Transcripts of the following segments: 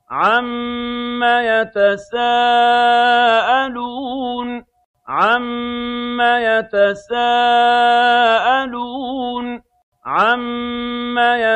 عَمَّ يَتَسَاءَلُونَ عَمَّ يَتَسَاءَلُونَ عَمَّ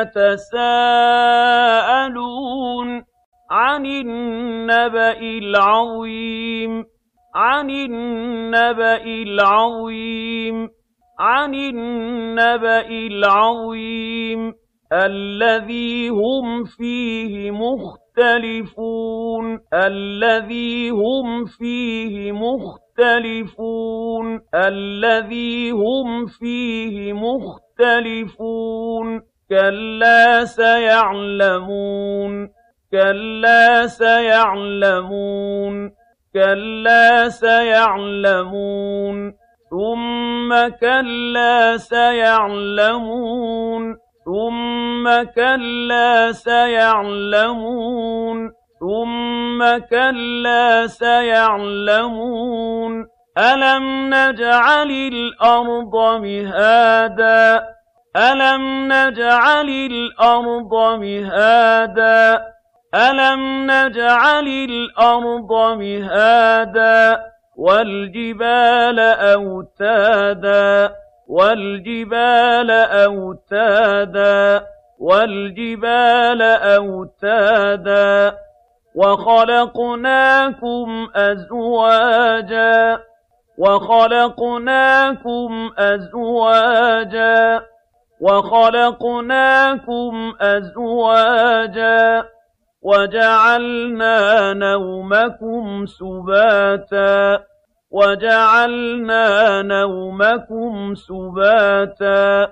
يَتَسَاءَلُونَ عَنِ النَّبَإِ الْعَظِيمِ عَنِ النَّبَإِ الْعَظِيمِ عَنِ النَّبَإِ الْعَظِيمِ الَّذِي هُمْ فِيهِ مُخْتَلِفُونَ الَّذِي هُمْ فِيهِ مُخْتَلِفُونَ الَّذِي هُمْ فِيهِ مُخْتَلِفُونَ كَلَّا سَيَعْلَمُونَ كَلَّا سَيَعْلَمُونَ كَلَّا سَيَعْلَمُونَ ثُمَّ كَلَّا سَيَعْلَمُونَ ثُمَّ كَلَّا سَيَعْلَمُونَ ثُمَّ كَلَّا سَيَعْلَمُونَ أَلَمْ نَجْعَلِ الْأَرْضَ مِهَادًا أَلَمْ نَجْعَلِ الْأَرْضَ مِهَادًا أَلَمْ نَجْعَلِ الْأَرْضَ مِهَادًا وَالْجِبَالَ أَوْتَادًا وَالْجِبَالَ أَوْتَادًا وَالْجِبَالَ أَوْتَادًا وَخَلَقْنَاكُمْ أَزْوَاجًا وَخَلَقْنَاكُمْ أَزْوَاجًا وَخَلَقْنَاكُمْ أَزْوَاجًا وَجَعَلْنَا نَوْمَكُمْ سُبَاتًا وَجَعَلْنَا نَوْمَكُمْ سُبَاتًا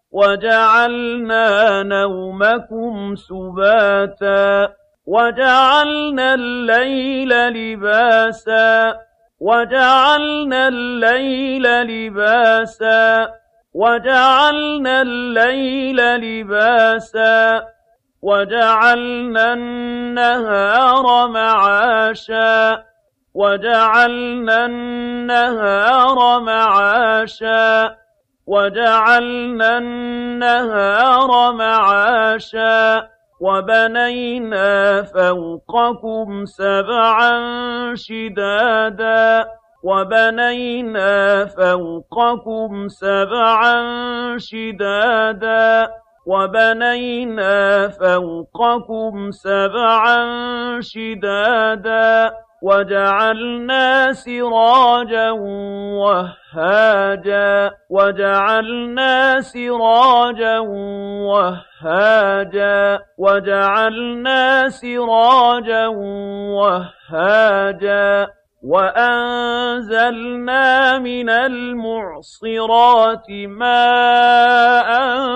وَجَعَلْنَا نَوْمَكُمْ سُبَاتًا وَجَعَلْنَا اللَّيْلَ لِبَاسًا وَجَعَلْنَا اللَّيْلَ لِبَاسًا وَجَعَلْنَا اللَّيْلَ لِبَاسًا وَجَعَلْنَا النَّهَارَ مَعَاشًا وَجَعَلْنَا النَّهَارَ مَعَاشًا وَجَعَلْنَا النَّهَارَ مَعَاشًا وَبَنَيْنَا فَوْقَكُمْ سَبْعًا شِدَادًا وَبَنَيْنَا فَوْقَكُمْ سَبْعًا شِدَادًا وَبَنَيْنَا فَوْقَكُمْ سَبْعًا شِدَادًا وَجَعَلْنَا سِرَاجًا وَهَّاجًا وَجَعَلْنَا سِرَاجًا وَهَّاجًا وَجَعَلْنَا سِرَاجًا وَهَّاجًا وَأَنزَلْنَا مِنَ الْمُعْصِرَاتِ مَاءً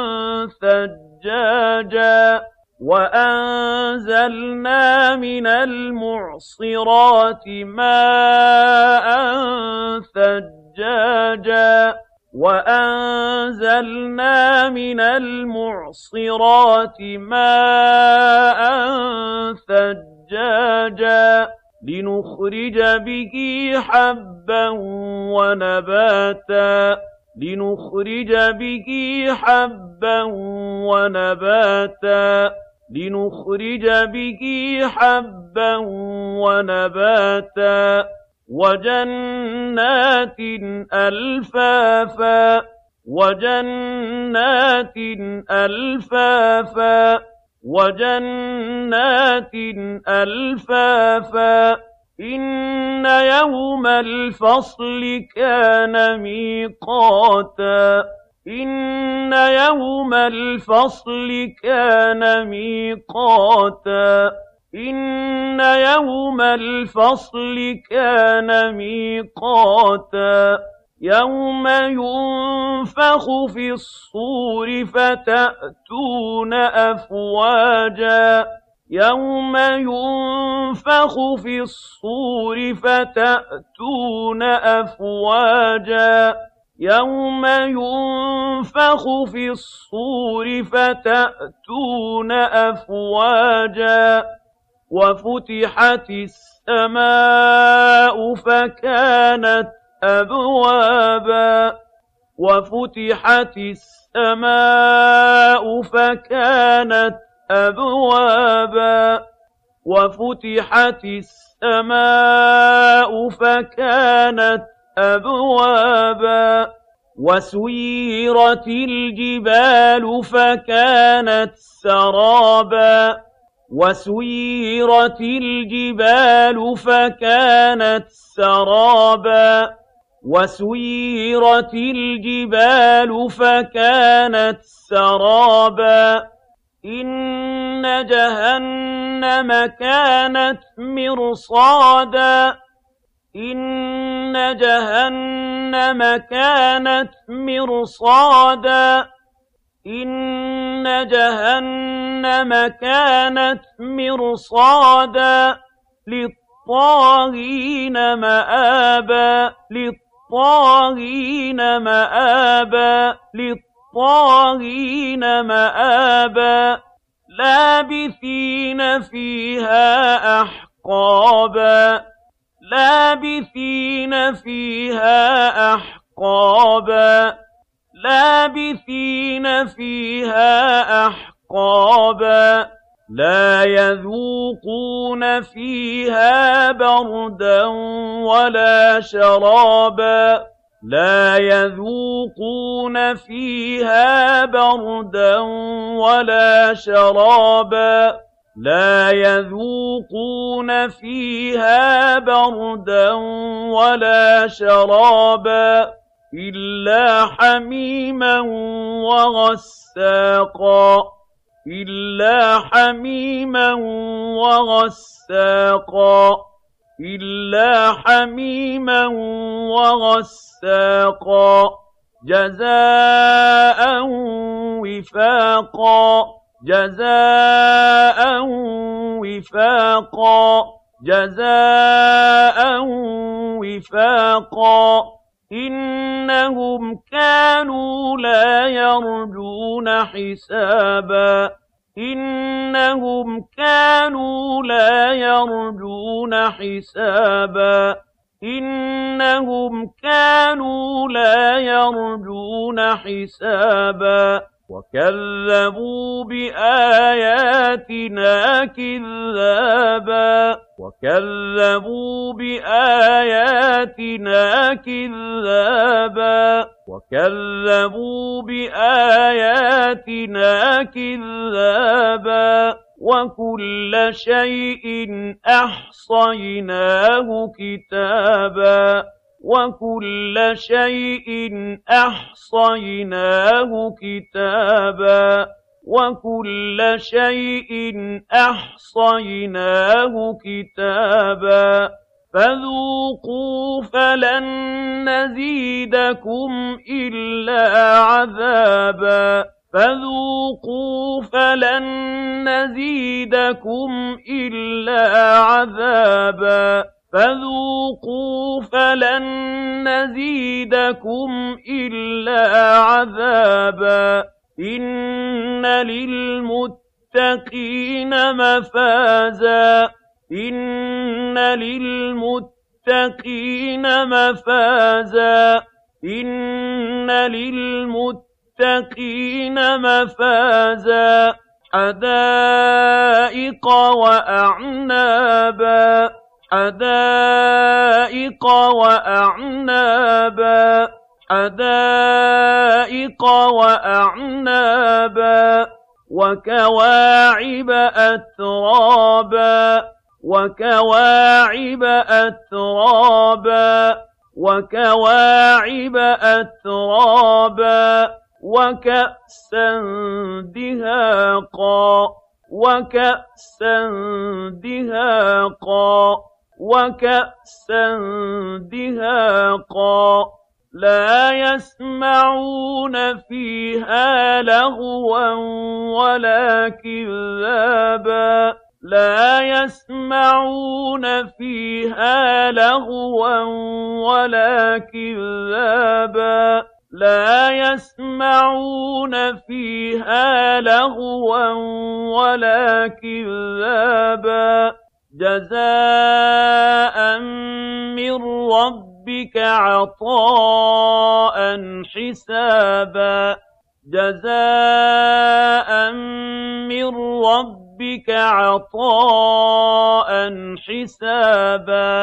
ثَجَّاجًا وَأَنزَلْنَا مِنَ الْمُعْصِرَاتِ مَاءً ثَجَّاجًا وَأَنزَلْنَا مِنَ الْمُعْصِرَاتِ مَاءً ثَجَّاجًا لِنُخْرِجَ بِهِ حَبًّا وَنَبَاتًا لِنُخْرِجَ بِهِ حَبًّا وَنَبَاتًا لِنُخْرِجَ بِهِ حَبًّا وَنَبَاتًا وَجَنَّاتٍ أَلْفَافًا وَجَنَّاتٍ أَلْفَافًا وَجَنَّاتٍ أَلْفَافًا إِنَّ يَوْمَ الْفَصْلِ كَانَ مِيقَاتًا إِنَّ يَوْمَ الْفَصْلِ كَانَ مِيقَاتًا إِنَّ يَوْمَ الْفَصْلِ كَانَ مِيقَاتًا يَوْمَ يُنفَخُ فِي الصُّورِ فَتَأْتُونَ أَفْوَاجًا يَوْمَ يُنفَخُ فِي الصُّورِ فَتَأْتُونَ أَفْوَاجًا يَوْمَ يُنفَخُ فِي الصُّورِ فَتَأْتُونَ أَفْوَاجًا وَفُتِحَتِ السَّمَاءُ فَكَانَتْ أَبْوَابًا وَفُتِحَتِ السَّمَاءُ فَكَانَتْ أَبْوَابًا وفتحت السماء فكانت أبوابا وسيرت الجبال فكانت سرابا وسيرت الجبال فكانت سرابا وسيرت الجبال فكانت سرابا إن جهنم كانت مرصادا إن جهنم كانت مرصادا إن جهنم كانت مرصادا للطاغين مآبا للطاغين مآبا للطاغين مآبا لابثين فيها أحقابا لابثين فيها أحقابا لابثين فيها أحقابا لا يذوقون فيها بردا ولا شرابا لا يذوقون فيها بردا ولا شرابا لا يذوقون فيها بردا ولا شرابا إلا حميما وغساقا إلا حميما وغساقا إلا حميما وغساقا جزاء وفاقا جزاء وفاقا جزاء وفاقا إنهم كانوا لا يرجون حسابا إنهم كانوا لا يرجون حسابا إنهم كانوا لا يرجون حسابا وكذبوا بآياتنا كذابا وكذبوا بآياتنا كذابا وكذبوا بآياتنا كذابا وكل شيء أحصيناه كتابا وكل شيء أحصيناه كتابا وكل شيء أحصيناه كتابا فذوقوا فلن نزيدكم إلا عذابا فذوقوا فلن نزيدكم إلا عذابا فذوقوا فلن نزيدكم إلا عذابا إن للمتقين مفازا إن للمتقين مفازا إن للمتقين مفازا حدائق وأعنابا حدائق وأعنابا حدائق وأعنابا وكواعب أترابا وكواعب أترابا وكواعب أترابا وكأسا دهاقا وكأسا دهاقا وكأسا دهاقا لا يسمعون فيها لغوا ولا كذابا لا يسمعون فيها لغوا ولا كذابا لا يسمعون فيها لغوا ولا كذابا جزاء من ربك عطاء حسابا جزاء من ربك ربك عطاء حسابا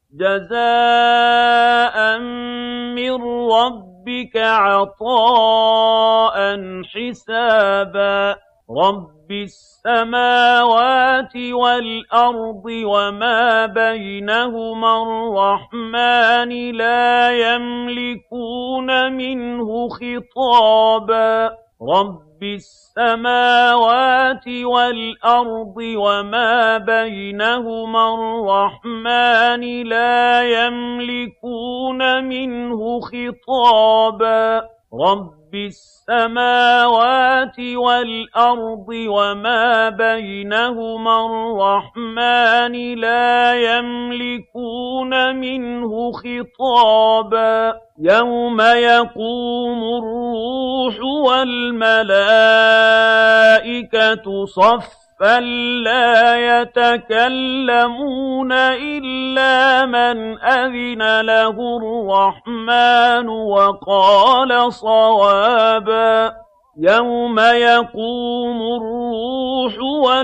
جزاء من ربك عطاء حسابا رب السماوات والأرض وما بينهما الرحمن لا يملكون منه خطابا رب السماوات والأرض وما بينهما الرحمن لا يملكون منه خطابا رب السماوات والأرض وما بينهما الرحمن لا يملكون منه خطابا يوم يقوم الروح والملائكة صفا لا يتكلمون إلا من أذن له الرحمن وقال صوابا يوم يقوم الروح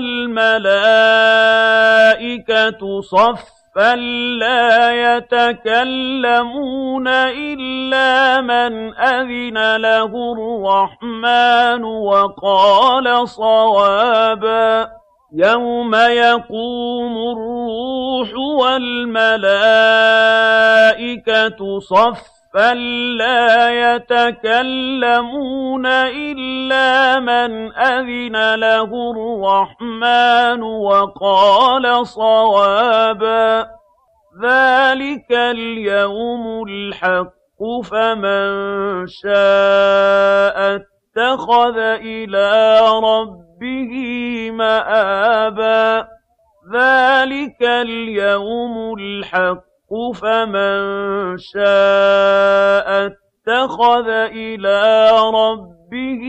والملائكة صفا لا يتكلمون إلا من أذن له الرحمن وقال صوابا يوم يقوم الروح والملائكة صفا لا يتكلمون إلا من أذن له الرحمن وقال صوابا ذلك اليوم الحق فمن شاء اتخذ إلى ربه مآبا ذلك اليوم الحق فمن شاء اتخذ إلى ربه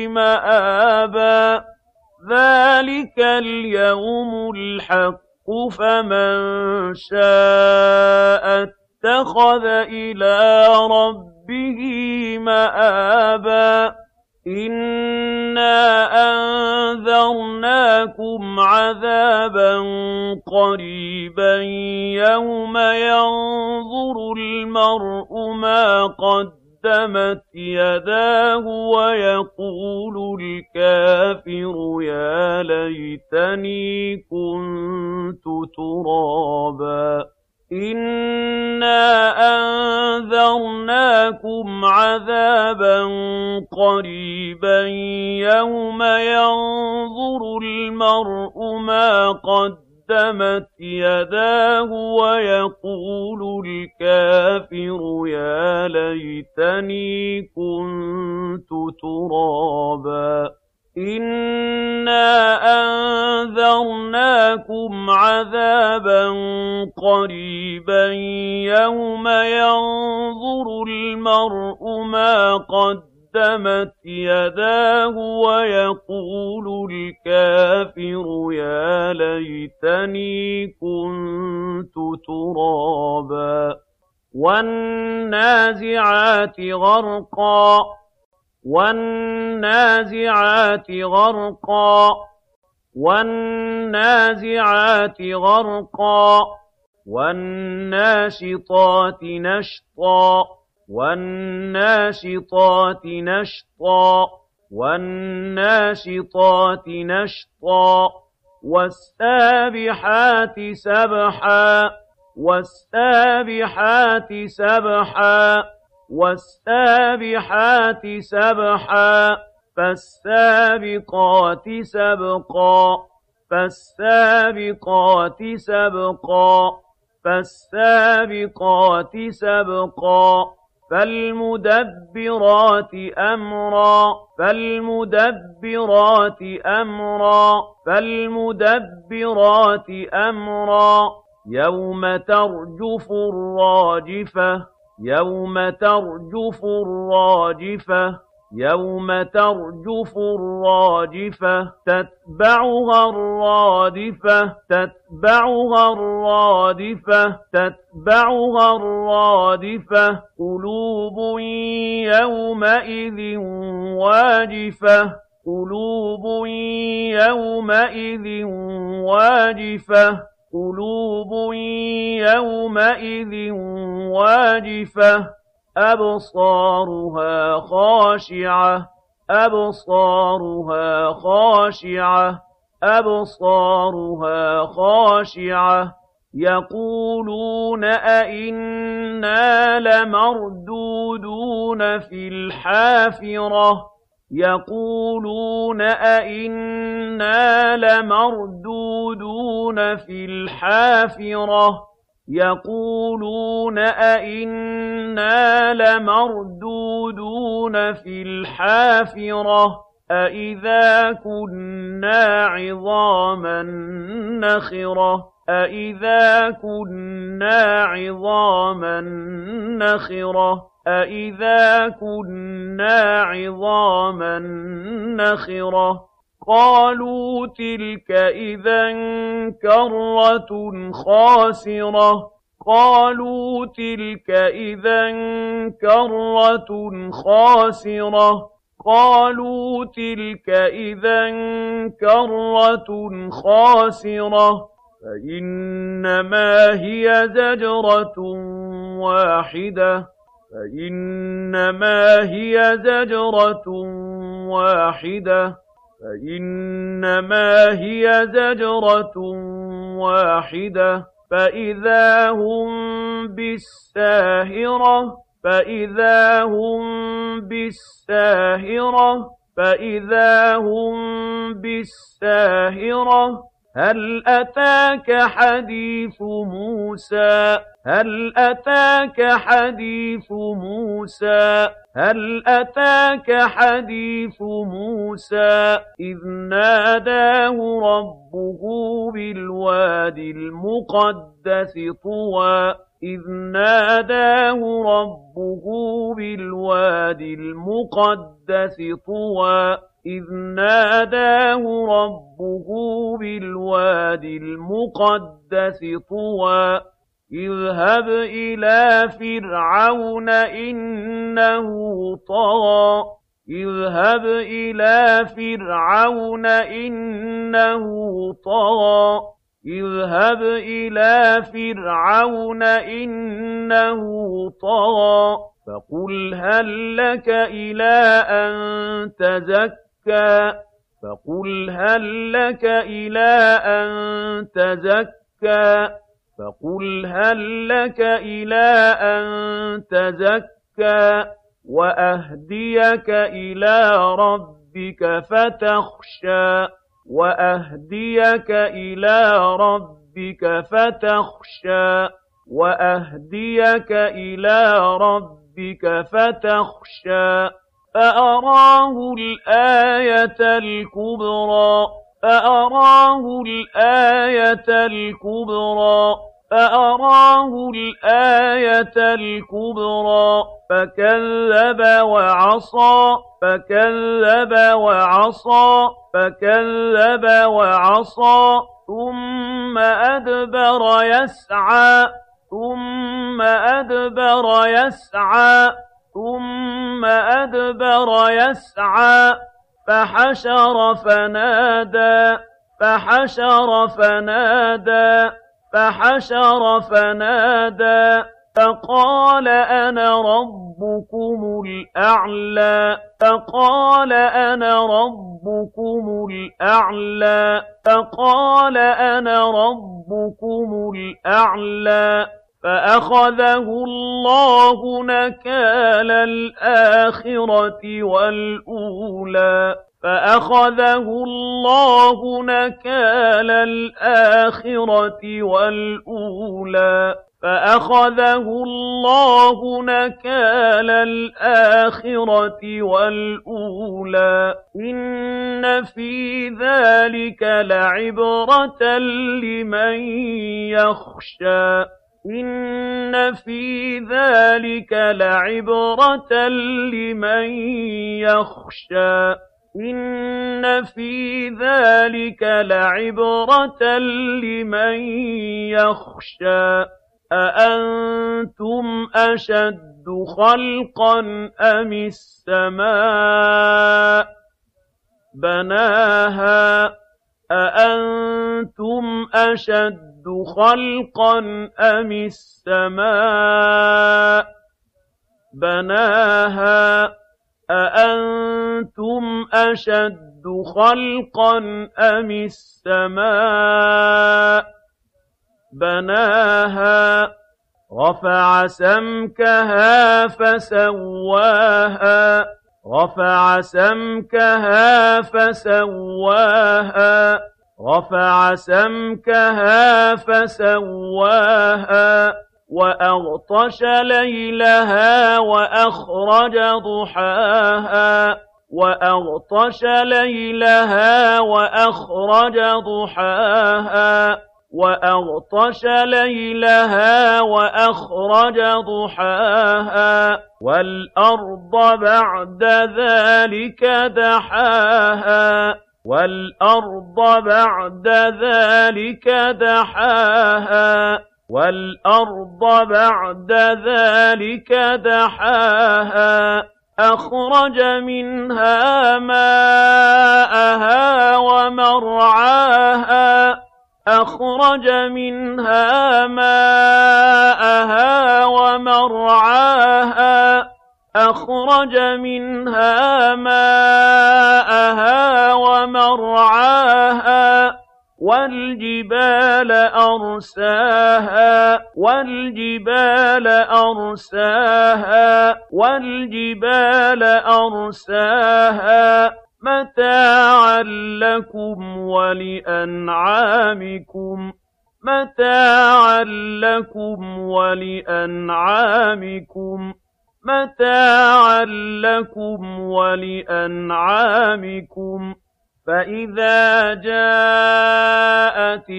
مآبا ذلك اليوم الحق فمن شاء اتخذ إلى ربه مآبا إنا أنذرناكم عذابا قريبا يوم ينظر المرء ما قدمت يداه ويقول الكافر يا ليتني كنت ترابا إنا أنذرناكم عذابا قريبا يوم ينظر المرء ما قدمت يداه ويقول الكافر يا ليتني كنت ترابا إنا أنذرناكم عذابا قريبا يوم ينظر المرء ما قدمت يداه ويقول الكافر يا ليتني كنت ترابا والنازعات غرقا والنازعات غرقا والنازعات غرقا والناشطات نشطا والناشطات نشطا والناشطات نشطا والسابحات سبحا والسابحات سبحا والسابحات سبحا فالسابقات سبقا فالسابقات سبقا فالسابقات سبقا فالمدبرات أمرا فالمدبرات أمرا فالمدبرات أمرا يوم ترجف الراجفة يوم ترجف الراجفة يوم ترجف الراجفة تتبعها الرادفة تتبعها الرادفة تتبعها الرادفة قلوب يومئذ واجفة قلوب يومئذ واجفة قلوب يومئذ واجفة أبصارها خاشعة أبصارها خاشعة أبصارها خاشعة يقولون أئنا لمردودون في الحافرة يقولون أئنا لمردودون في الحافرة يقولون أئنا لمردودون في الحافرة أئذا كنا عظاما نخرة أئذا كنا عظاما نخرة أئذا كنا عظاما نخرة قالوا تلك إذا كرة خاسرة قالوا تلك إذا كرة خاسرة قالوا تلك إذا كرة خاسرة فإنما هي زجرة واحدة فإنما هي زجرة واحدة فإنما هي زجرة واحدة فإذا هم بالساهرة فإذا هم بالساهرة فإذا هم بالساهرة هل أتاك حديث موسى هل أتاك حديث موسى هل أتاك حديث موسى إذ ناداه ربه بالوادي المقدس طوى إذ ناداه ربه بالوادي المقدس طوى إذ ناداه ربه بالوادي المقدس طوى اذهب إلى فرعون إنه طغى اذهب إلى فرعون إنه طغى اذهب إلى فرعون إنه طغى فقل هل لك إلى أن تزكى فقل هل لك إلى أن تزكى فقل هل لك إلى أن تزكى وأهديك إلى ربك فتخشى وأهديك إلى ربك فتخشى وأهديك إلى ربك فتخشى فأراه الآية الكبرى فأراه الآية الكبرى فأراه الآية الكبرى فكذب وعصى فكذب وعصى فكذب وعصى ثم أدبر يسعى ثم أدبر يسعى ثم أدبر يسعى فحشر فنادى فحشر فنادى فحشر فنادى فقال أنا ربكم الأعلى فقال أنا ربكم الأعلى فقال أنا ربكم الأعلى فأخذه الله نكال الآخرة والأولى فأخذه الله نكال الآخرة والأولى فأخذه الله نكال الآخرة والأولى إن في ذلك لعبرة لمن يخشى إن في ذلك لعبرة لمن يخشى إن في ذلك لعبرة لمن يخشى أأنتم أشد خلقا أم السماء بَنَاهَا أَأَنتُمْ أَشَدُّ خَلْقًا أَمِ السَّمَاءُ بَنَاهَا أَأَنتُمْ أَشَدُّ خَلْقًا أَمِ السَّمَاءُ بَنَاهَا رَفَعَ سَمْكَهَا فَسَوَّاهَا رَفَعَ سَمْكَهَا فَسَوَّاهَا رَفَعَ سَمْكَهَا فَسَوَّاهَا وَأَغْطَشَ لَيْلَهَا وَأَخْرَجَ ضُحَاهَا وَأَغْطَشَ لَيْلَهَا وَأَخْرَجَ ضُحَاهَا وَأَغْطَشَ لَيْلَهَا وَأَخْرَجَ ضُحَاهَا وَالْأَرْضَ بَعْدَ ذَلِكَ دَحَاهَا وَالْأَرْضَ بَعْدَ ذَلِكَ دَحَاهَا وَالْأَرْضَ بَعْدَ ذَلِكَ دَحَاهَا أَخْرَجَ مِنْهَا مَاءَهَا وَمَرْعَاهَا أَخْرَجَ مِنْهَا مَاءَهَا وَمَرْعَاهَا أَخْرَجَ مِنْهَا مَاءَهَا وَمَرْعَاهَا وَالْجِبَالَ أَرْسَاهَا وَالْجِبَالَ أَرْسَاهَا وَالْجِبَالَ أَرْسَاهَا مَتَاعًا لَّكُمْ وَلِأَنْعَامِكُمْ مَتَاعًا لَّكُمْ وَلِأَنْعَامِكُمْ مَتَاعًا لَّكُمْ وَلِأَنْعَامِكُمْ فَإِذَا جَاءَتِ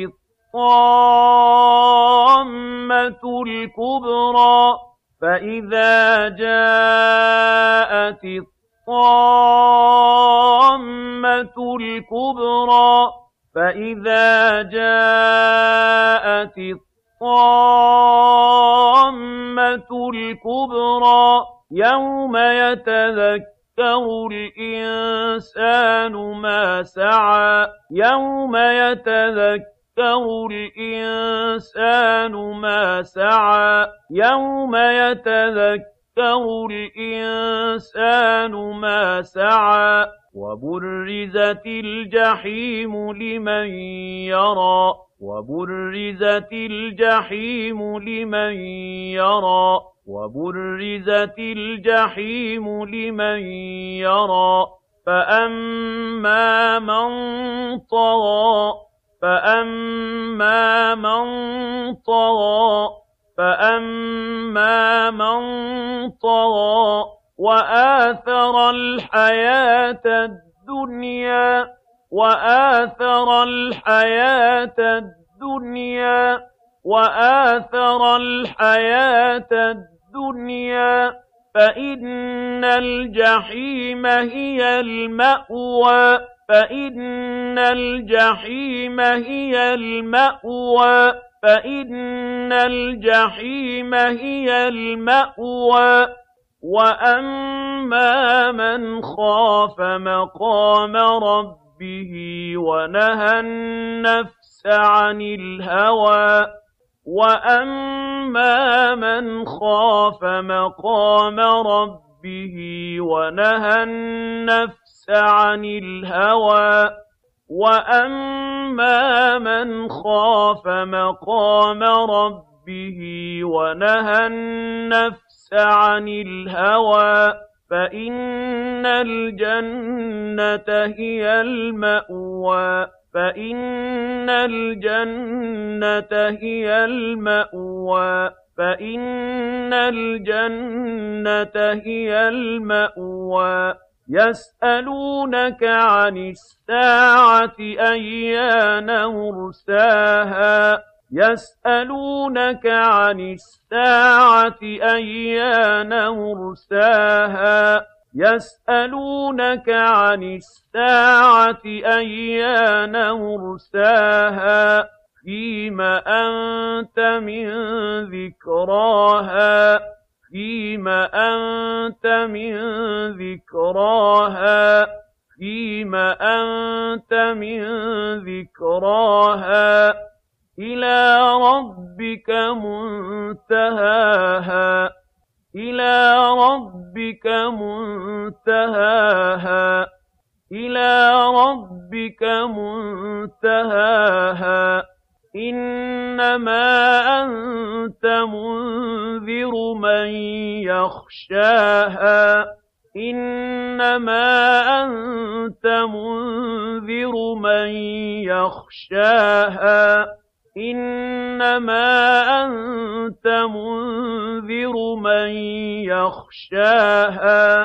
الطَّامَّةُ الْكُبْرَىٰ فَإِذَا جَاءَتِ الطَّامَّةُ الْكُبْرَىٰ فَإِذَا جَاءَتِ الطَّامَّةُ الْكُبْرَىٰ يَوْمَ يَتَذَكَّرُ الْإِنسَانُ مَا سَعَىٰ يَوْمَ يَتَذَكَّرُ الْإِنسَانُ مَا سَعَىٰ يَوْمَ يَتَذَكَّرُ الْإِنسَانُ مَا سَعَىٰ وَبُرِّزَتِ الْجَحِيمُ لِمَن يَرَىٰ وَبُرِّزَتِ الْجَحِيمُ لِمَن يَرَىٰ وَبُرِّزَتِ الْجَحِيمُ لِمَن يَرَىٰ فَأَمَّا مَن طَغَىٰ فَأَمَّا مَن طَغَىٰ فَأَمَّا مَن طَغَىٰ وَآثَرَ الْحَيَاةَ الدُّنْيَا وَآثَرَ الْحَيَاةَ الدُّنْيَا وَآثَرَ الْحَيَاةَ الدُّنْيَا فَإِنَّ الْجَحِيمَ هِيَ الْمَأْوَىٰ فَإِنَّ الْجَحِيمَ هِيَ الْمَأْوَىٰ فَإِنَّ الْجَحِيمَ هِيَ الْمَأْوَىٰ وَأَمَّا مَنْ خَافَ مَقَامَ رَبِّهِ وَنَهَى النَّفْسَ عَنِ الْهَوَىٰ وَأَمَّا مَنْ خَافَ مَقَامَ رَبِّهِ وَنَهَى النَّفْسَ عَنِ الْهَوَىٰ وَأَمَّا مَنْ خَافَ مَقَامَ رَبِّهِ وَنَهَى النَّفْسَ عَنِ الْهَوَىٰ فَإِنَّ الْجَنَّةَ هِيَ الْمَأْوَىٰ فَإِنَّ الْجَنَّةَ هِيَ الْمَأْوَىٰ فَإِنَّ الْجَنَّةَ هِيَ الْمَأْوَىٰ يَسْأَلُونَكَ عَنِ السَّاعَةِ أَيَّانَ مُرْسَاهَا يَسْأَلُونَكَ عَنِ السَّاعَةِ أَيَّانَ مُرْسَاهَا يَسْأَلُونَكَ عَنِ السَّاعَةِ أَيَّانَ مُرْسَاهَا فِيمَ أَنتَ مِن ذِكْرَاهَا فِيمَ أَنتَ مِن ذِكْرَاهَا فيم أنت من ذكراها إلى ربك منتهاها إلى ربك منتهاها إلى ربك منتهاها إنما أنت منذر من يخشاها إنما أنت منذر من يخشاها إنما أنت منذر من يخشاها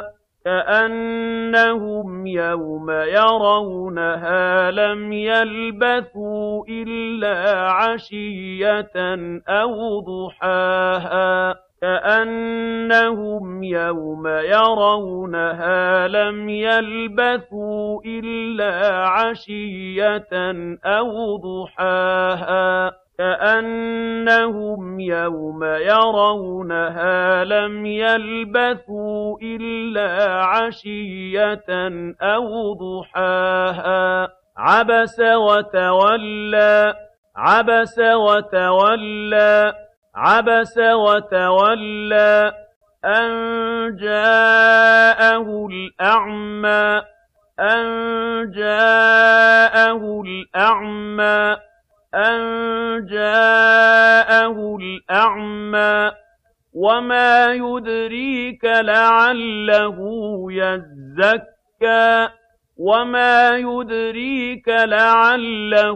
كأنهم يوم يرونها لم يلبثوا إلا عشية أو ضحاها كأنهم يوم يرونها لم يلبثوا إلا عشية أو ضحاها كأنهم يوم يرونها لم يلبثوا إلا عشية أو ضحاها عبس وتولى عبس وتولى عبس وتولى أن جاءه الأعمى أن جاءه الأعمى أن جاءه الأعمى وما يدريك لعله يزكى وما يدريك لعله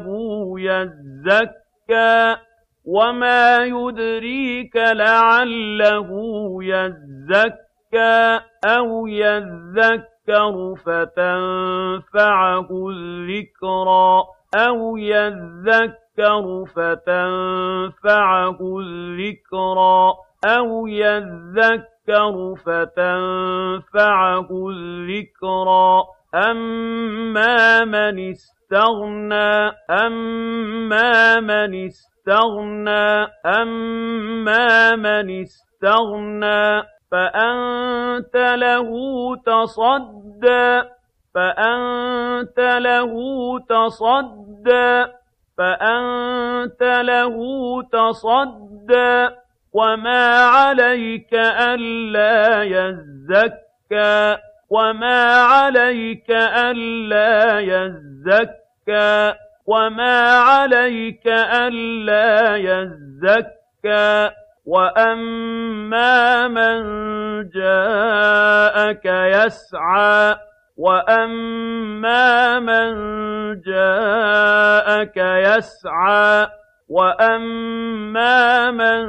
يزكى وما يدريك لعله يزكى أو يذكر فتنفعه الذكرى أو يذكر فتنفعه الذكرى أو يذكر فتنفعه الذكرى أما من استغنى أما من استغنى أما من استغنى فأنت له تصدى فأنت له تصدى فأنت له تصدى وما عليك ألا يزكى وما عليك ألا يزكى وما عليك ألا يزكى وأما من جاءك يسعى وأما من جاءك يسعى وأما من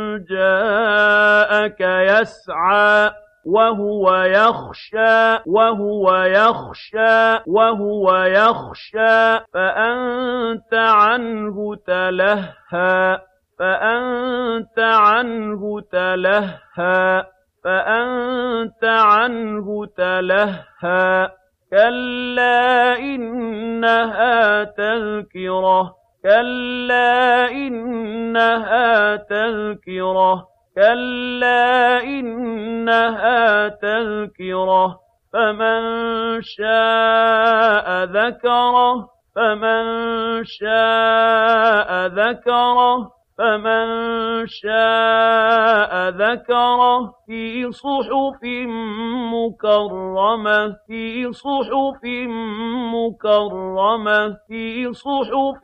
جاءك يسعى وهو يخشى وهو يخشى وهو يخشى فأنت عنه تلهى فأنت عنه تلهى فأنت عنه تلهى كلا إنها تذكرة كلا إنها تذكرة كلا إنها تذكرة فمن شاء ذكره فمن شاء ذكره فمن شاء ذكره في صحف مكرمة في صحف مكرمة في صحف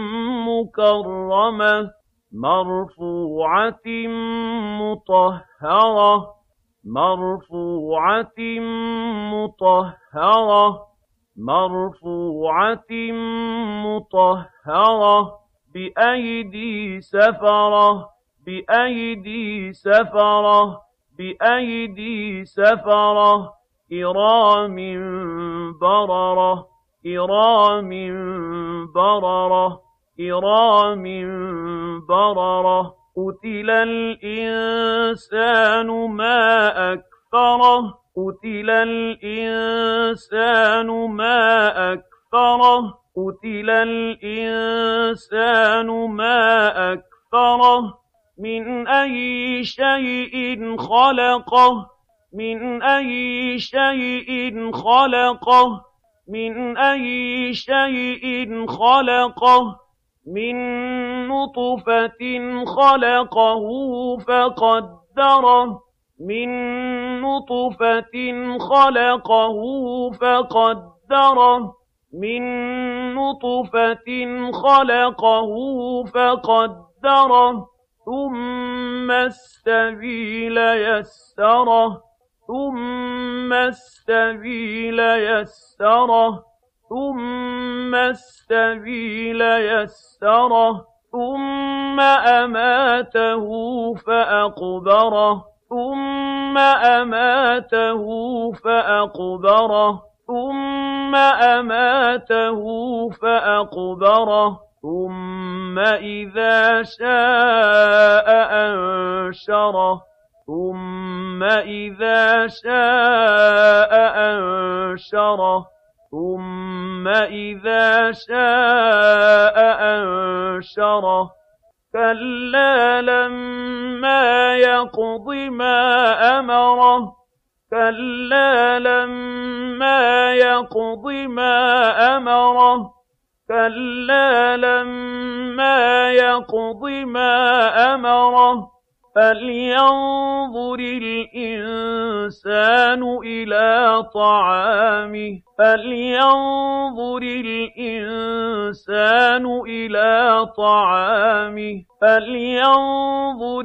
مكرمة مرفوعة مطهرة مرفوعة مطهرة مرفوعة مطهرة بأيدي سفرة بأيدي سفرة بأيدي سفرة كرام بررة كرام بررة كرام بررة قتل الإنسان ما أكفره قتل الإنسان ما أكفره قتل الإنسان ما أكفره من أي شيء خلقه من أي شيء خلقه مِنْ أَيِّ شَيْءٍ خَلَقَهُ مِن نُّطْفَةٍ خَلَقَهُ فَقَدَّرَهُ مِن نُّطْفَةٍ خَلَقَهُ فَقَدَّرَهُ مِن نُّطْفَةٍ خَلَقَهُ فَقَدَّرَهُ ثُمَّ السَّبِيلَ يَسَّرَهُ ثُمَّ السَّبِيلَ يَسَّرَهُ ثُمَّ السَّبِيلَ يَسَّرَهُ ثُمَّ أَمَاتَهُ فَأَقْبَرَهُ ثُمَّ أَمَاتَهُ فَأَقْبَرَهُ ثُمَّ أَمَاتَهُ فَأَقْبَرَهُ ثُمَّ إِذَا شَاءَ أَنشَرَهُ ثُمَّ إِذَا شَاءَ أَنشَرَهُ ثُمَّ إِذَا شَاءَ أَنشَرَهُ كَلَّا لَمَّا يَقْضِ مَا أَمَرَهُ كَلَّا لَمَّا يَقْضِ مَا أَمَرَهُ كَلَّا لَمَّا يَقْضِ مَا أَمَرَهُ فَلْيَنظُرِ الْإِنسَانُ إِلَىٰ طَعَامِهِ فَلْيَنظُرِ الْإِنسَانُ إِلَىٰ طَعَامِهِ فَلْيَنظُرِ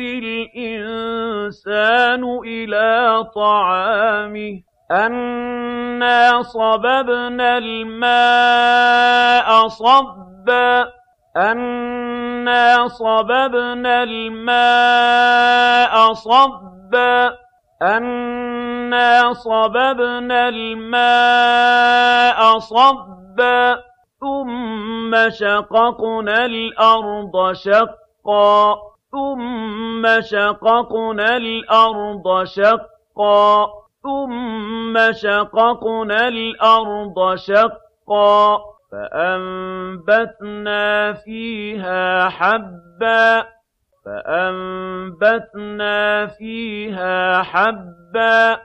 الْإِنسَانُ إِلَىٰ طَعَامِهِ أَنَّا صَبَبْنَا الْمَاءَ صَبًّا أَنَّا صَبَبْنَا الْمَاءَ صَبًّا أَنَّا صَبَبْنَا الْمَاءَ صَبًّا ثُمَّ شَقَقْنَا الْأَرْضَ شَقًّا ثُمَّ شَقَقْنَا الْأَرْضَ شَقًّا ثُمَّ شَقَقْنَا الْأَرْضَ شَقًّا فَأَنبَتْنَا فِيهَا حَبًّا فَأَنبَتْنَا فِيهَا حَبًّا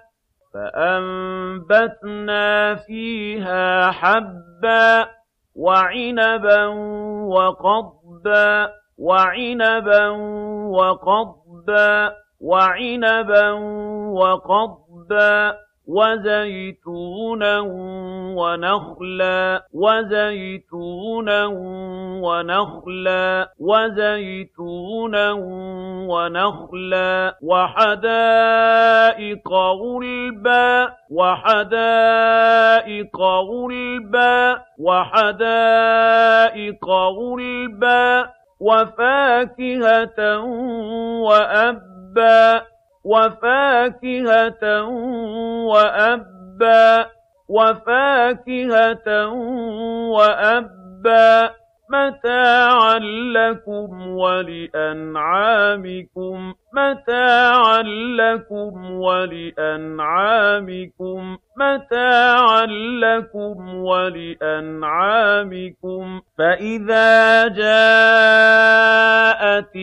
فَأَنبَتْنَا فِيهَا حَبًّا وَعِنَبًا وَقَضْبًا وَعِنَبًا وَقَضْبًا وَعِنَبًا وَقَضْبًا وَزَيْتُونًا وَنَخْلًا وَزَيْتُونًا وَنَخْلًا وَزَيْتُونًا وَنَخْلًا وَحَدَائِقَ غُلْبًا وَحَدَائِقَ غُلْبًا وَحَدَائِقَ غُلْبًا وَفَاكِهَةً وَأَبًّا وَفَاكِهَةً وَأَبًّا وَفَاكِهَةً وَأَبًّا مَتَاعًا لَّكُمْ وَلِأَنْعَامِكُمْ مَتَاعًا لَّكُمْ وَلِأَنْعَامِكُمْ مَتَاعًا لَّكُمْ وَلِأَنْعَامِكُمْ فَإِذَا جَاءَتِ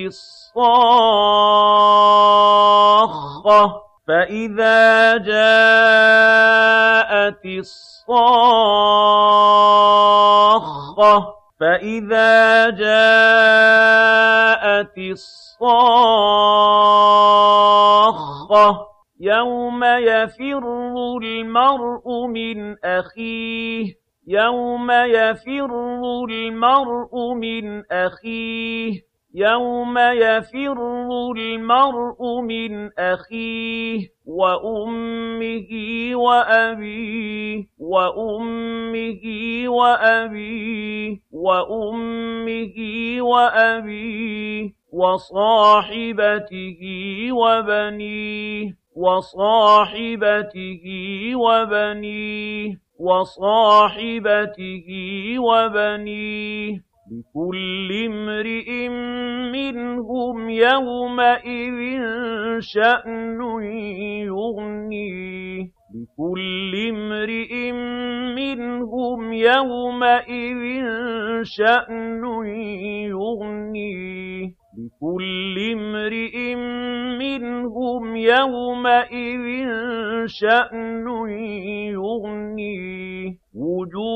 الصَّاخَّةُ فَإِذَا جَاءَتِ الصَّاخَّةُ فَإِذَا جَاءَتِ الصَّاخَّةُ يَوْمَ يَفِرُّ الْمَرْءُ مِنْ أَخِيهِ يَوْمَ يَفِرُّ الْمَرْءُ مِنْ أَخِيهِ يَوْمَ يَفِرُّ الْمَرْءُ مِنْ أَخِيهِ وَأُمِّهِ وَأَبِيهِ وَأُمِّهِ وَأَبِيهِ وَأُمِّهِ وَأَبِيهِ وَصَاحِبَتِهِ وَبَنِيهِ وَصَاحِبَتِهِ وَبَنِيهِ وَصَاحِبَتِهِ وَبَنِيهِ لِكُلِّ امْرِئٍ مِّنْهُمْ يَوْمَئِذٍ شَأْنٌ يُغْنِيهِ لِكُلِّ امْرِئٍ مِّنْهُمْ يَوْمَئِذٍ شَأْنٌ يُغْنِيهِ لِكُلِّ امْرِئٍ مِّنْهُمْ يَوْمَئِذٍ شَأْنٌ يُغْنِيهِ وُجُوهٌ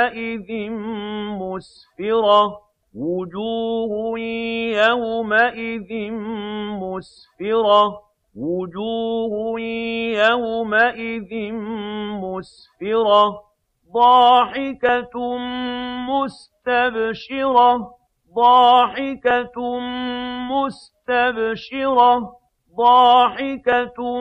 يومئذ مسفرة وجوه يومئذ مسفرة وجوه يومئذ مسفرة ضاحكة مستبشرة ضاحكة مستبشرة ضاحكة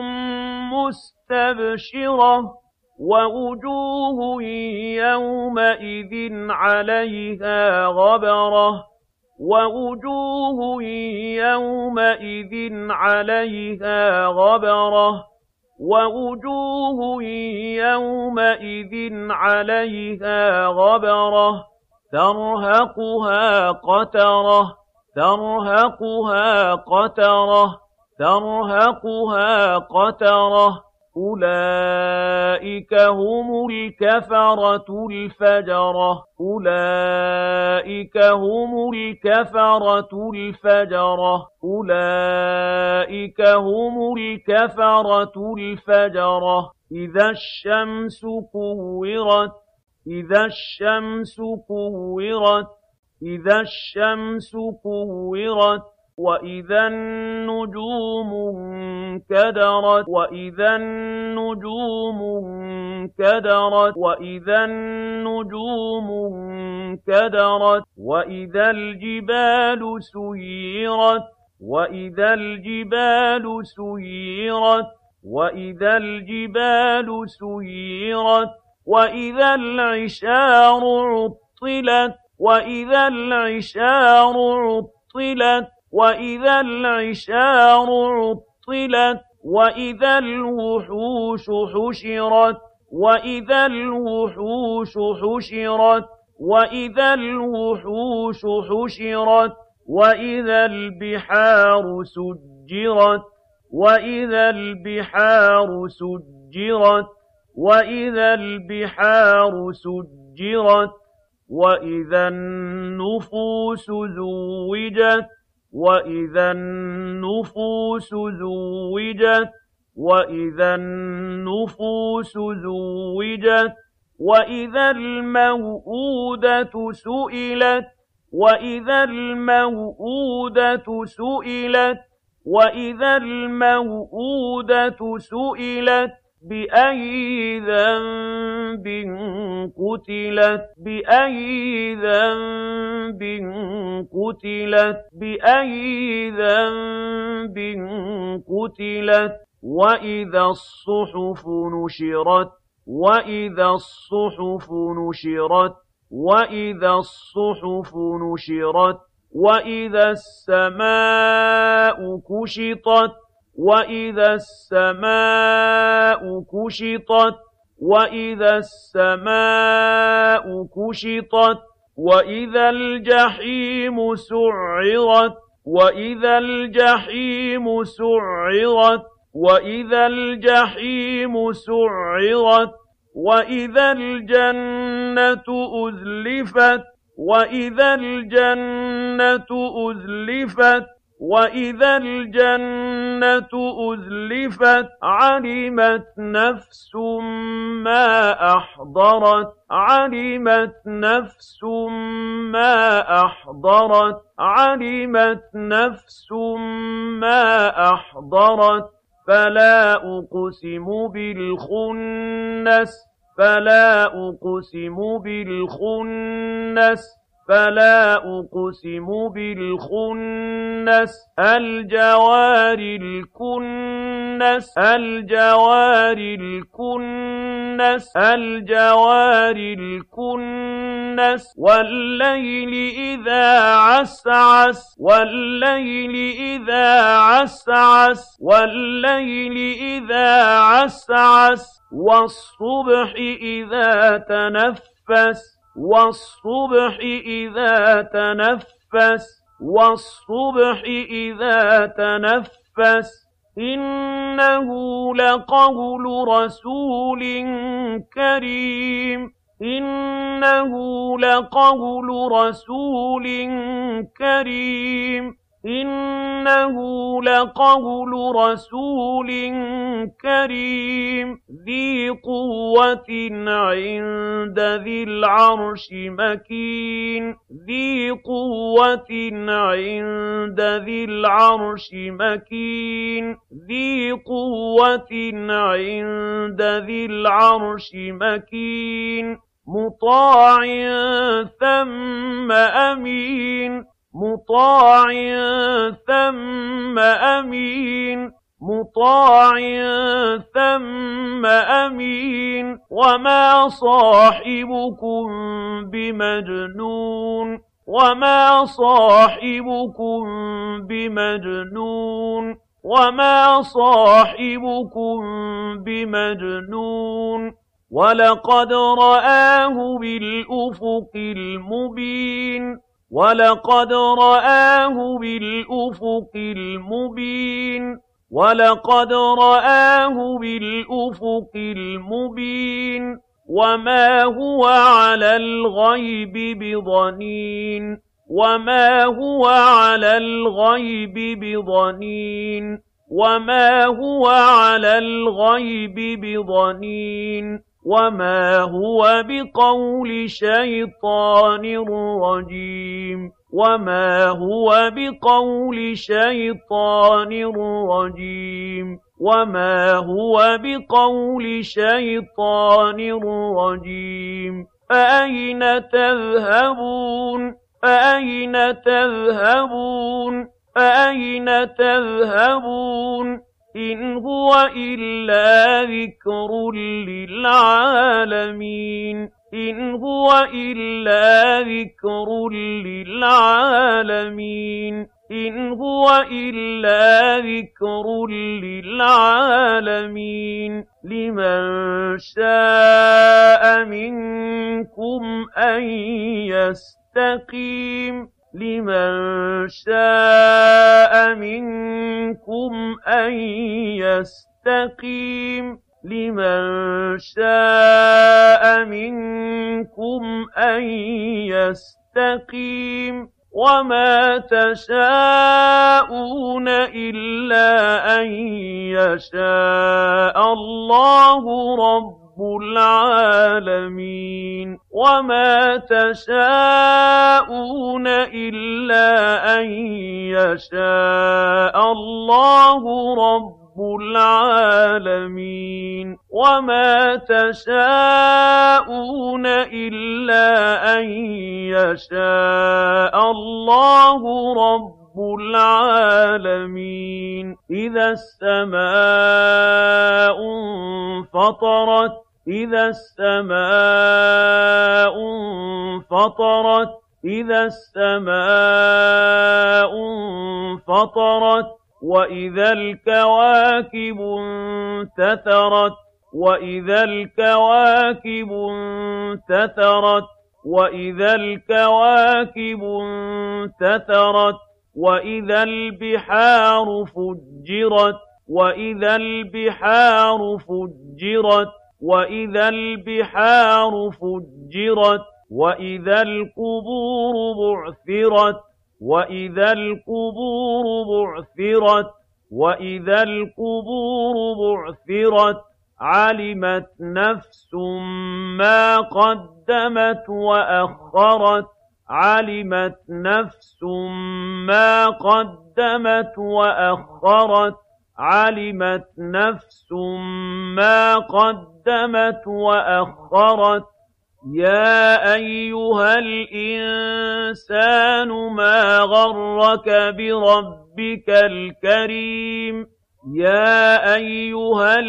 مستبشرة ووجوه يومئذ عليها غبرة ووجوه يومئذ عليها غبرة ووجوه يومئذ عليها غبرة ترهقها قترة ترهقها قترة ترهقها قترة أولئك هم الكفرة الفجرة أولئك هم الكفرة الفجرة أولئك هم الكفرة الفجرة إذا الشمس كورت إذا الشمس كورت إذا الشمس كورت وإذا النجوم انكدرت وإذا النجوم انكدرت وإذا النجوم انكدرت وإذا الجبال سيرت وإذا الجبال سيرت وإذا الجبال سيرت وإذا العشار عطلت وإذا العشار عطلت وإذا العشار عطلت وإذا الوحوش حشرت وإذا الوحوش حشرت وإذا الوحوش حشرت وإذا البحار سجرت وإذا البحار سجرت وإذا البحار سجرت وإذا النفوس زوجت وإذا النفوس زوجت وإذا النفوس زوجت وإذا الموءودة سئلت وإذا الموءودة سئلت وإذا الموءودة سئلت بأي ذنب قتلت بأي ذنب قتلت بأي ذنب قتلت وإذا الصحف نشرت وإذا الصحف نشرت وإذا الصحف نشرت وإذا السماء كشطت وإذا السماء كشطت وإذا السماء كشطت وإذا الجحيم سعرت وإذا الجحيم سعرت وإذا الجحيم سعرت وإذا الجنة أزلفت وإذا الجنة أزلفت وإذا الجنة أزلفت علمت نفس ما أحضرت علمت نفس ما أحضرت علمت نفس ما أحضرت فلا أقسم بالخنس فلا أقسم بالخنس فلا أقسم بالخنس الجوار الكنس الجوار الكنس الجوار الكنس والليل إذا عسعس والليل إذا عسعس والليل إذا عسعس والصبح إذا تنفس والصبح إذا تنفس والصبح إذا تنفس إنه لقول رسول كريم إنه لقول رسول كريم إِنَّهُ لَقَوْلُ رَسُولٍ كَرِيمٍ ذِي قُوَّةٍ عِندَ ذِي الْعَرْشِ مَكِينٍ ذِي قُوَّةٍ عِندَ ذِي الْعَرْشِ مَكِينٍ ذِي قُوَّةٍ عِندَ ذِي الْعَرْشِ مَكِينٍ مُّطَاعٍ ثَمَّ أَمِينٍ مُّطَاعٍ ثَمَّ أَمِينٍ مُّطَاعٍ ثَمَّ أَمِينٍ وَمَا صَاحِبُكُم بِمَجْنُونٍ وَمَا صَاحِبُكُم بِمَجْنُونٍ وَمَا صَاحِبُكُم بِمَجْنُونٍ وَلَقَدْ رَآهُ بِالْأُفُقِ الْمُبِينِ وَلَقَدْ رَآهُ بِالْأُفُقِ الْمُبِينِ وَلَقَدْ رَآهُ بِالْأُفُقِ الْمُبِينِ وَمَا هُوَ عَلَى الْغَيْبِ بِضَنِينٍ وَمَا هُوَ عَلَى الْغَيْبِ بِضَنِينٍ وَمَا هُوَ عَلَى الْغَيْبِ بِضَنِينٍ وَمَا هُوَ بِقَوْلِ شَيْطَانٍ رَّجِيمٍ وَمَا هُوَ بِقَوْلِ شَيْطَانٍ رَّجِيمٍ وَمَا هُوَ بِقَوْلِ شَيْطَانٍ رَّجِيمٍ فَأَيْنَ تَذْهَبُونَ فَأَيْنَ تَذْهَبُونَ فَأَيْنَ تَذْهَبُونَ إِنْ هُوَ إِلَّا ذِكْرٌ لِّلْعَالَمِينَ إِنْ هُوَ إِلَّا ذِكْرٌ لِّلْعَالَمِينَ إِنْ هُوَ إِلَّا ذِكْرٌ لِّلْعَالَمِينَ لِمَن شَاءَ مِنكُمْ أَن يَسْتَقِيمَ لِمَن شَاءَ مِنكُمْ أَن يَسْتَقِيمَ لِمَن شَاءَ مِنكُمْ أَن يَسْتَقِيمَ وَمَا تَشَاءُونَ إِلَّا أَن يَشَاءَ اللَّهُ رَبُّ الْعَالَمِينَ وَمَا تَشَاءُونَ إِلَّا أَن يَشَاءَ اللَّهُ رَبُّ الْعَالَمِينَ وَمَا تَشَاءُونَ إِلَّا أَن يَشَاءَ اللَّهُ رَبُّ الْعَالَمِينَ إِذَا السَّمَاءُ انفَطَرَتْ إِذَا السَّمَاءُ انفَطَرَتْ إِذَا السَّمَاءُ انفَطَرَتْ وَإِذَا الْكَوَاكِبُ انتَثَرَتْ وَإِذَا الْكَوَاكِبُ انتَثَرَتْ وَإِذَا الْكَوَاكِبُ انتَثَرَتْ وَإِذَا الْبِحَارُ فُجِّرَتْ وَإِذَا الْبِحَارُ فُجِّرَتْ وَإِذَا الْبِحَارُ فُجِّرَتْ وَإِذَا الْقُبُورُ بُعْثِرَتْ وَإِذَا الْقُبُورُ بُعْثِرَتْ وَإِذَا الْقُبُورُ بُعْثِرَتْ عَلِمَتْ نَفْسٌ مَّا قَدَّمَتْ وَأَخَّرَتْ عَلِمَتْ نَفْسٌ مَّا قَدَّمَتْ وَأَخَّرَتْ عَلِمَتْ نَفْسٌ مَّا قَدَّمَتْ وَأَخَّرَتْ يَا أَيُّهَا الْإِنسَانُ مَا غَرَّكَ بِرَبِّكَ الْكَرِيمِ يَا أَيُّهَا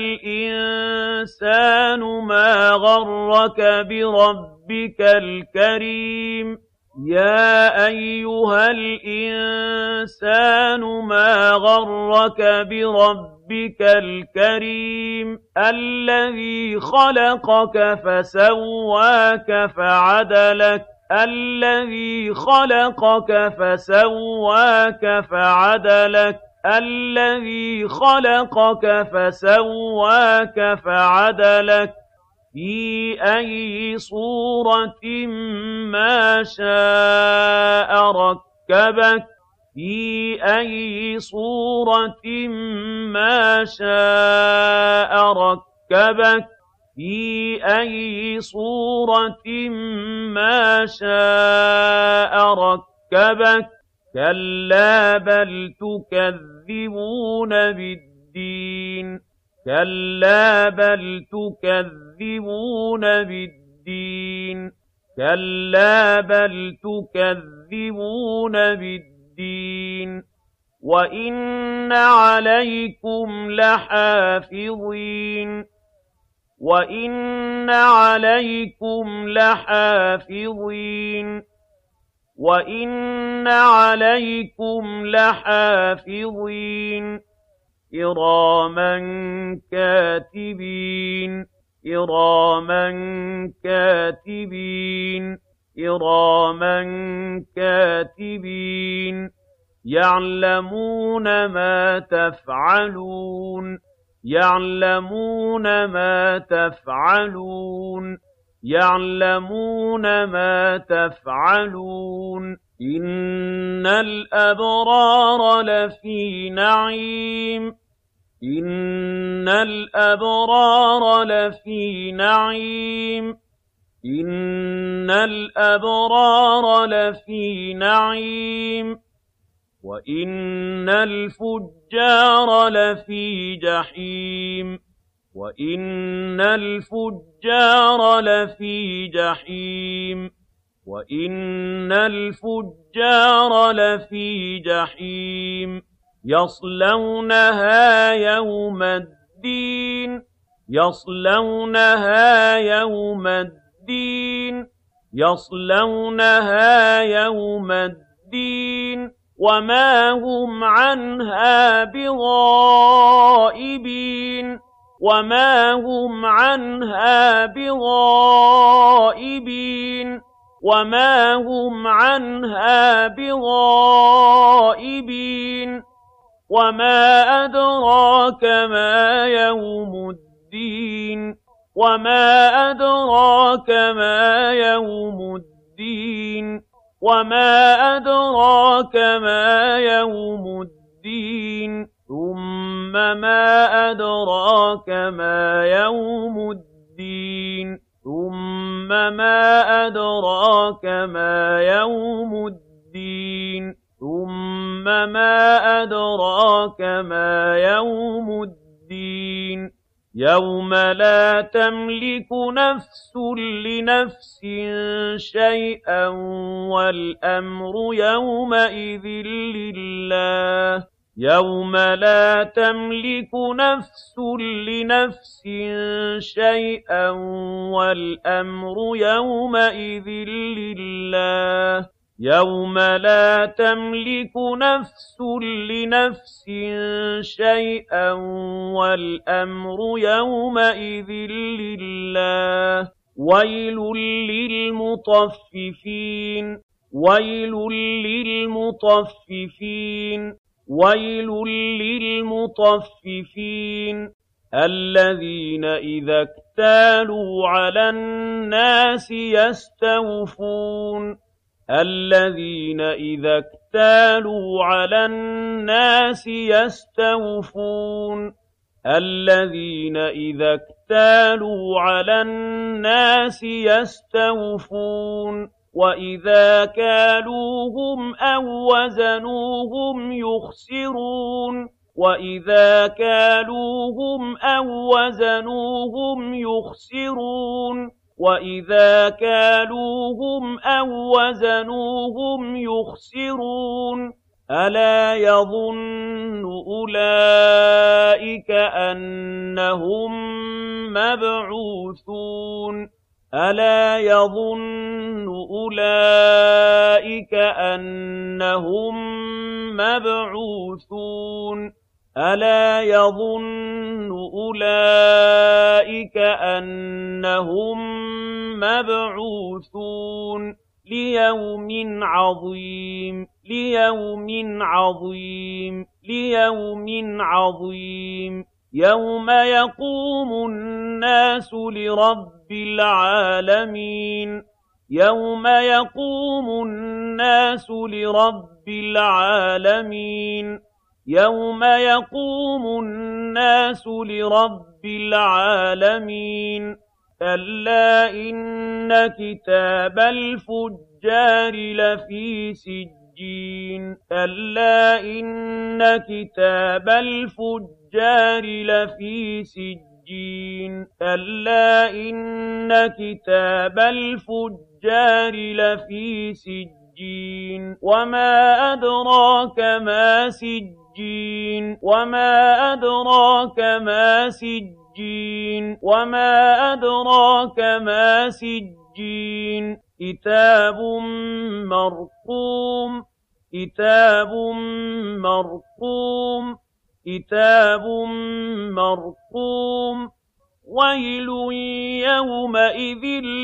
الْإِنسَانُ مَا غَرَّكَ بِرَبِّكَ الْكَرِيمِ يَا أَيُّهَا الْإِنسَانُ مَا غَرَّكَ بِرَبِّكَ الْكَرِيمِ الَّذِي خَلَقَكَ فَسَوَّاكَ فَعَدَلَكَ الَّذِي خَلَقَكَ فَسَوَّاكَ فَعَدَلَكَ الَّذِي خَلَقَكَ فَسَوَّاكَ فَعَدَلَكَ فِي أَيِّ صُورَةٍ مَّا شَاءَ رَكَّبَكَ فِي أَيِّ صُورَةٍ مَّا شَاءَ رَكَّبَكَ فِي أَيِّ صُورَةٍ مَّا شَاءَ رَكَّبَكَ كَلَّا بَلْ تُكَذِّبُونَ بِالدِّينِ كَلَّا بَلْ تُكَذِّبُونَ بِالدِّينِ كَلَّا بَلْ تُكَذِّبُونَ بِالدِّينِ وَإِنَّ عَلَيْكُمْ لَحَافِظِينَ وَإِنَّ عَلَيْكُمْ لَحَافِظِينَ وَإِنَّ عَلَيْكُمْ لَحَافِظِينَ كِرَامًا كَاتِبِينَ كِرَامًا كَاتِبِينَ كِرَامًا كَاتِبِينَ يَعْلَمُونَ مَا تَفْعَلُونَ يَعْلَمُونَ مَا تَفْعَلُونَ يَعْلَمُونَ مَا تَفْعَلُونَ إِنَّ الْأَبْرَارَ لَفِي نَعِيمٍ إِنَّ الْأَبْرَارَ لَفِي نَعِيمٍ إِنَّ الْأَبْرَارَ لَفِي نَعِيمٍ وَإِنَّ الْفُجَّارَ لَفِي جَحِيمٍ وَإِنَّ الْفُجَّارَ لَفِي جَحِيمٍ وَإِنَّ الْفُجَّارَ لَفِي جَحِيمٍ يَصْلَوْنَهَا يَوْمَ الدِّينِ يَصْلَوْنَهَا يَوْمَ الدِّينِ يَصْلَوْنَهَا يَوْمَ الدِّينِ وَمَا هُمْ عَنْهَا بِغَائِبِينَ وَمَا هُمْ عَنْهَا بِغَائِبِينَ وَمَا هُمْ عَنْهَا بِغَائِبِينَ وَمَا أَدْرَاكَ مَا يَوْمُ الدِّينِ وَمَا أَدْرَاكَ مَا يَوْمُ الدِّينِ وَمَا أَدْرَاكَ مَا يَوْمُ الدِّينِ ثُمَّ مَا أَدْرَاكَ مَا يَوْمُ الدِّينِ ثُمَّ مَا أَدْرَاكَ مَا يَوْمُ الدِّينِ ثُمَّ مَا أَدْرَاكَ مَا يَوْمُ الدِّينِ يَوْمَ لَا تَمْلِكُ نَفْسٌ لِّنَفْسٍ شَيْئًا وَالْأَمْرُ يَوْمَئِذٍ لِّلَّهِ يَوْمَ لَا تَمْلِكُ نَفْسٌ لِّنَفْسٍ شَيْئًا وَالْأَمْرُ يَوْمَئِذٍ لِّلَّهِ يَوْمَ لَا تَمْلِكُ نَفْسٌ لِّنَفْسٍ شَيْئًا وَالْأَمْرُ يَوْمَئِذٍ لِّلَّهِ وَيْلٌ لِّلْمُطَفِّفِينَ وَيْلٌ لِّلْمُطَفِّفِينَ وَيْلٌ لِّلْمُطَفِّفِينَ الَّذِينَ إِذَا اكْتَالُوا عَلَى النَّاسِ يَسْتَوْفُونَ الَّذِينَ إِذَا اكْتَالُوا عَلَى النَّاسِ يَسْتَوْفُونَ الَّذِينَ إِذَا اكْتَالُوا عَلَى النَّاسِ يَسْتَوْفُونَ وَإِذَا كَالُوهُمْ أَو وَّزَنُوهُمْ يُخْسِرُونَ وَإِذَا كَالُوهُمْ أَو وَّزَنُوهُمْ يُخْسِرُونَ وَإِذَا كَالُوهُمْ أَو وَّزَنُوهُمْ يُخْسِرُونَ أَلَا يَظُنُّ أُولَٰئِكَ أَنَّهُم مَّبْعُوثُونَ أَلَا يَظُنُّ أُولَٰئِكَ أَنَّهُم مَّبْعُوثُونَ أَلَا يَظُنُّ أُولَٰئِكَ أَنَّهُم مَّبْعُوثُونَ لِيَوْمٍ عَظِيمٍ لِيَوْمٍ عَظِيمٍ لِيَوْمٍ عَظِيمٍ يَوْمَ يَقُومُ النَّاسُ لِرَبِّ الْعَالَمِينَ يوم يقوم الناس لرب العالمين يوم يقوم الناس لرب العالمين كلا إن كتاب الفجار لفي سجين كلا إن كتاب الفجار لفي سجين كلا إن كتاب الفجار لفي سجين وما أدراك ما سجين وما أدراك ما سجين وما أدراك ما سجين كتاب مرقوم كتاب مرقوم كتاب مرقوم ويل يومئذ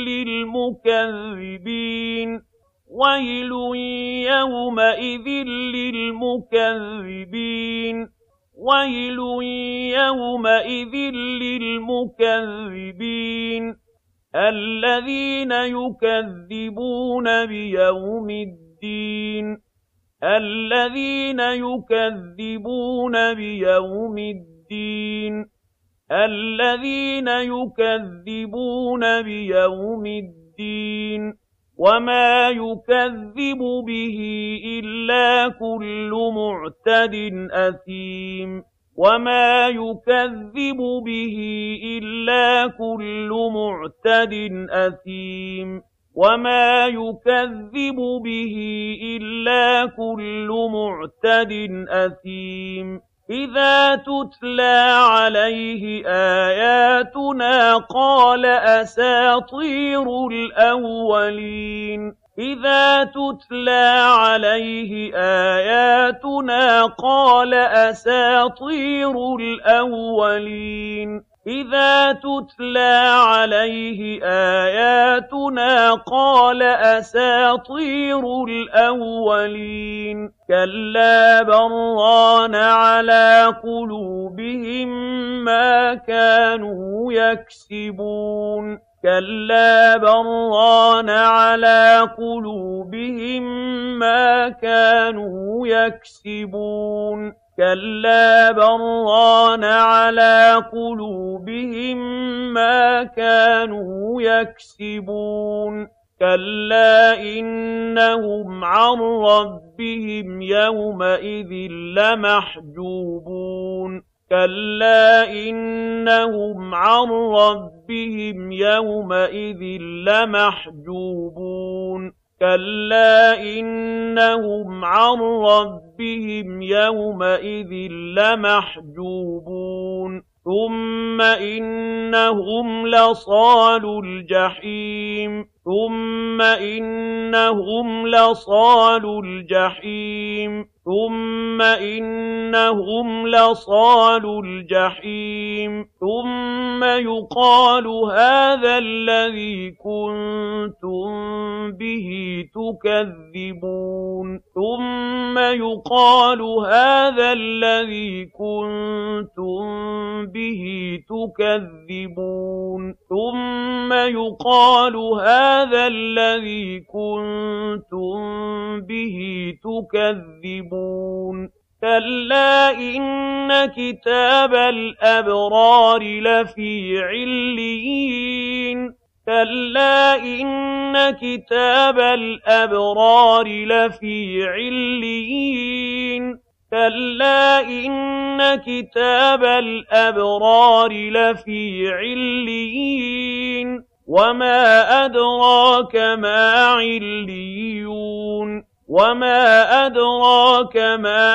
للمكذبين ويل يومئذ للمكذبين ويل يومئذ للمكذبين الذين يكذبون بيوم الدين الذين يكذبون بيوم الدين الذين يكذبون بيوم الدين وما يكذب به إلا كل معتد أثيم وما يكذب به إلا كل معتد أثيم وما يكذب به إلا كل معتد أثيم إذا تتلى عليه آياتنا قال أساطير الأولين إذا تتلى عليه آياتنا قال أساطير الأولين إذا تتلى عليه آياتنا قال أساطير الأولين كلا بران على قلوبهم ما كانوا يكسبون كلا بران على قلوبهم ما كانوا يكسبون كلا بران على قلوبهم ما كانوا يكسبون كلا إنهم عن ربهم يومئذ لمحجوبون كلا إنهم عن ربهم يومئذ لمحجوبون كلا إنهم عن ربهم يومئذ لمحجوبون ثم إنهم لصالو الجحيم ثم إنهم لصالو الجحيم ثم إنهم لصالو الجحيم ثم يقال هذا الذي كنتم به تكذبون ثم يقال هذا الذي كنتم به تكذبون ثم يقال هذا الذي كنتم به تكذبون كلا إن كتاب الأبرار لفي عليين كلا إن كتاب الأبرار لفي عليين كلا إن كتاب الأبرار لفي عليين وما أدراك ما عليون وما أدراك ما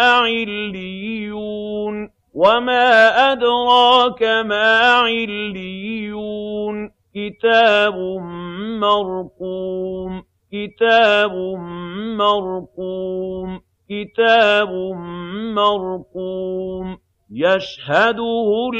عليون وما أدراك ما عليون كتاب مرقوم كتاب مرقوم كتاب مرقوم يشهده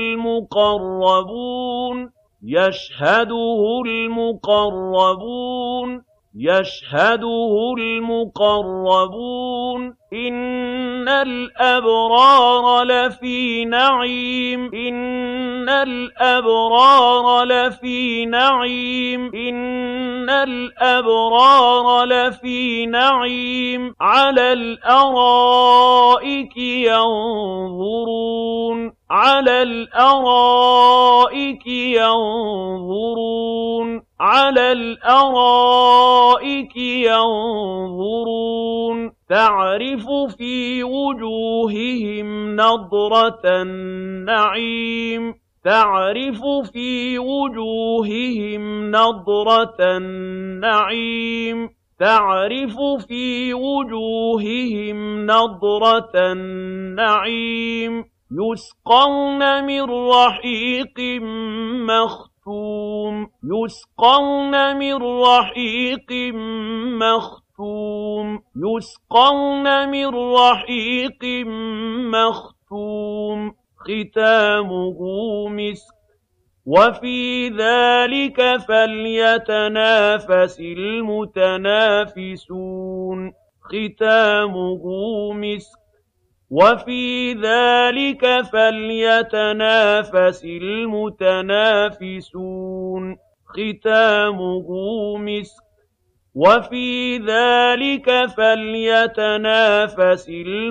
المقربون يشهده المقربون يشهده المقربون إن الأبرار لفي نعيم إن الأبرار لفي نعيم إن الأبرار لفي نعيم على الأرائك ينظرون على الأرائك ينظرون على الأرائك ينظرون تعرف في وجوههم نضرة النعيم تعرف في وجوههم نضرة النعيم تعرف في وجوههم نضرة النعيم يسقون من رحيق مختوم يسقون من رحيق مختوم يسقون من رحيق مختوم ختامه مسك وفي ذلك فليتنافس المتنافسون ختامه مسك وفي ذلك فليتنافس المتنافسون ختامه مسك وفي ذلك فليتنافس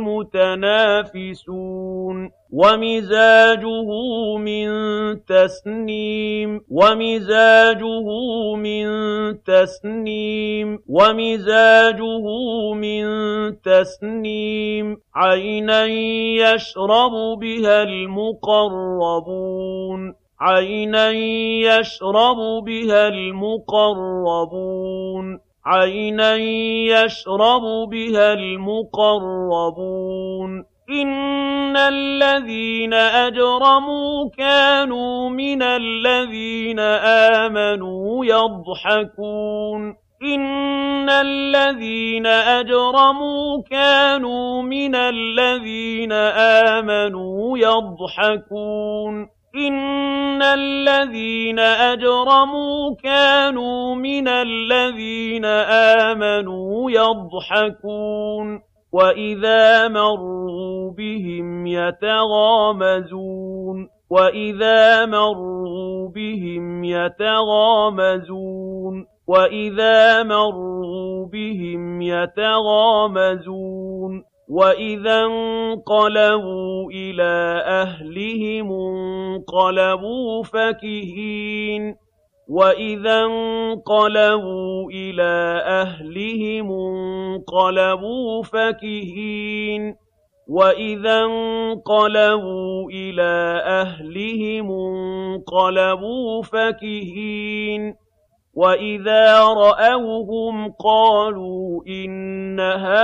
المتنافسون ومزاجه من تسنيم ومزاجه من تسنيم ومزاجه من تسنيم عينا يشرب بها المقربون عينا يشرب بها المقربون عينا يشرب بها المقربون إن الذين أجرموا كانوا من الذين آمنوا يضحكون إن الذين أجرموا كانوا من الذين آمنوا يضحكون إن الذين أجرموا كانوا من الذين آمنوا يضحكون وإذا مروا بهم يتغامزون وإذا مروا بهم يتغامزون وإذا مروا بهم يتغامزون وإذا انقلبوا إلى أهلهم انقلبوا فكهين وإذا انقلبوا إلى أهلهم انقلبوا فكهين وإذا انقلبوا إلى أهلهم انقلبوا فكهين وإذا رأوهم قالوا إن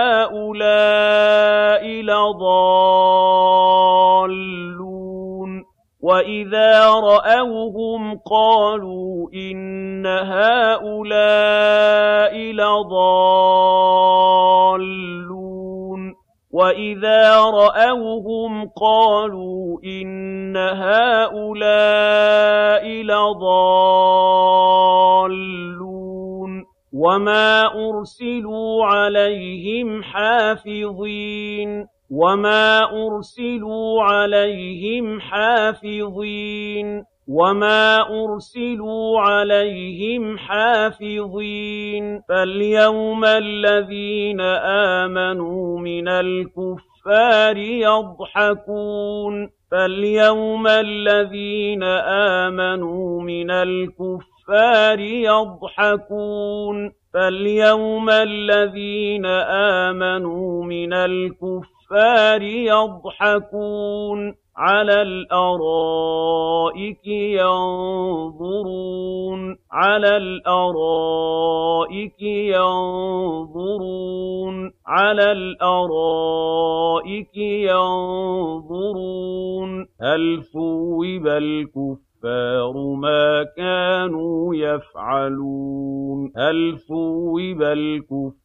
هؤلاء لضالون وإذا رأوهم قالوا إن هؤلاء لضالون وإذا رأوهم قالوا إن هؤلاء لضالون وما أرسلوا عليهم حافظين وما أرسلوا عليهم حافظين وما أرسلوا عليهم حافظين فاليوم الذين آمنوا من الكفار يضحكون فاليوم الذين آمنوا من الكفار يضحكون فاليوم الذين آمنوا من الكفار يضحكون على الأرائك ينظرون على الأرائك ينظرون على الأرائك ينظرون هل ثوب الكفار ما كانوا يفعلون هل ثوب الكفار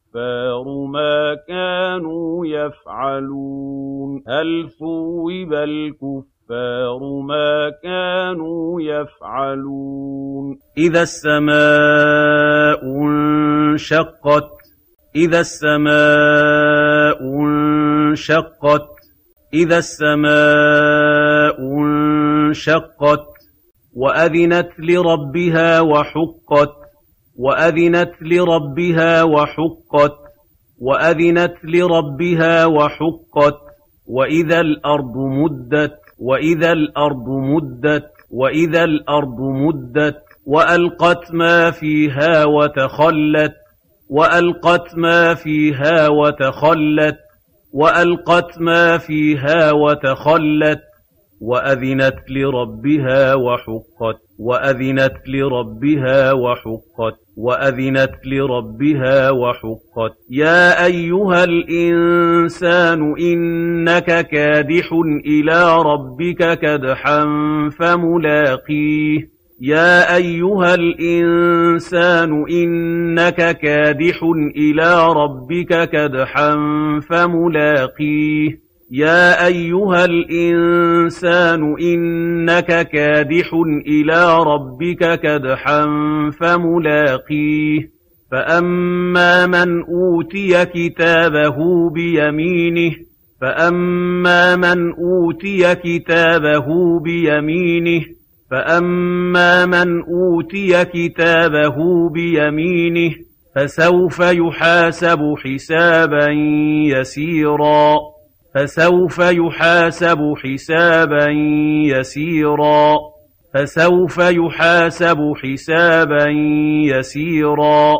ما كانوا يفعلون هل ثوب الكفار الكفار ما كانوا يفعلون إذا السماء انشقت إذا السماء انشقت إذا السماء انشقت وأذنت لربها وحقت وأذنت لربها وحقت وأذنت لربها وحقت وإذا الأرض مدت وإذا الأرض مدت وإذا الأرض مدت وألقت ما فيها وتخلت وألقت ما فيها وتخلت وألقت ما فيها وتخلت وأذنت لربها وحقت وأذنت لربها وحقت وأذنت لربها وحقت يا أيها الإنسان إنك كادح إلى ربك كدحا فملاقيه يا أيها الإنسان إنك كادح إلى ربك كدحا فملاقيه يا أيها الإنسان إنك كادح إلى ربك كدحا فملاقيه فأما من أوتي كتابه بيمينه فأما من أوتي كتابه بيمينه فأما من أوتي كتابه بيمينه فسوف يحاسب حسابا يسيرا فسوف يحاسب حسابا يسيرا فسوف يحاسب حسابا يسيرا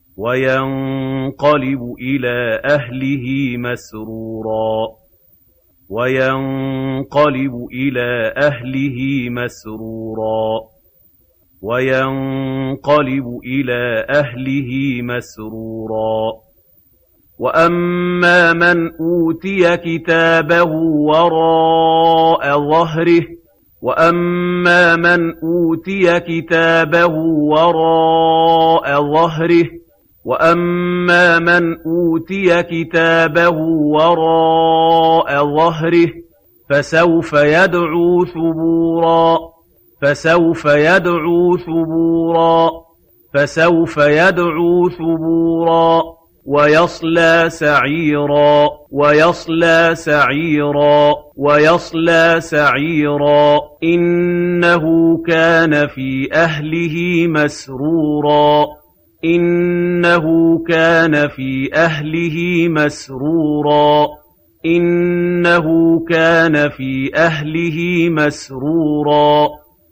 وينقلب إلى أهله مسرورا وينقلب إلى أهله مسرورا وينقلب إلى أهله مسرورا وأما من أوتي كتابه وراء ظهره وأما من أوتي كتابه وراء ظهره وأما من أوتي كتابه وراء ظهره فسوف يدعو ثبورا فسوف يدعو ثبورا فسوف يدعو ثبورا ويصلى سعيرا ويصلى سعيرا ويصلى سعيرا إنه كان في أهله مسرورا إنه كان في أهله مسرورا إنه كان في أهله مسرورا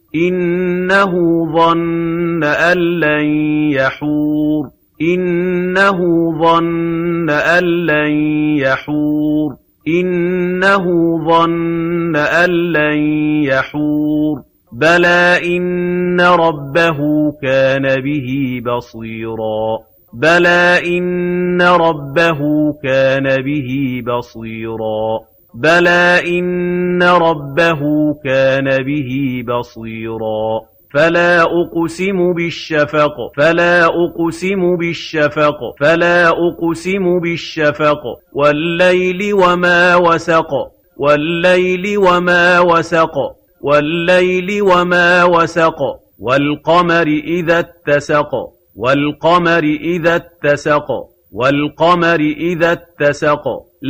إنه ظن أن لن يحور إنه ظن أن لن يحور إنه ظن أن لن يحور بلى إن ربه كان به بصيرا بلى إن ربه كان به بصيرا بلى إن ربه كان به بصيرا فلا أقسم بالشفق فلا أقسم بالشفق فلا أقسم بالشفق والليل وما وسق والليل وما وسق والليل وما وسق والقمر إذا اتسق والقمر إذا اتسق والقمر إذا اتسق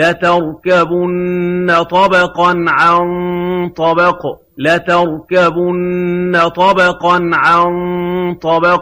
لتركبن طبقا عن طبق لتركبن طبقا عن طبق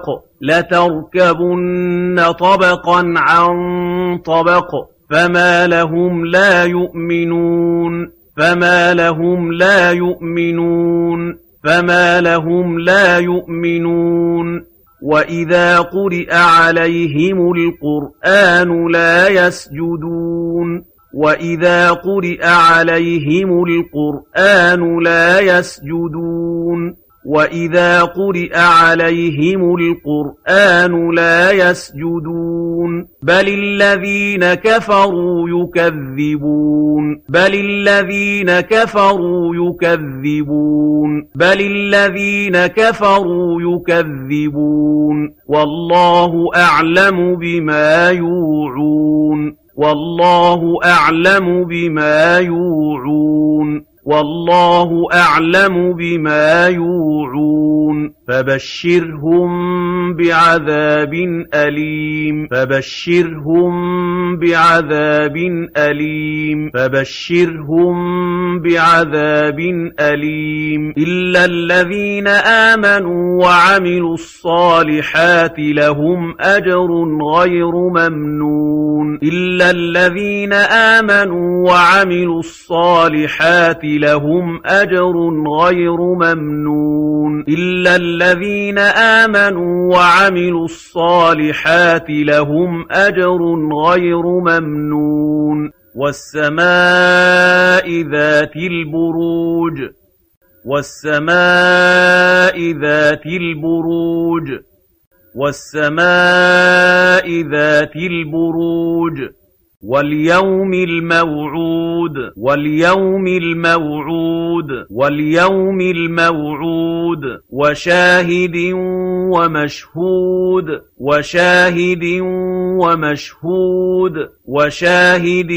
لتركبن طبقا عن طبق فما لهم لا يؤمنون فما لهم لا يؤمنون فما لهم لا يؤمنون وإذا قرئ عليهم القرآن لا يسجدون وإذا قرئ عليهم القرآن لا يسجدون وإذا قرئ عليهم القرآن لا يسجدون بل الذين كفروا يكذبون بل الذين كفروا يكذبون بل الذين كفروا يكذبون والله أعلم بما يوعون والله أعلم بما يوعون والله أعلم بما يوعون فبشرهم بعذاب أليم فبشرهم بعذاب أليم فبشرهم بعذاب أليم إلا الذين آمنوا وعملوا الصالحات لهم أجر غير ممنون إلا الذين آمنوا وعملوا الصالحات لهم أجر غير ممنون إلا الذين آمنوا وعملوا الصالحات لهم أجر غير ممنون والسماء ذات البروج والسماء ذات البروج والسماء ذات البروج واليوم الموعود واليوم الموعود واليوم الموعود وشاهد ومشهود وشاهد ومشهود وشاهد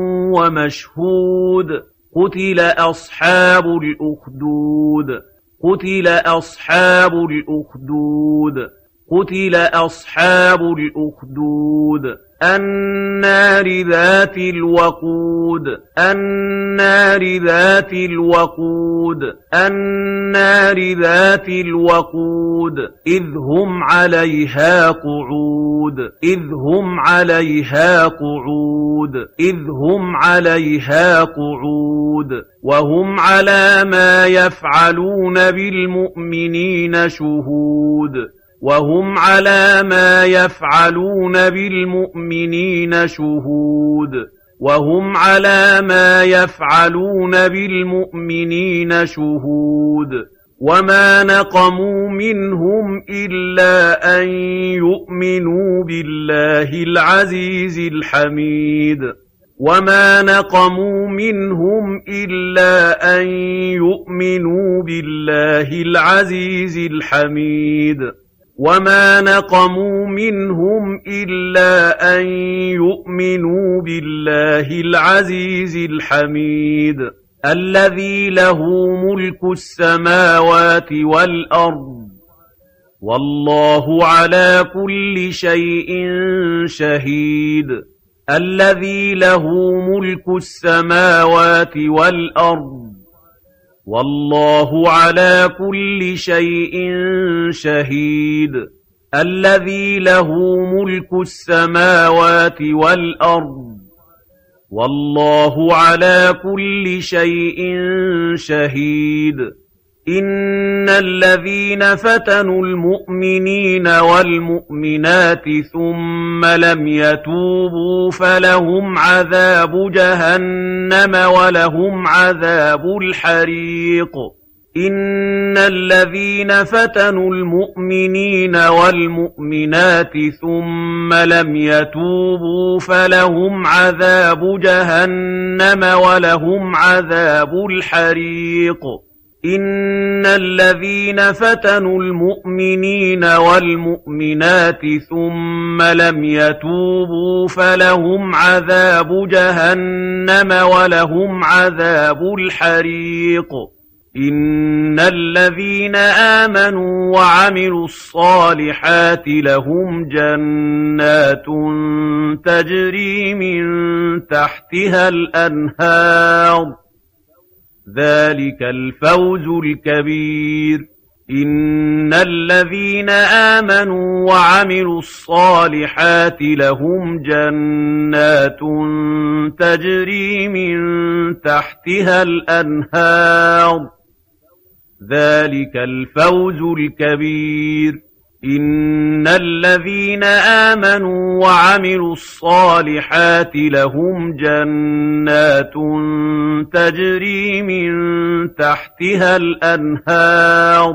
ومشهود قتل أصحاب الأخدود قتل أصحاب الأخدود قتل أصحاب الأخدود النار ذات الوقود النار ذات الوقود النار ذات الوقود إذ هم عليها قعود إذ هم عليها قعود إذ هم عليها قعود وهم على ما يفعلون بالمؤمنين شهود وهم على ما يفعلون بالمؤمنين شهود وهم على ما يفعلون بالمؤمنين شهود وما نقموا منهم إلا أن يؤمنوا بالله العزيز الحميد وما نقموا منهم إلا أن يؤمنوا بالله العزيز الحميد وما نقموا منهم إلا أن يؤمنوا بالله العزيز الحميد الذي له ملك السماوات والأرض والله على كل شيء شهيد الذي له ملك السماوات والأرض والله على كل شيء شهيد الذي له ملك السماوات والأرض والله على كل شيء شهيد إن الذين فتنوا المؤمنين والمؤمنات ثم لم يتوبوا فلهم عذاب جهنم ولهم عذاب الحريق إن الذين فتنوا المؤمنين والمؤمنات ثم لم يتوبوا فلهم عذاب جهنم ولهم عذاب الحريق إن الذين فتنوا المؤمنين والمؤمنات ثم لم يتوبوا فلهم عذاب جهنم ولهم عذاب الحريق إن الذين آمنوا وعملوا الصالحات لهم جنات تجري من تحتها الأنهار ذلك الفوز الكبير إن الذين آمنوا وعملوا الصالحات لهم جنات تجري من تحتها الأنهار ذلك الفوز الكبير إن الذين آمنوا وعملوا الصالحات لهم جنات تجري من تحتها الأنهار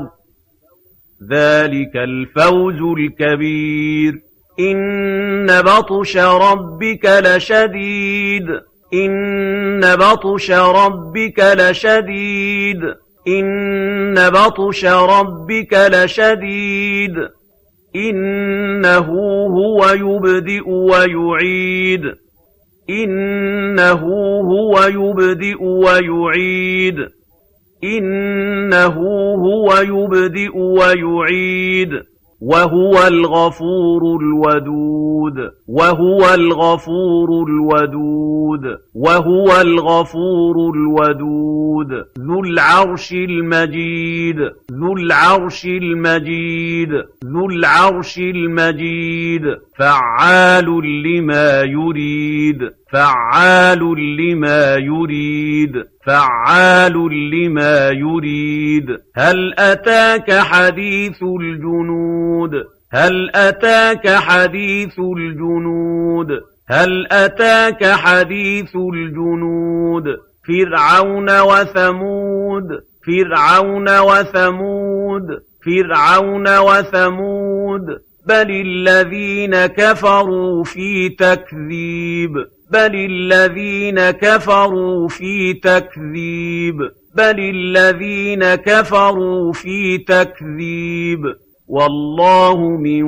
ذلك الفوز الكبير إن بطش ربك لشديد إن بطش ربك لشديد إن بطش ربك لشديد إنه هو يبدئ ويعيد إنه هو يبدئ ويعيد إنه هو يبدئ ويعيد وهو الغفور الودود وهو الغفور الودود وهو الغفور الودود ذو العرش المجيد ذو العرش المجيد ذو العرش المجيد فعال لما يريد فعال لما يريد فعال لما يريد هل أتاك حديث الجنود هل أتاك حديث الجنود هل أتاك حديث الجنود فرعون وثمود فرعون وثمود فرعون وثمود بل الذين كفروا في تكذيب بل الذين كفروا في تكذيب بل الذين كفروا في تكذيب والله من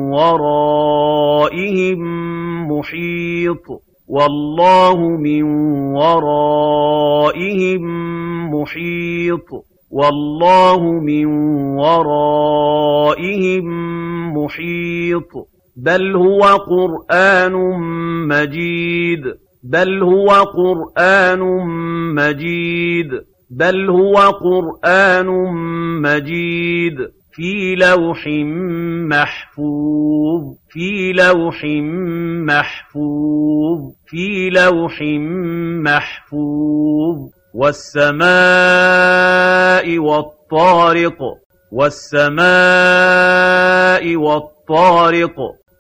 ورائهم محيط والله من ورائهم محيط والله من ورائهم محيط بل هو قرآن مجيد بل هو قرآن مجيد بل هو قرآن مجيد في لوح محفوظ في لوح محفوظ في لوح محفوظ والسماء والطارق والسماء والطارق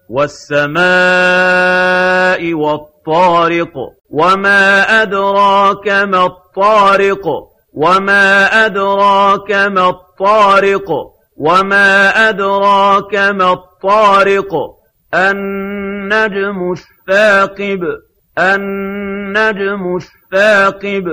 والسماء والطارق وما أدراك ما الطارق وما أدراك ما الطارق وما أدراك ما الطارق النجم الثاقب النجم الثاقب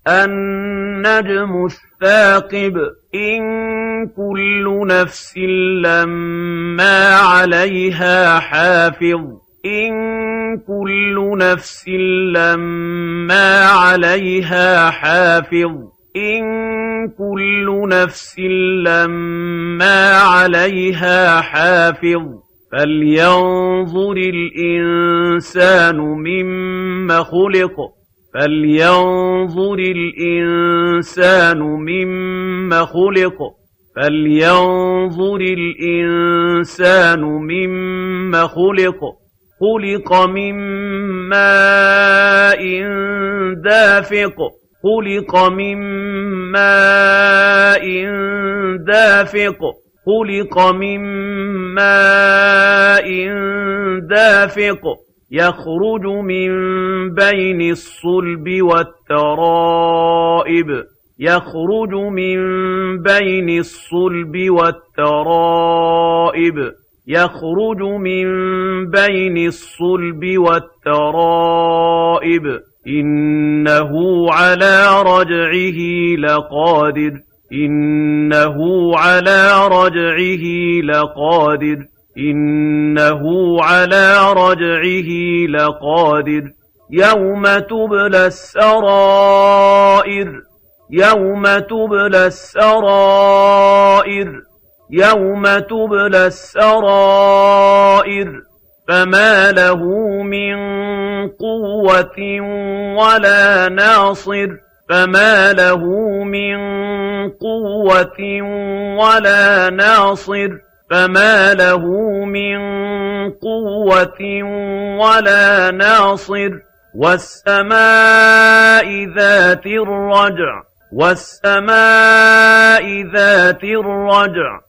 النجم الثاقب إن كل نفس لما عليها حافظ إن كل نفس لما عليها حافظ إن كل نفس لما عليها حافظ فلينظر الإنسان مما خلق فلينظر الإنسان مما خلق فلينظر الإنسان مما خلق خلق من ماء دافق خلق من ماء دافق خلق من ماء دافق يخرج من بين الصلب والترائب يخرج من بين الصلب والترائب يخرج من بين الصلب والترائب إنه على رجعه لقادر إنه على رجعه لقادر إنه على رجعه لقادر يوم تبلى السرائر يوم تبلى السرائر يوم تبلى السرائر فما له من قوة ولا ناصر فما له من قوة ولا ناصر فما له من قوة ولا ناصر والسماء ذات الرجع والسماء ذات الرجع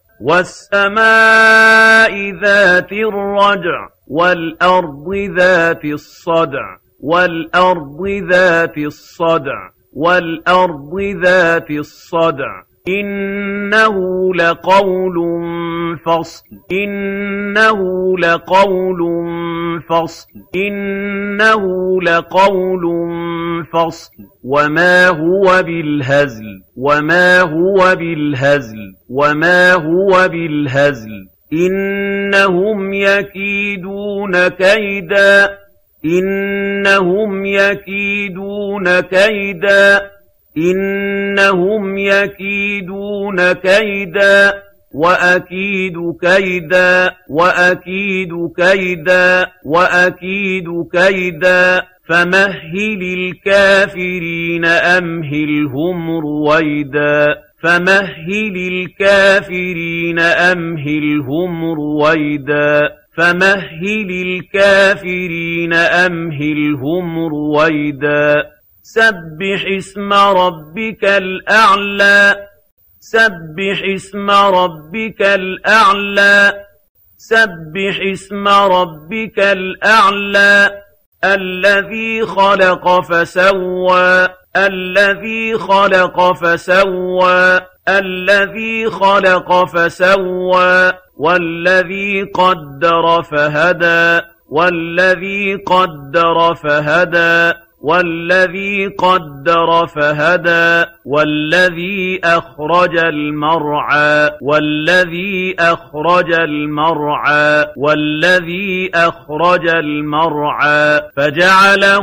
والسماء ذات الرجع والأرض ذات الصدع والأرض ذات الصدع والأرض ذات الصدع إنه لقول فصل إنه لقول فصل إنه لقول فصل وما هو بالهزل وما هو بالهزل وما هو بالهزل إنهم يكيدون كيدا إنهم يكيدون كيدا إنهم يكيدون كيدا وأكيد كيدا وأكيد كيدا وأكيد كيدا فمهل الكافرين أمهلهم رويدا فمهل الكافرين أمهلهم رويدا فمهل الكافرين أمهلهم رويدا سبح اسم ربك الأعلى سبح اسم ربك الأعلى سبح اسم ربك الأعلى الذي خلق فسوى الذي خلق فسوى الذي خلق فسوى والذي قدر فهدى والذي قدر فهدى والذي قدر فهدى والذي أخرج المرعى والذي أخرج المرعى والذي أخرج المرعى فجعله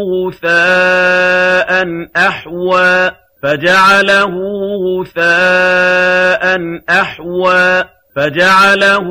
غثاء أحوى فجعله غثاء أحوى فجعله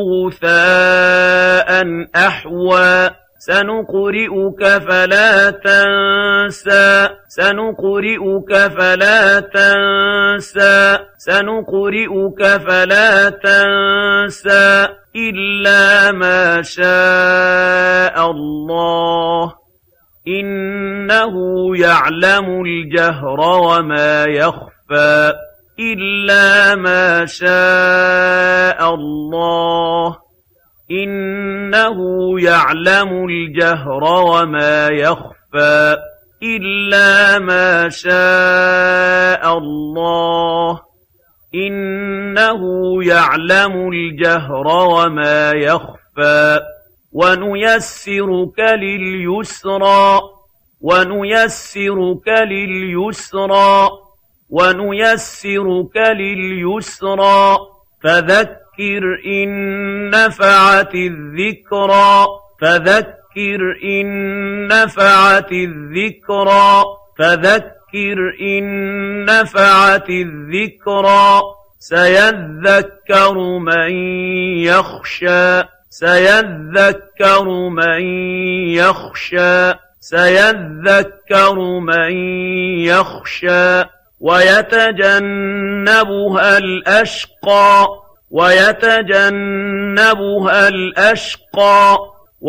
غثاء أحوى سنقرئك فلا تنسى سنقرئك فلا تنسى سنقرئك فلا تنسى إلا ما شاء الله إنه يعلم الجهر وما يخفى إلا ما شاء الله إنه يعلم الجهر وما يخفى إلا ما شاء الله إنه يعلم الجهر وما يخفى ونيسرك لليسرى ونيسرك لليسرى ونيسرك لليسرى فذكر إن نفعت الذكرى فذكر إن نفعت الذكرى فذكر إن نفعت الذكرى سيذكر من يخشى سيذكر من يخشى سيذكر من يخشى ويتجنبها الأشقى ويتجنبها الأشقى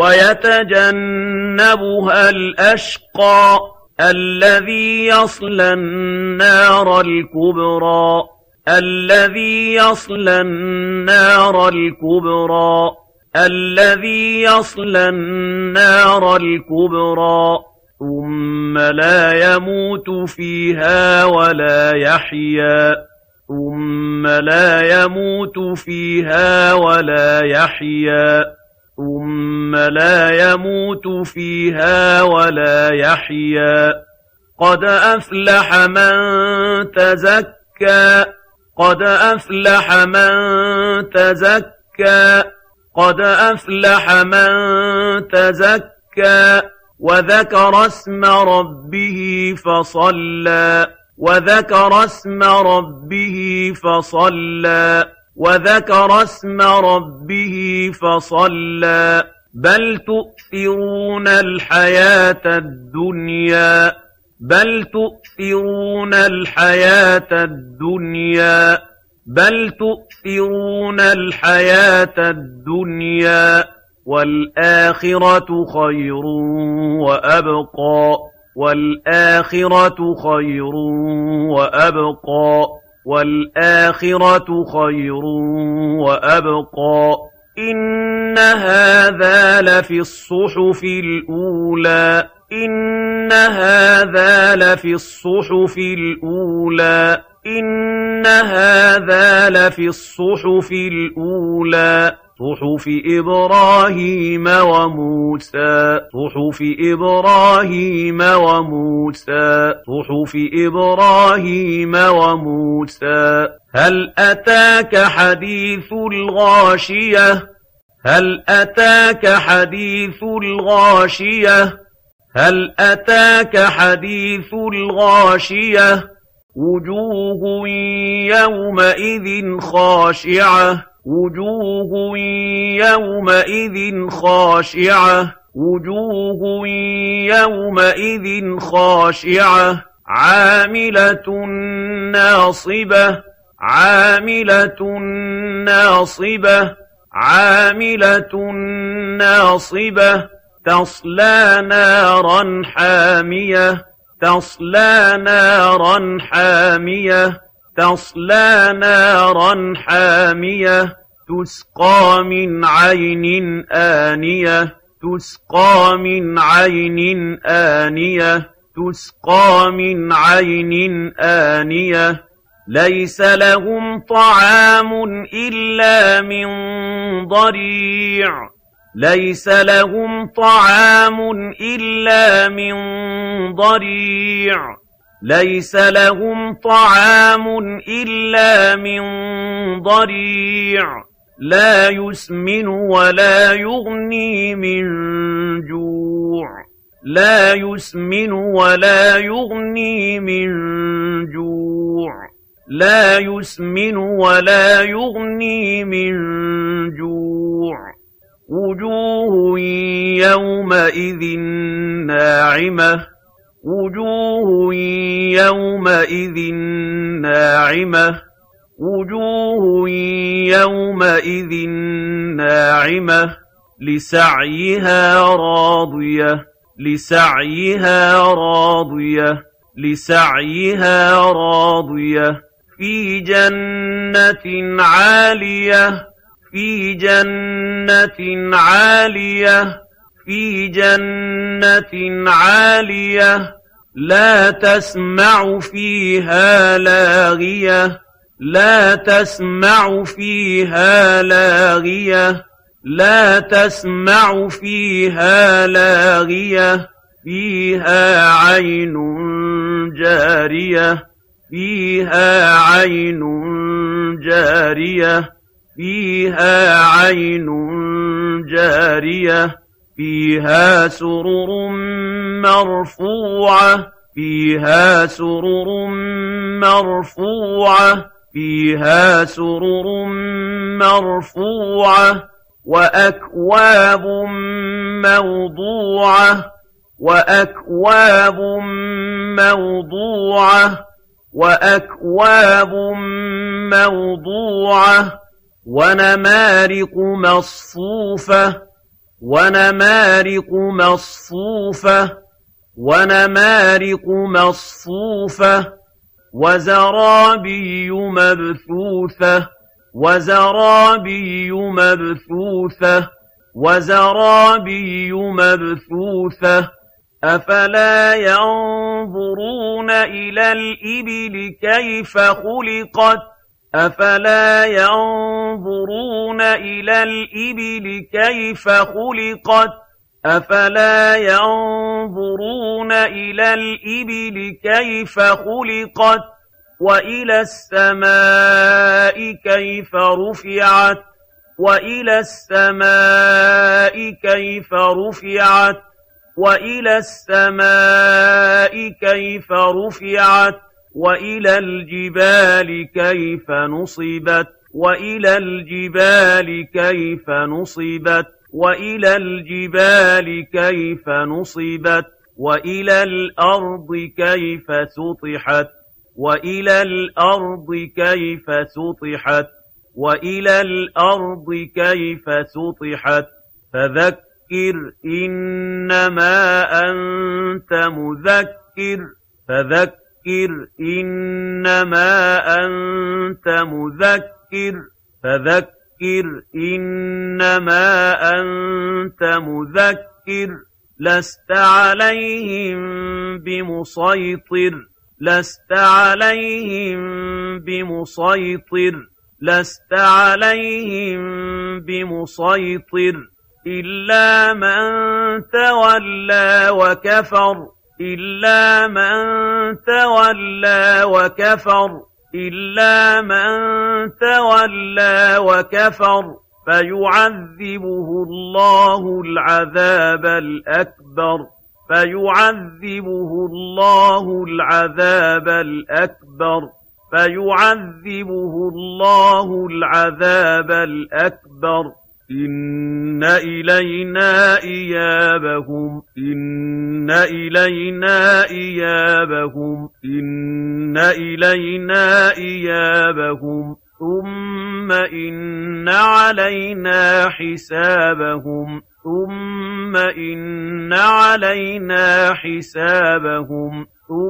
ويتجنبها الأشقى الذي يصلى النار الكبرى الذي يصلى النار الكبرى الذي يصلى النار الكبرى ثم لا يموت فيها ولا يحيا ثم لا يموت فيها ولا يحيا ثم لا يموت فيها ولا يحيا قد أفلح من تزكى قد أفلح من تزكى قد أفلح من تزكى وذكر اسم ربه فصلى وذكر اسم ربه فصلى وذكر اسم ربه فصلى بل تؤثرون الحياة الدنيا بل تؤثرون الحياة الدنيا بل تؤثرون الحياة الدنيا والآخرة خير وأبقى والآخرة خير وأبقى والآخرة خير وأبقى إن هذا لفي الصحف الأولى إن هذا لفي الصحف الأولى إن هذا لفي الصحف الأولى صحف إبراهيم وموسى صحف إبراهيم وموسى صحف إبراهيم وموسى هل أتاك حديث الغاشية هل أتاك حديث الغاشية هل أتاك حديث الغاشية وجوه يومئذ خاشعة وجوه يومئذ خاشعة وجوه يومئذ خاشعة عاملة ناصبة عاملة ناصبة عاملة ناصبة تصلى نارا حامية تصلى نارا حامية تصلى نارا حامية تسقى من عين آنية تسقى من عين آنية تسقى من عين آنية ليس لهم طعام إلا من ضريع ليس لهم طعام إلا من ضريع ليس لهم طعام إلا من ضريع لا يسمن ولا يغني من جوع لا يسمن ولا يغني من جوع لا يسمن ولا يغني من جوع وجوه يومئذ ناعمة وجوه يومئذ ناعمة وجوه يومئذ ناعمة لسعيها راضية لسعيها راضية لسعيها راضية في جنة عالية في جنة عالية في جنة عالية لا تسمع فيها لاغية لا تسمع فيها لاغية لا تسمع فيها لاغية فيها عين جارية فيها عين جارية فيها عين جارية فيها سرر مرفوعة فيها سرر مرفوعة فيها سرر مرفوعة وأكواب موضوعة وأكواب موضوعة وأكواب موضوعة ونمارق مصفوفة ونمارق مصفوفة ونمارق مصفوفة وزرابي مبثوثة وزرابي مبثوثة وزرابي مبثوثة أفلا ينظرون إلى الإبل كيف خلقت أفلا ينظرون إلى الإبل كيف خلقت أفلا ينظرون إلى الإبل كيف خلقت وإلى السماء كيف رفعت وإلى السماء كيف رفعت وإلى السماء كيف رفعت وإلى الجبال كيف نصبت وإلى الجبال كيف نصبت وإلى الجبال كيف نصبت وإلى الأرض كيف سطحت وإلى الأرض كيف سطحت وإلى الأرض كيف سطحت فذكر إنما أنت مذكر فذكر إنما أنت مذكر فذكر إنما أنت مذكر لست عليهم بمسيطر لست عليهم بمسيطر لست عليهم بمسيطر إلا من تولى وكفر إلا من تولى وكفر إلا من تولى وكفر فيعذبه الله العذاب الأكبر فيعذبه الله العذاب الأكبر فيعذبه الله العذاب الأكبر إن إلينا إيابهم إن إلينا إيابهم إن إلينا إيابهم ثم إن علينا حسابهم ثم إن علينا حسابهم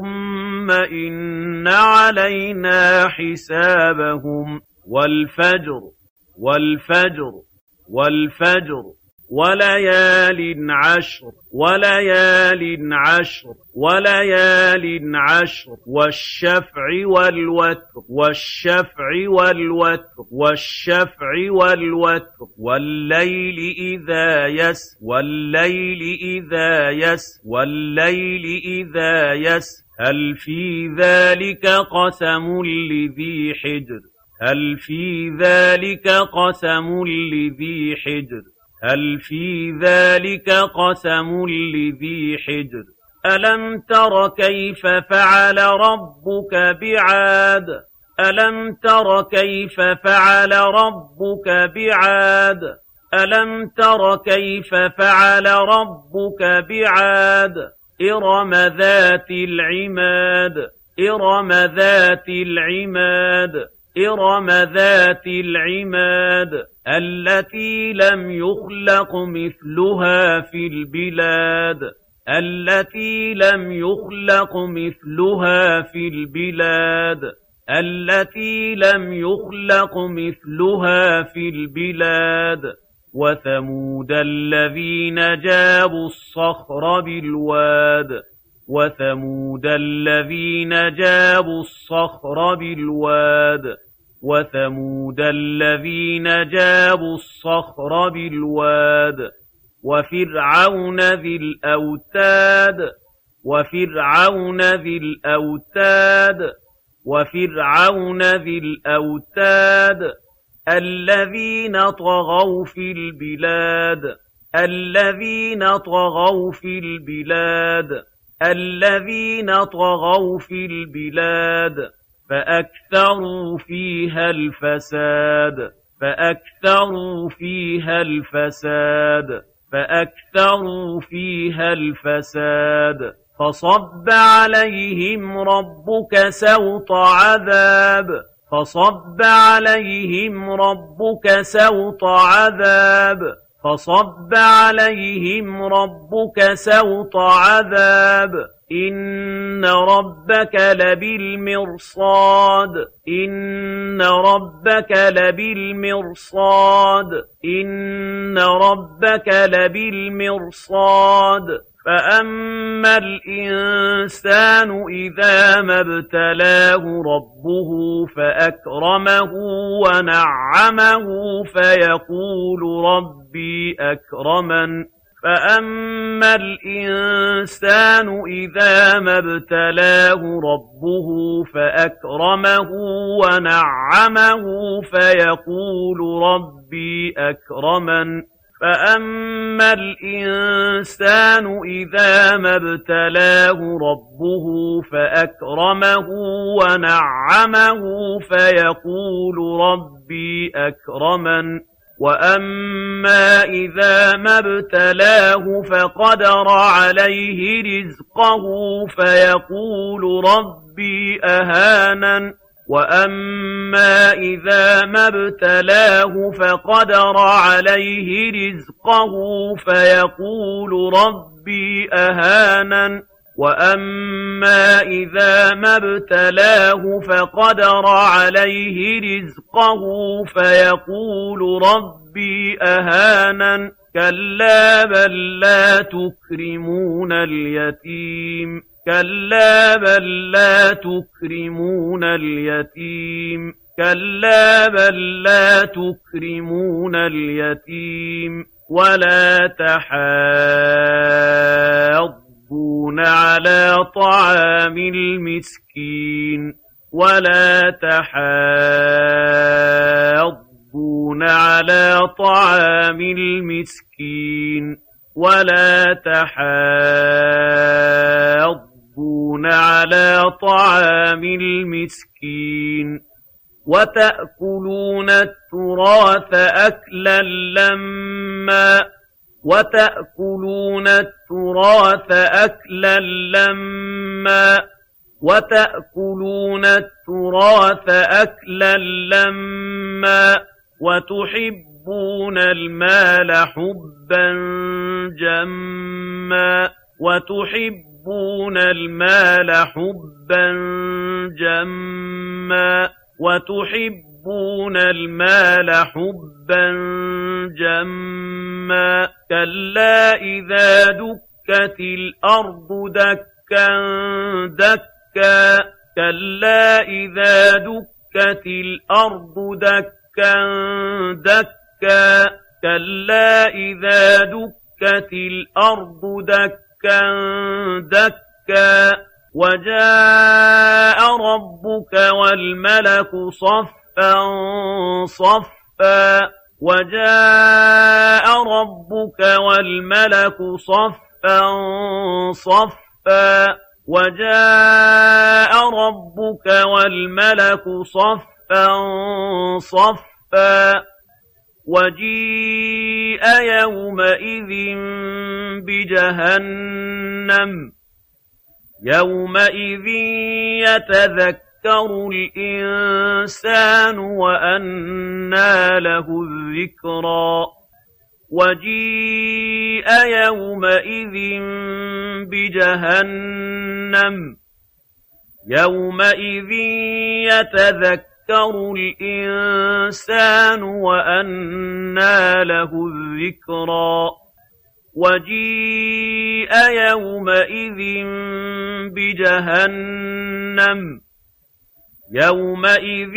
ثم إن علينا حسابهم والفجر والفجر والفجر وليال عشر وليال عشر وليال عشر والشفع والوتر والشفع والوتر والشفع والوتر والليل إذا يس والليل إذا يس والليل إذا يس هل في ذلك قسم لذي حجر هل في ذلك قسم لذي حجر هل في ذلك قسم لذي حجر ألم تر كيف فعل ربك بعاد ألم تر كيف فعل ربك بعاد ألم تر كيف فعل ربك بعاد إرم ذات العماد إرم ذات العماد إرم ذات العماد التي لم يخلق مثلها في البلاد التي لم يخلق مثلها في البلاد التي لم يخلق مثلها في البلاد وثمود الذين جابوا الصخر بالواد وثمود الذين جابوا الصخر بالواد وثمود الذين جابوا الصخر بالواد وفرعون ذي الأوتاد وفرعون ذي الأوتاد وفرعون ذي الأوتاد الذين طغوا في البلاد الذين طغوا في البلاد الذين طغوا في البلاد فأكثروا فيها الفساد فأكثروا فيها الفساد فأكثروا فيها الفساد فصب عليهم ربك سوط عذاب فصب عليهم ربك سوط عذاب فصب عليهم ربك سوط عذاب إن ربك لبالمرصاد إن ربك لبالمرصاد إن ربك لبالمرصاد فأما الإنسان إذا ما ابتلاه ربه فأكرمه ونعمه فيقول ربي أكرمن فأما الإنسان إذا ما ابتلاه ربه فأكرمه ونعمه فيقول ربي أكرمن فأما الإنسان إذا ما ابتلاه ربه فأكرمه ونعمه فيقول ربي أكرمن وأما إذا ما ابتلاه فقدر عليه رزقه فيقول ربي أهانن وأما إذا ما ابتلاه فقدر عليه رزقه فيقول ربي أهانن وأما إذا ما ابتلاه فقدر عليه رزقه فيقول ربي أهانن كلا بل لا تكرمون اليتيم كلا بل لا تكرمون اليتيم كلا بل لا تكرمون اليتيم ولا تحاضون على طعام المسكين ولا تحاضون تحاضون على طعام المسكين ولا تحاضون على طعام المسكين وتأكلون التراث أكلا لما وتأكلون التراث أكلا لما وتأكلون التراث أكلا لما وتحبون المال حبا جما وتحبون المال حبا جما وتحبون المال حبا جما كلا إذا دكت الأرض دكا دكا كلا إذا دكت الأرض دكا دكا كلا إذا دكت الأرض دكا دكا وجاء ربك والملك صفا صفا وجاء ربك والملك صفا صفا وجاء ربك والملك صفا صفا وجيء يومئذ بجهنم يومئذ يتذكر الإنسان وأنى له الذكرى وجيء يومئذ بجهنم يومئذ يتذكر الإنسان وأنى له الذكرى وجيء يومئذ بجهنم يومئذ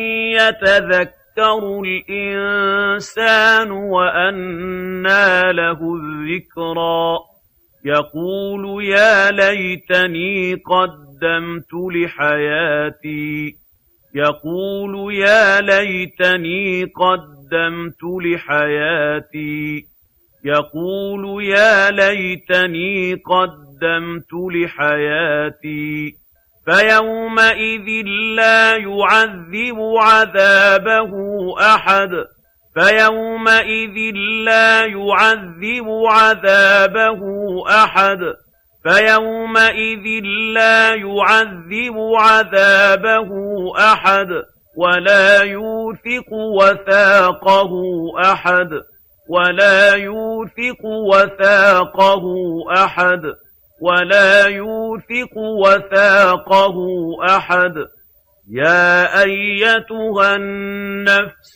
يتذكر الإنسان وأنى له الذكرى يقول يا ليتني قدمت لحياتي يقول يا ليتني قدمت لحياتي يقول يا ليتني قدمت لحياتي فيومئذ لا يعذب عذابه أحد فيومئذ لا يعذب عذابه أحد فيومئذ لا يعذب عذابه أحد ولا يوثق وثاقه أحد ولا يوثق وثاقه أحد ولا يوثق وثاقه أحد يا أيتها النفس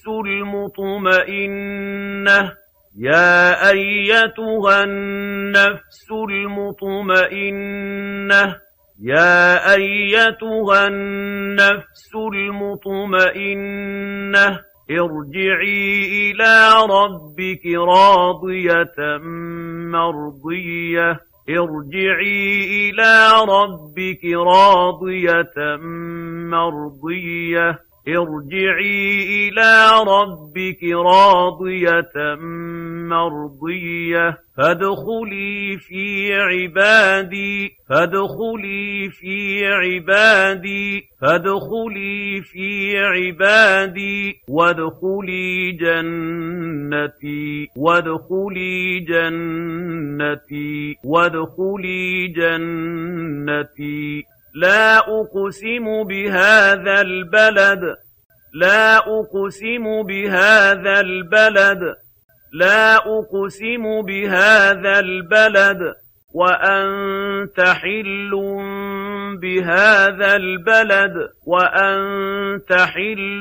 المطمئنة يا أيتها النفس المطمئنة يا أيتها النفس المطمئنة ارجعي إلى ربك راضية مرضية ارجعي إلى ربك راضية مرضية ارجعي إلى ربك راضية مرضية فادخلي في عبادي فادخلي في عبادي فادخلي في عبادي وادخلي جنتي وادخلي جنتي وادخلي جنتي لا أقسم بهذا البلد لا أقسم بهذا البلد لا أقسم بهذا البلد وأنت حل بهذا البلد وأنت حل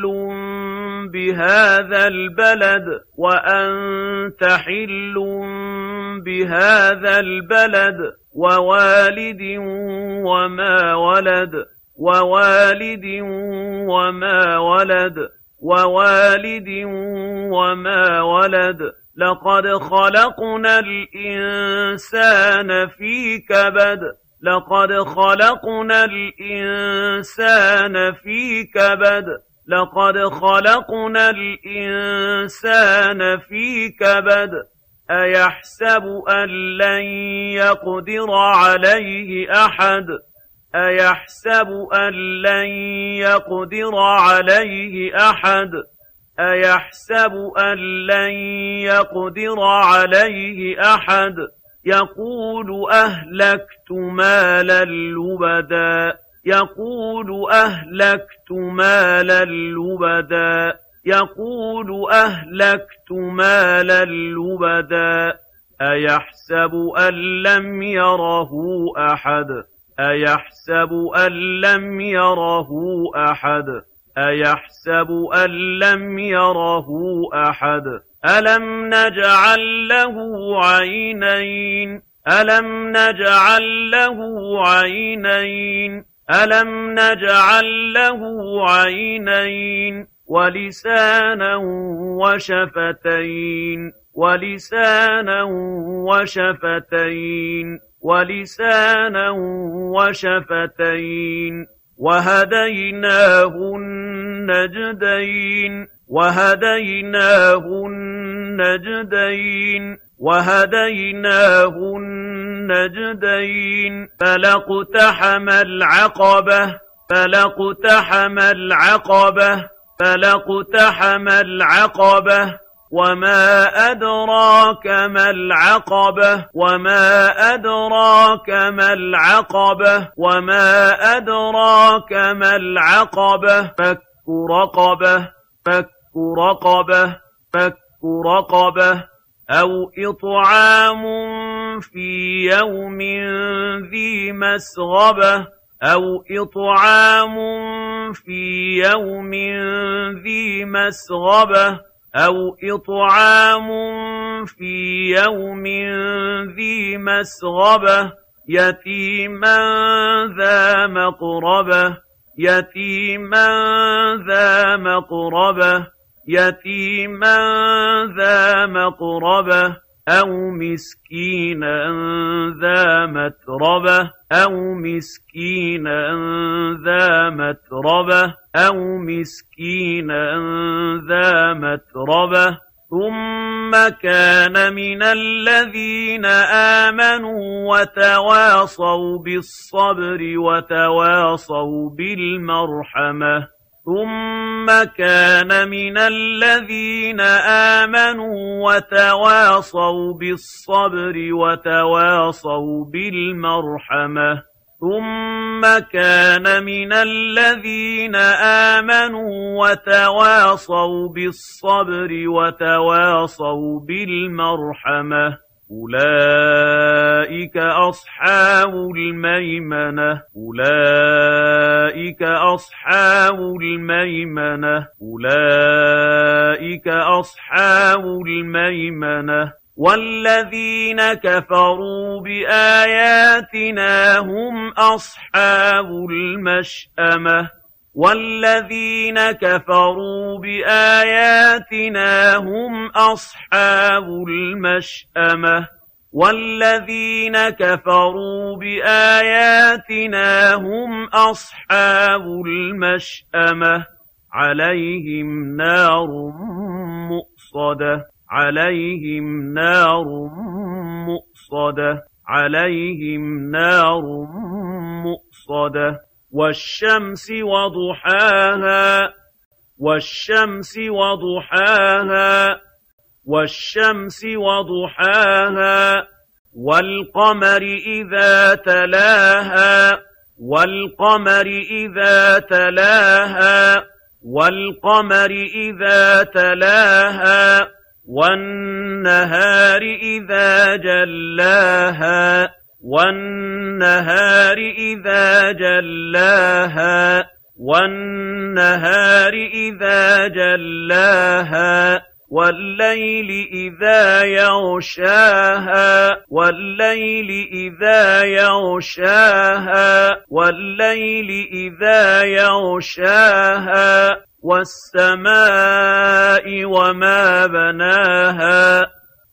بهذا البلد وأنت حل بهذا البلد ووالد وما ولد ووالد وما ولد ووالد وما ولد لقد خلقنا الإنسان في كبد لقد خلقنا الإنسان في كبد لقد خلقنا الإنسان في كبد أيحسب أن لن يقدر عليه أحد أيحسب أن لن يقدر عليه أحد أيحسب أن لن يقدر عليه أحد يقول أهلكت مالا لبدا يقول أهلكت مالا لبدا يقول أهلكت مالا لبدا أيحسب أن لم يره أحد أيحسب أن لم يره أحد أيحسب أن لم يره أحد ألم نجعل له عينين ألم نجعل له عينين ألم نجعل له عينين ولسانا وشفتين ولسانا وشفتين ولسانا وشفتين وهديناه النجدين وهديناه النجدين وهديناه النجدين فلاقتحم العقبة فلاقتحم العقبة فلاقتحم العقبة وما أدراك ما العقبة وما أدراك ما العقبة وما أدراك ما العقبة فك رقبة فك رقبة فك رقبة أو إطعام في يوم ذي مسغبة أو إطعام في يوم ذي مسغبة أو إطعام في يوم ذي مسغبة يتيما ذا مقربة يتيما ذا مقربة يتيما ذا مقربة أو مسكينا ذا متربة أو مسكينا ذا متربة أو مسكينا ذا متربة ثم كان من الذين آمنوا وتواصوا بالصبر وتواصوا بالمرحمة ثم كان من الذين آمنوا وتواصوا بالصبر وتواصوا بالمرحمة ثم كان من الذين آمنوا وتواصوا بالصبر وتواصوا بالمرحمة أولئك أصحاب الميمنة أولئك أصحاب الميمنة أولئك أصحاب الميمنة والذين كفروا بآياتنا هم أصحاب المشأمة والذين كفروا بآياتنا هم أصحاب المشأمة والذين كفروا بآياتنا هم أصحاب المشأمة عليهم نار مؤصدة عليهم نار مؤصدة عليهم نار مؤصدة والشمس وضحاها والشمس وضحاها والشمس وضحاها والقمر إذا تلاها والقمر إذا تلاها والقمر إذا تلاها والنهار إذا جلاها والنهار إذا جلاها والنهار إذا جلاها والليل إذا يغشاها والليل إذا يغشاها والليل إذا يغشاها والسماء وما بناها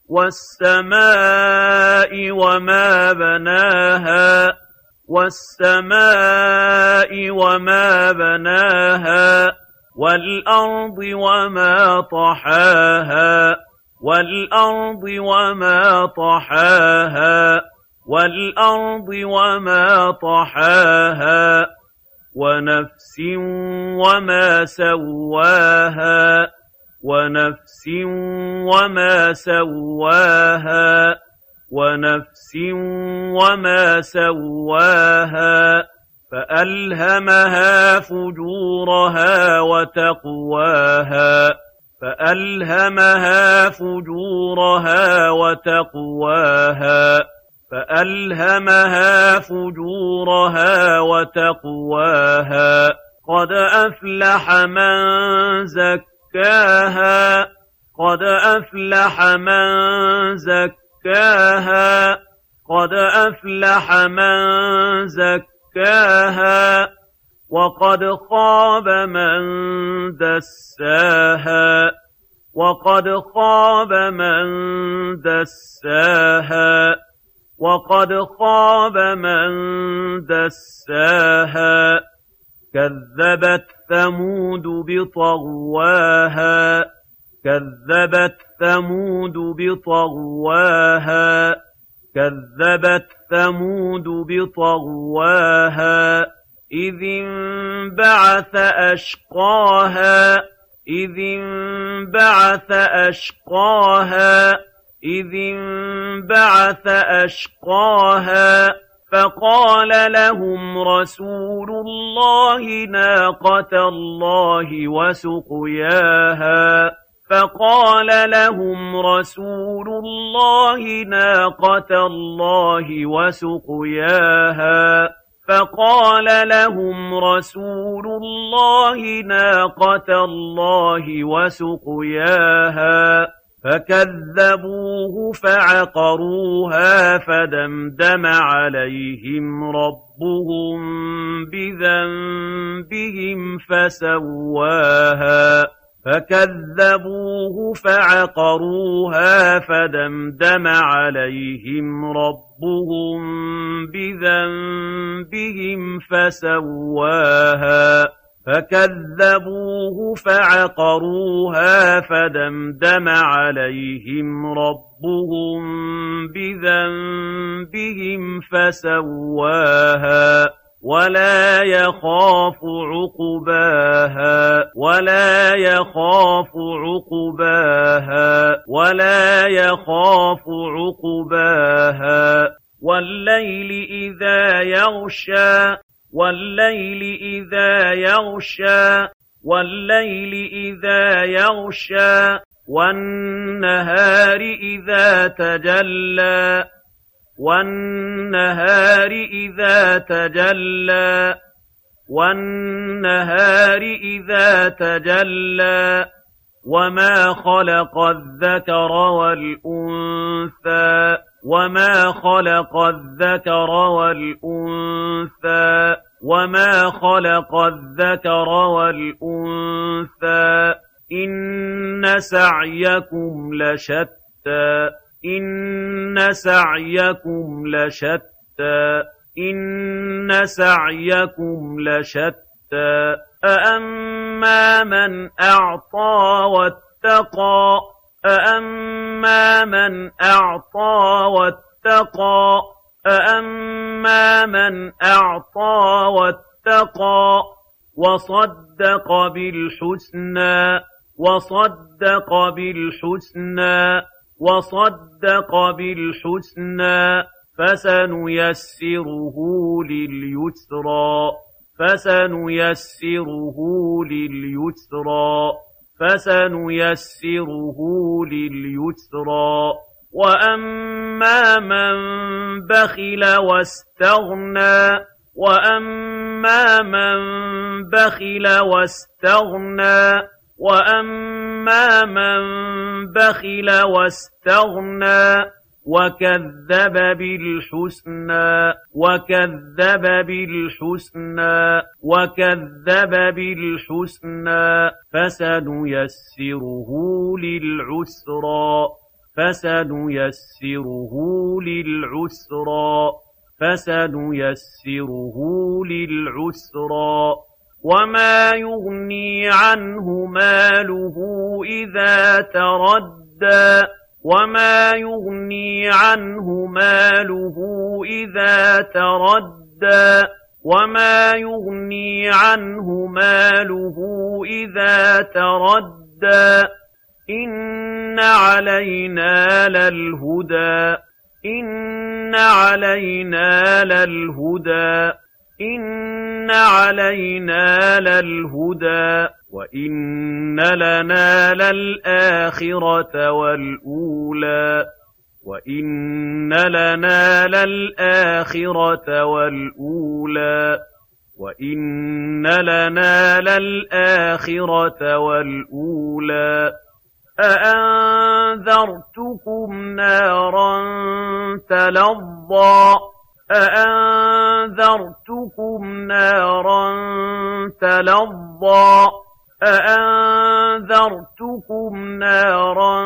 والسماء وما بناها والسماء وما بناها وَالْأَرْضِ وَمَا طَحَاهَا وَالْأَرْضِ وَمَا طَحَاهَا وَالْأَرْضِ وَمَا طَحَاهَا وَنَفْسٍ وَمَا سَوَّاهَا وَنَفْسٍ وَمَا سَوَّاهَا وَنَفْسٍ وَمَا سَوَّاهَا فَأَلْهَمَهَا فُجُورَهَا وَتَقْوَاهَا فَأَلْهَمَهَا فُجُورَهَا وَتَقْوَاهَا فَأَلْهَمَهَا فُجُورَهَا وَتَقْوَاهَا قَدْ أَفْلَحَ مَن زَكَّاهَا قَدْ أَفْلَحَ مَن زَكَّاهَا قَدْ أَفْلَحَ مَن زَكَّاهَا وَقَدْ خَابَ مَن دَسَّاهَا وَقَدْ خَابَ مَن دَسَّاهَا وَقَدْ خَابَ مَن دَسَّاهَا كَذَّبَتْ ثَمُودُ بِطَغْوَاهَا كَذَّبَتْ ثَمُودُ بِطَغْوَاهَا كَذَّبَتْ ثَمُودُ بِطَغْوَاهَا إِذِ انبَعَثَ أَشْقَاهَا إِذِ انبَعَثَ أَشْقَاهَا إِذِ انبَعَثَ أَشْقَاهَا فَقَالَ لَهُمْ رَسُولُ اللَّهِ نَاقَةَ اللَّهِ وَسُقْيَاهَا فَقَالَ لَهُمْ رَسُولُ اللَّهِ نَاقَةَ اللَّهِ وَسُقْيَاهَا فَقَالَ لَهُمْ رَسُولُ اللَّهِ نَاقَةَ اللَّهِ وَسُقْيَاهَا فَكَذَّبُوهُ فَعَقَرُوهَا فَدَمْدَمَ عَلَيْهِمْ رَبُّهُم بِذَنبِهِمْ فَسَوَّاهَا فَكَذَّبُوهُ فَعَقَرُوهَا فَدَمْدَمَ عَلَيْهِمْ رَبُّهُم بِذَنبِهِمْ فَسَوَّاهَا فَكَذَّبُوهُ فَعَقَرُوهَا فَدَمْدَمَ عَلَيْهِمْ رَبُّهُم بِذَنبِهِمْ فَسَوَّاهَا وَلَا يَخَافُ عُقْبَاهَا وَلَا يَخَافُ عُقْبَاهَا وَلَا يَخَافُ عُقْبَاهَا وَاللَّيْلِ إِذَا يَغْشَىٰ وَاللَّيْلِ إِذَا يَغْشَىٰ وَاللَّيْلِ إِذَا يَغْشَىٰ وَالنَّهَارِ إِذَا تَجَلَّىٰ وَالنَّهَارِ إِذَا تَجَلَّىٰ وَالنَّهَارِ إِذَا تَجَلَّىٰ وَمَا خَلَقَ الذَّكَرَ وَالْأُنثَىٰ وَمَا خَلَقَ الذَّكَرَ وَالْأُنثَىٰ وَمَا خَلَقَ الذَّكَرَ وَالْأُنثَىٰ إِنَّ سَعْيَكُمْ لَشَتَّىٰ إِنَّ سَعْيَكُمْ لَشَتَّىٰ إِنَّ سَعْيَكُمْ لَشَتَّىٰ أَأَمَّا مَنْ أَعْطَىٰ وَاتَّقَىٰ أَأَمَّا مَنْ أَعْطَىٰ وَاتَّقَىٰ أَأَمَّا مَنْ أَعْطَىٰ وَاتَّقَىٰ وَصَدَّقَ بِالْحُسْنَىٰ وَصَدَّقَ بِالْحُسْنَىٰ وَصَدَّقَ بِالْحُسْنَىٰ فَسَنُيَسِّرُهُ لِلْيُسْرَىٰ فَسَنُيَسِّرُهُ لِلْيُسْرَىٰ فَسَنُيَسِّرُهُ لِلْيُسْرَىٰ وَأَمَّا مَن بَخِلَ وَاسْتَغْنَىٰ وَأَمَّا مَن بَخِلَ وَاسْتَغْنَىٰ وَأَمَّا مَن بَخِلَ وَاسْتَغْنَىٰ وَكَذَّبَ بِالْحُسْنَىٰ وَكَذَّبَ بِالْحُسْنَىٰ وَكَذَّبَ بِالْحُسْنَىٰ فَسَنُيَسِّرُهُ لِلْعُسْرَىٰ فَسَنُيَسِّرُهُ لِلْعُسْرَىٰ فَسَنُيَسِّرُهُ لِلْعُسْرَىٰ وما يغني عنه ماله إذا تردى وما يغني عنه ماله إذا تردى وما يغني عنه ماله إذا تردى إن علينا للهدى إن علينا للهدى إن علينا للهدى وإن لنا للآخرة والأولى وإن لنا للآخرة والأولى وإن لنا للآخرة والأولى أأنذرتكم نارا تلظى أأنذرتكم نارا تلظى أأنذرتكم نارا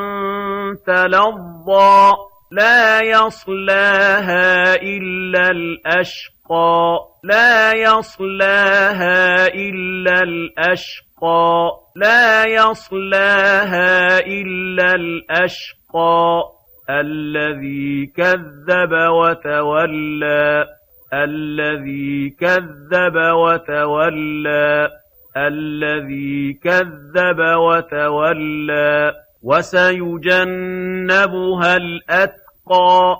تلظى لا يصلاها إلا الأشقى لا يصلاها إلا الأشقى لا يصلاها إلا الأشقى الذي كذب وتولى الذي كذب وتولى الذي كذب وتولى وسيجنبها الأتقى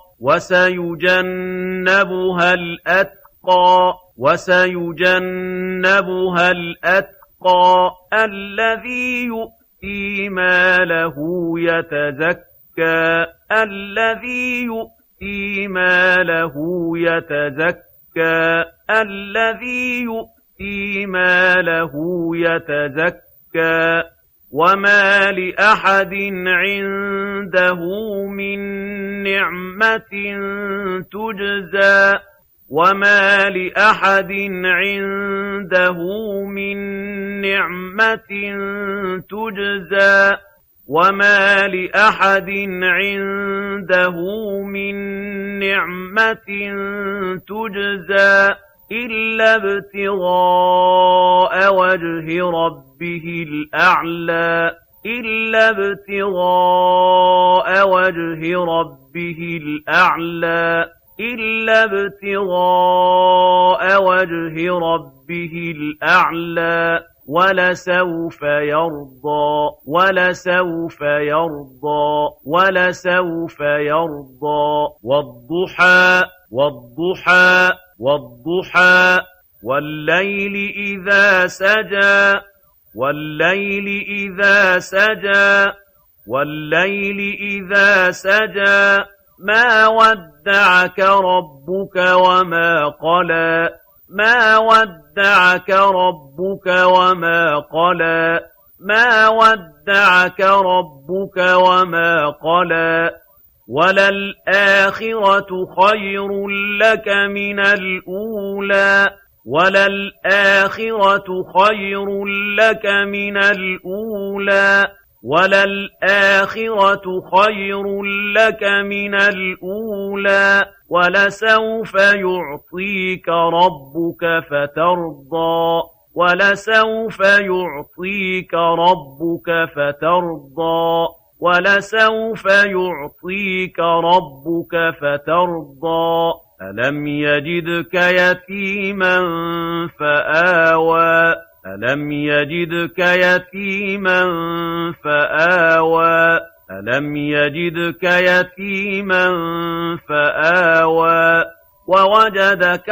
وسيجنبها الأتقى وسيجنبها الأتقى الذي يؤتي ماله يتزكى الذي يؤتي ماله يتزكى الذي يؤتي ماله يتزكى وما لأحد عنده من نعمة تجزى وما لأحد عنده من نعمة تجزى وما لأحد عنده من نعمة تجزى إلا ابتغاء وجه ربه الأعلى إلا ابتغاء وجه ربه الأعلى إلا ابتغاء وجه ربه الأعلى ولسوف يرضى ولسوف يرضى ولسوف يرضى والضحى والضحى والضحى والليل إذا سجى والليل إذا سجى والليل إذا سجى ما ودعك ربك وما قلى ما ودعك ربك وما قلى ما ودعك ربك وما قلى وللآخرة خير لك من الأولى وللآخرة خير لك من الأولى وللآخرة خير لك من الأولى ولسوف يعطيك ربك فترضى ولسوف يعطيك ربك فترضى ولسوف يعطيك ربك فترضى ألم يجدك يتيما فآوى ألم يجدك يتيما فآوى ألم يجدك يتيما فآوى ووجدك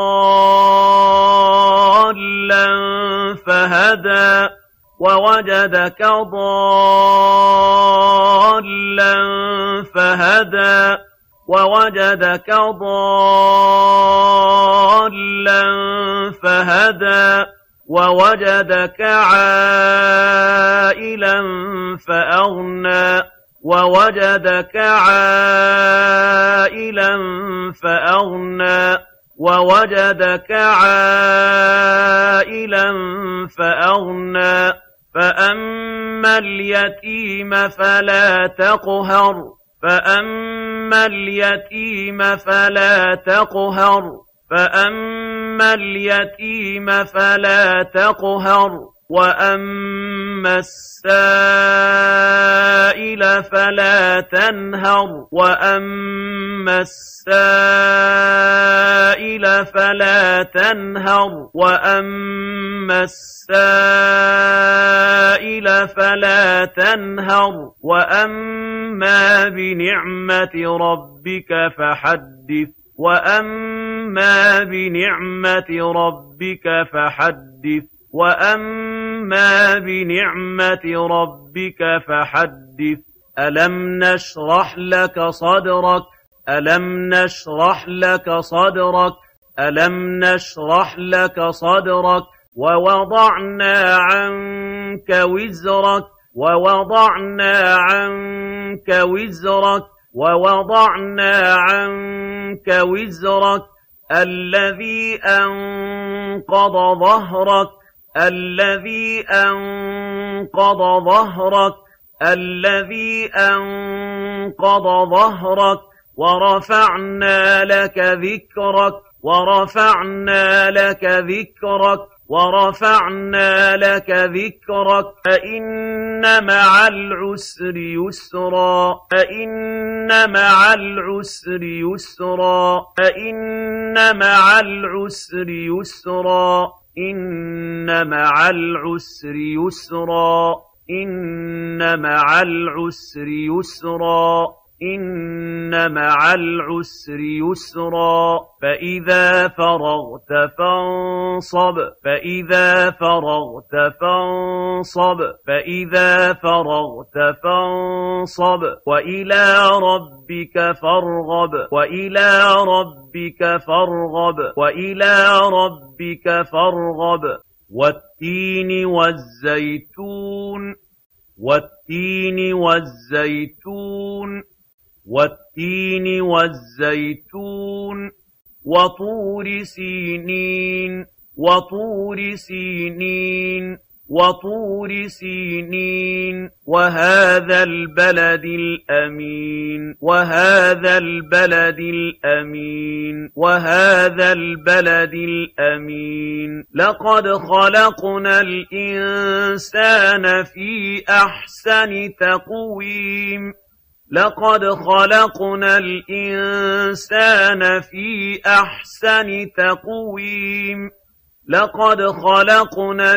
ضالا فهدى ووجدك ضالا فهدى ووجدك ضالا فهدى ووجدك عائلا فأغنى ووجدك عائلا فأغنى ووجدك عائلا فأغنى فأما اليتيم فلا تقهر فأما اليتيم فلا تقهر فأما فأما اليتيم فلا تقهر وأما السائل فلا تنهر وأما السائل فلا تنهر وأما السائل فلا تنهر وأما بنعمة ربك فحدث وأما بنعمة ربك فحدث وأما بنعمة ربك فحدث ألم نشرح لك صدرك ألم نشرح لك صدرك ألم نشرح لك صدرك ووضعنا عنك وزرك ووضعنا عنك وزرك ووضعنا عنك وزرك الذي أنقض ظهرك الذي أنقض ظهرك الذي أنقض ظهرك ورفعنا لك ذكرك ورفعنا لك ذكرك ورفعنا لك ذكرك فإن مع العسر يسرا فإن مع العسر يسرا فإن مع العسر يسرا إن مع العسر يسرا إن مع العسر يسرا إن مع العسر يسرا فإذا فرغت فانصب فإذا فرغت فانصب فإذا فرغت فانصب وإلى ربك فارغب وإلى ربك فارغب وإلى ربك فارغب والتين والزيتون والتين والزيتون والتين والزيتون وطور سينين وطور سينين وطور سينين وهذا البلد الأمين وهذا البلد الأمين وهذا البلد الأمين لقد خلقنا الإنسان في أحسن تقويم لقد خلقنا الإنسان في أحسن تقويم لقد خلقنا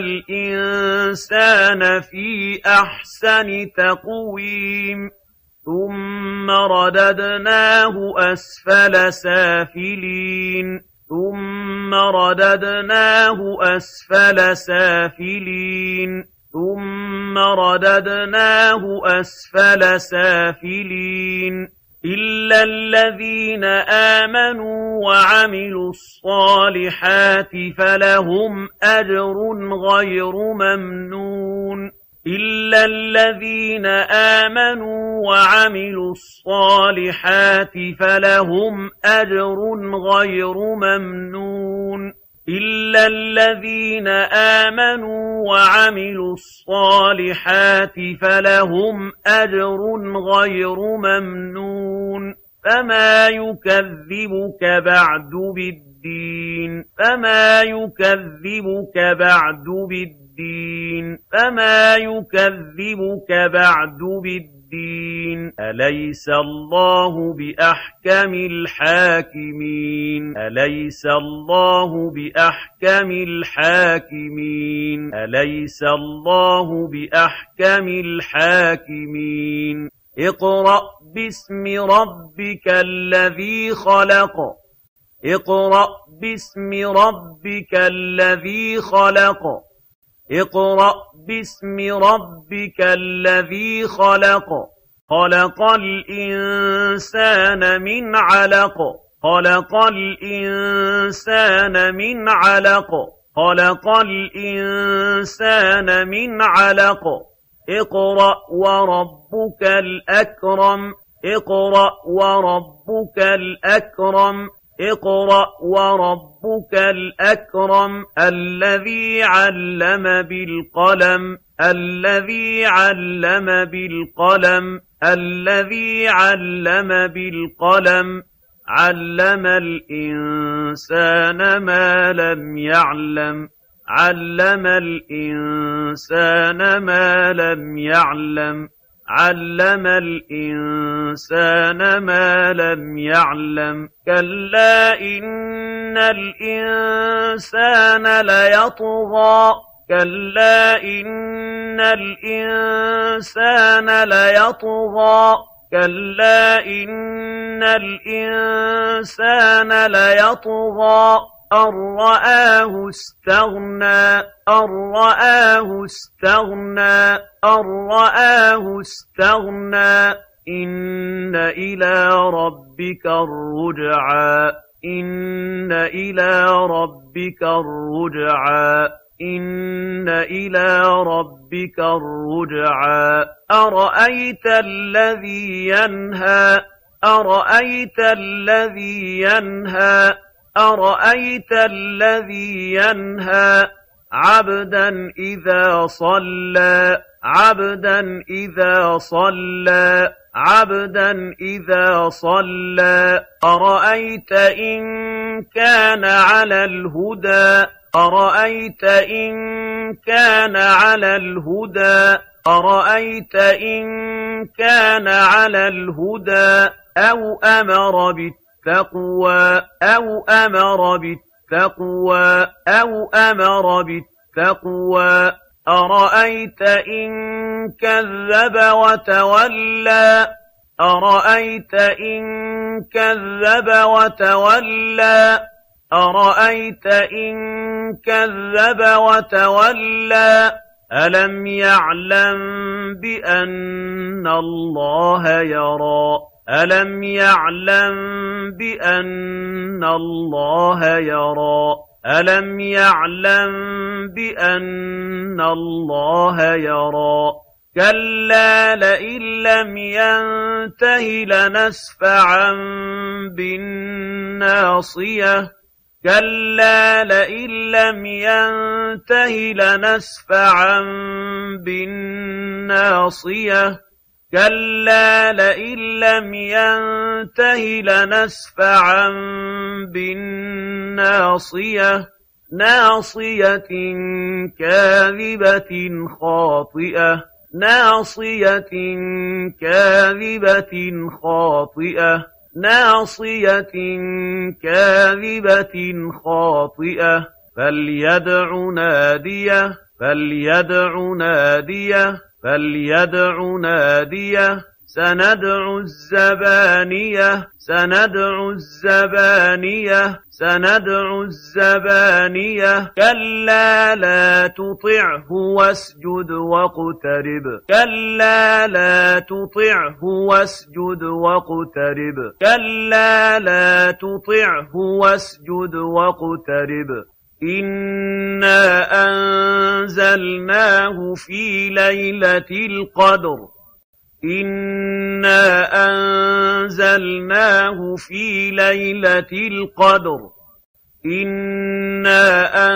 الإنسان في أحسن تقويم ثم رددناه أسفل سافلين ثم رددناه أسفل سافلين ثم رددناه أسفل سافلين إلا الذين آمنوا وعملوا الصالحات فلهم أجر غير ممنون إلا الذين آمنوا وعملوا الصالحات فلهم أجر غير ممنون إلا الذين آمنوا وعملوا الصالحات فلهم أجر غير ممنون فما يكذبك بعد بالدين فما يكذبك بعد بالدين فما يكذبك بعد بالدين أليس الله بأحكم الحاكمين أليس الله بأحكم الحاكمين أليس الله بأحكم الحاكمين اقرأ باسم ربك الذي خلق اقرأ باسم ربك الذي خلق اقرأ باسم ربك الذي خلق خلق الإنسان من علق خلق الإنسان من علق خلق الإنسان من علق اقرأ وربك الأكرم اقرأ وربك الأكرم اقرأ وربك الأكرم الذي علم بالقلم الذي علم بالقلم الذي علم بالقلم علم الإنسان ما لم يعلم علم الإنسان ما لم يعلم علم الإنسان ما لم يعلم كلا إن الإنسان ليطغى كلا إن الإنسان ليطغى كلا إن الإنسان ليطغى أن رآه استغنى أن رآه استغنى أن رآه استغنى إن إلى ربك الرجعى إن إلى ربك الرجعى إن إلى ربك الرجعى أرأيت الذي ينهى أرأيت الذي ينهى أرأيت الذي ينهى عبدا إذا صلى عبدا إذا صلى عبدا إذا صلى أرأيت إن كان على الهدى أرأيت إن كان على الهدى أرأيت إن كان على الهدى أو أمر بالتقوى أو أمر بالتقوى أو أمر بالتقوى أرأيت إن كذب وتولى أرأيت إن كذب وتولى أرأيت إن كذب وتولى ألم يعلم بأن الله يرى ألم يعلم بأن الله يرى ألم يعلم بأن الله يرى كلا لئن لم ينته لنسفعا بالناصية كلا لئن لم ينته لنسفعا بالناصية كلا لئن لم ينته لنسفعا بالناصية ناصية كاذبة خاطئة ناصية كاذبة خاطئة ناصية كاذبة خاطئة فليدع ناديه فليدع ناديه فليدع ناديه سندع الزبانية سندع الزبانية سندع الزبانية كلا لا تطعه واسجد واقترب كلا لا تطعه واسجد واقترب كلا لا تطعه واسجد واقترب إنا أنزلناه في ليلة القدر إنا أنزلناه في ليلة القدر إنا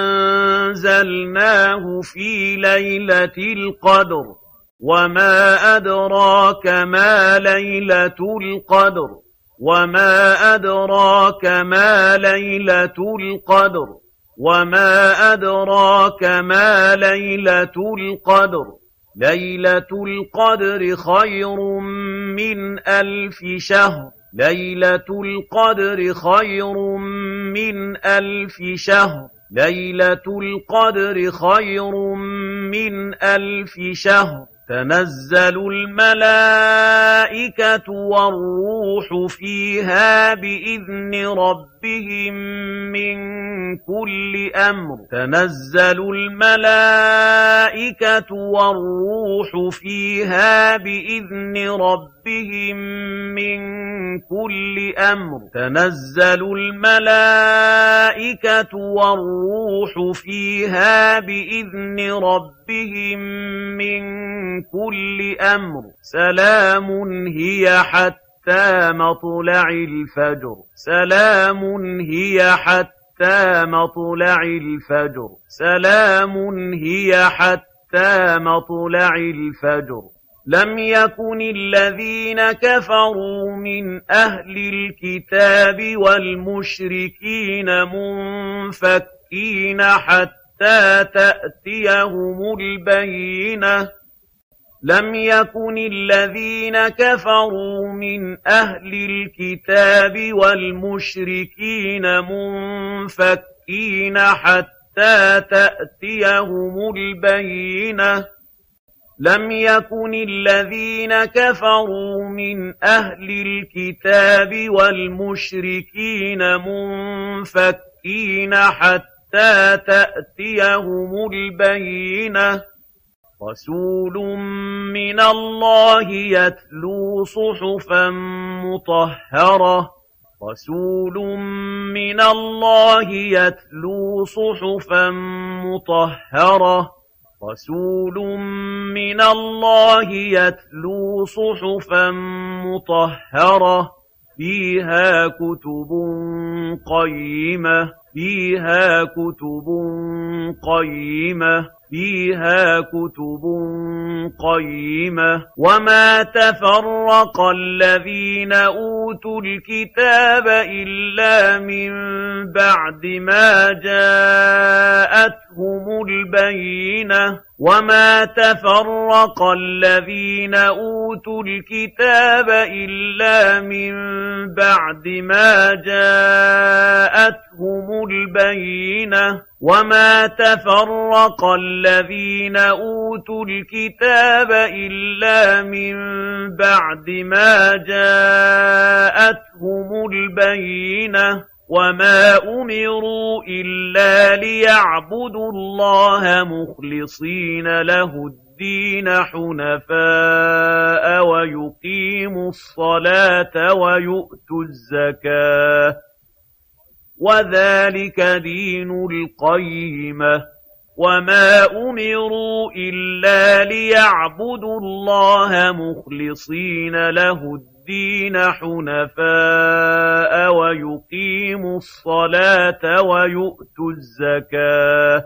أنزلناه في ليلة القدر وما أدراك ما ليلة القدر وما أدراك ما ليلة القدر وما أدراك ما ليلة القدر ليلة القدر خير من 1000 شهر ليلة القدر خير من 1000 شهر ليلة القدر خير من 1000 شهر تنزل الملائكة والروح فيها بإذن ربهم من كل أمر تنزل الملائكة والروح فيها بإذن ربهم من كل أمر تنزل الملائكة والروح فيها بإذن ربهم من كل أمر سلام هي حتى مطلع الفجر سلام هي حتى مطلع الفجر سلام هي حتى مطلع الفجر لم يكن الذين كفروا من أهل الكتاب والمشركين منفكين حتى تأتيهم البينة لم يكن الذين كفروا من أهل الكتاب والمشركين منفكين حتى تأتيهم البينة لم يكن الذين كفروا من أهل الكتاب والمشركين منفكين حتى تأتيهم البينة رسول من الله يتلو صحفا مطهرة رسول من الله يتلو صحفا مطهرة رسول من الله يتلو صحفا مطهرة فيها كتب قيمة فيها كتب قيمة فيها كتب قيمة وما تفرق الذين أوتوا الكتاب إلا من بعد ما جاءتهم البينة وما تفرق الذين أوتوا الكتاب إلا من بعد ما جاءتهم البينة وما تفرق الذين أوتوا الكتاب إلا من بعد ما جاءتهم البينة وما أمروا إلا ليعبدوا الله مخلصين له الدين حنفاء ويقيموا الصلاة ويؤتوا الزكاة وذلك دين القيمة وما أمروا إلا ليعبدوا الله مخلصين له الدين حنفاء ويقيموا الصلاة ويؤتوا الزكاة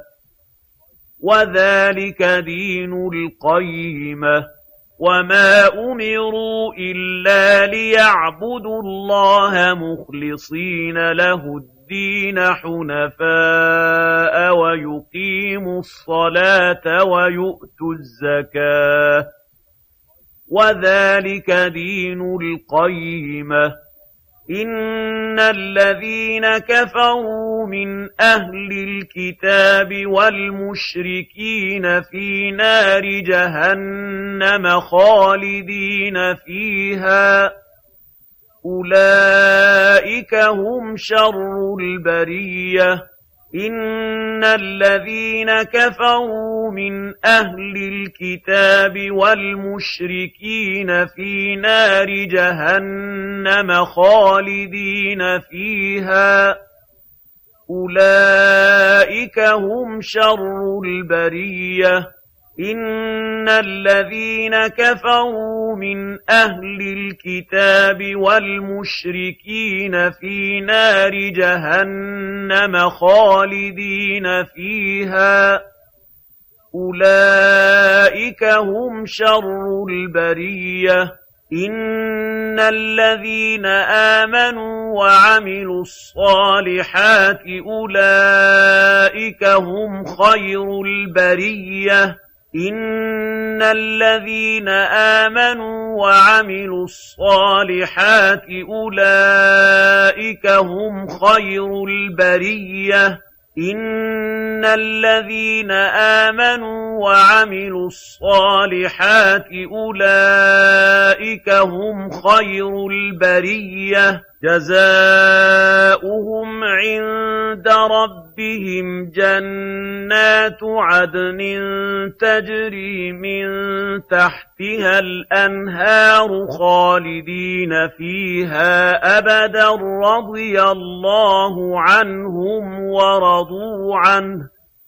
وذلك دين القيمة وما أمروا إلا ليعبدوا الله مخلصين له الدين حنفاء ويقيموا الصلاة ويؤتوا الزكاة وذلك دين القيمة إن الذين كفروا من أهل الكتاب والمشركين في نار جهنم خالدين فيها أولئك هم شر البرية إن الذين كفروا من أهل الكتاب والمشركين في نار جهنم خالدين فيها أولئك هم شر البرية إن الذين كفروا من أهل الكتاب والمشركين في نار جهنم خالدين فيها أولئك هم شر البرية إن الذين آمنوا وعملوا الصالحات أولئك هم خير البرية إن الذين آمنوا وعملوا الصالحات أولئك هم خير البرية إن الذين آمنوا وعملوا الصالحات أولئك هم خير البرية جزاؤهم عند ربهم جنات عدن تجري من تحتها الأنهار خالدين فيها أبدا رضي الله عنهم ورضوا عنه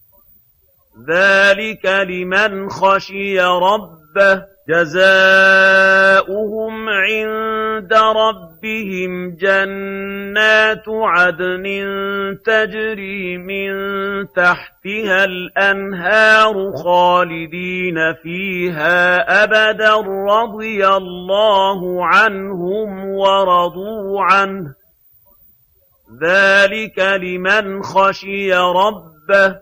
ذلك لمن خشي ربه جزاؤهم عند عند ربهم جنات عدن تجري من تحتها الأنهار خالدين فيها أبدا رضي الله عنهم ورضوا عنه ذلك لمن خشي ربه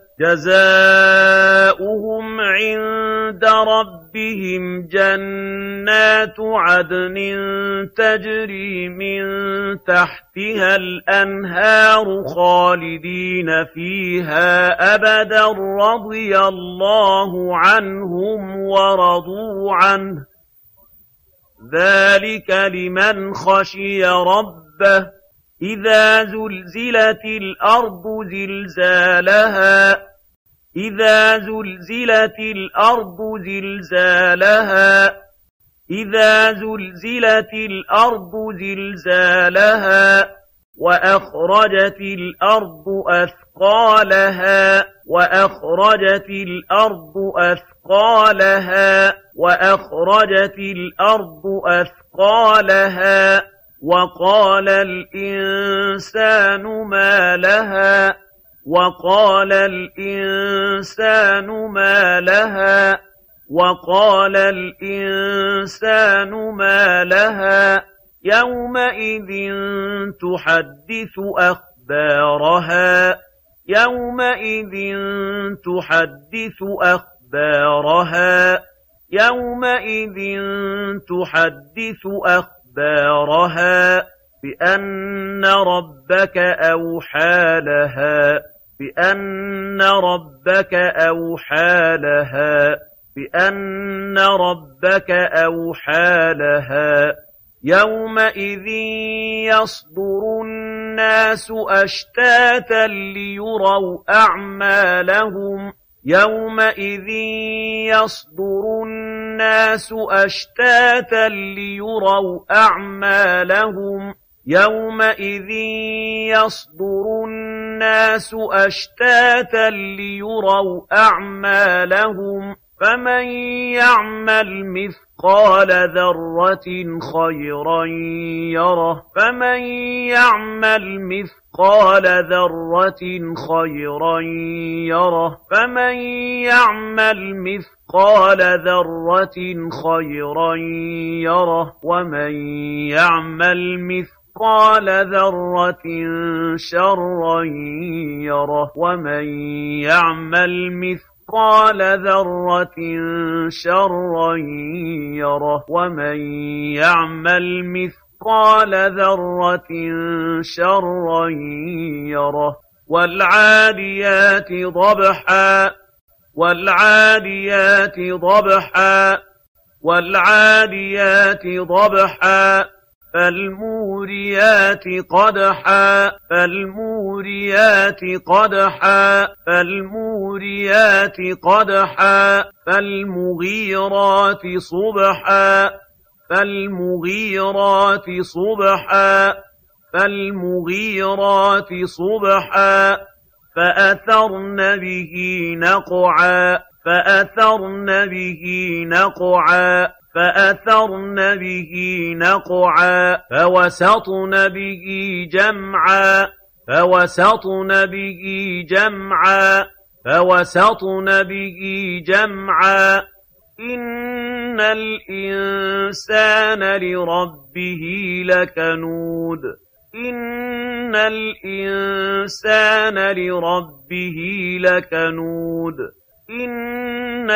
جزاؤهم عند ربهم جنات عدن تجري من تحتها الأنهار خالدين فيها أبدا رضي الله عنهم ورضوا عنه ذلك لمن خشي ربه إذا زلزلت الأرض زلزالها إذا زلزلت الأرض زلزالها إذا زلزلت الأرض زلزالها وأخرجت الأرض أثقالها وأخرجت الأرض أثقالها وأخرجت الأرض أثقالها وقال الإنسان ما لها وقال الإنسان ما لها وقال الإنسان ما لها يومئذ تحدث أخبارها يومئذ تحدث أخبارها يومئذ تحدث أخبارها بأن ربك أوحى لها بأن ربك أوحى لها بأن ربك أوحى لها يومئذ يصدر الناس أشتاتا ليروا أعمالهم يومئذ يصدر الناس أشتاتا ليروا أعمالهم يومئذ يصدر الناس أشتاتا ليروا أعمالهم فمن يعمل مثقال ذرة خيرا يره فمن يعمل مثقال ذرة خيرا يره فمن يعمل مثقال ذرة خيرا يره ومن يعمل مثقال ذرة شرا يره ومن يعمل مثقال ذرة شرا يره ومن يعمل مثقال ذرة شرا يره والعاديات ضبحا والعاديات ضبحا والعاديات ضبحا فالموريات قدحا فالموريات قدحا فالموريات قدحا فالمغيرات صبحا فالمغيرات صبحا فالمغيرات صبحا فأثرن به نقعا فأثرن به نقعا فأثرن به نقعا فوسطن به جمعا فوسطن به جمعا فوسطن به جمعا إن الإنسان لربه لكنود إن الإنسان لربه لكنود إن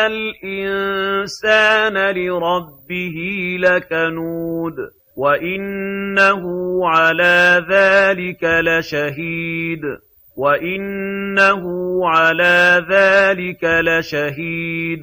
الإنسان لربه لكنود وإنه على ذلك لشهيد وإنه على ذلك لشهيد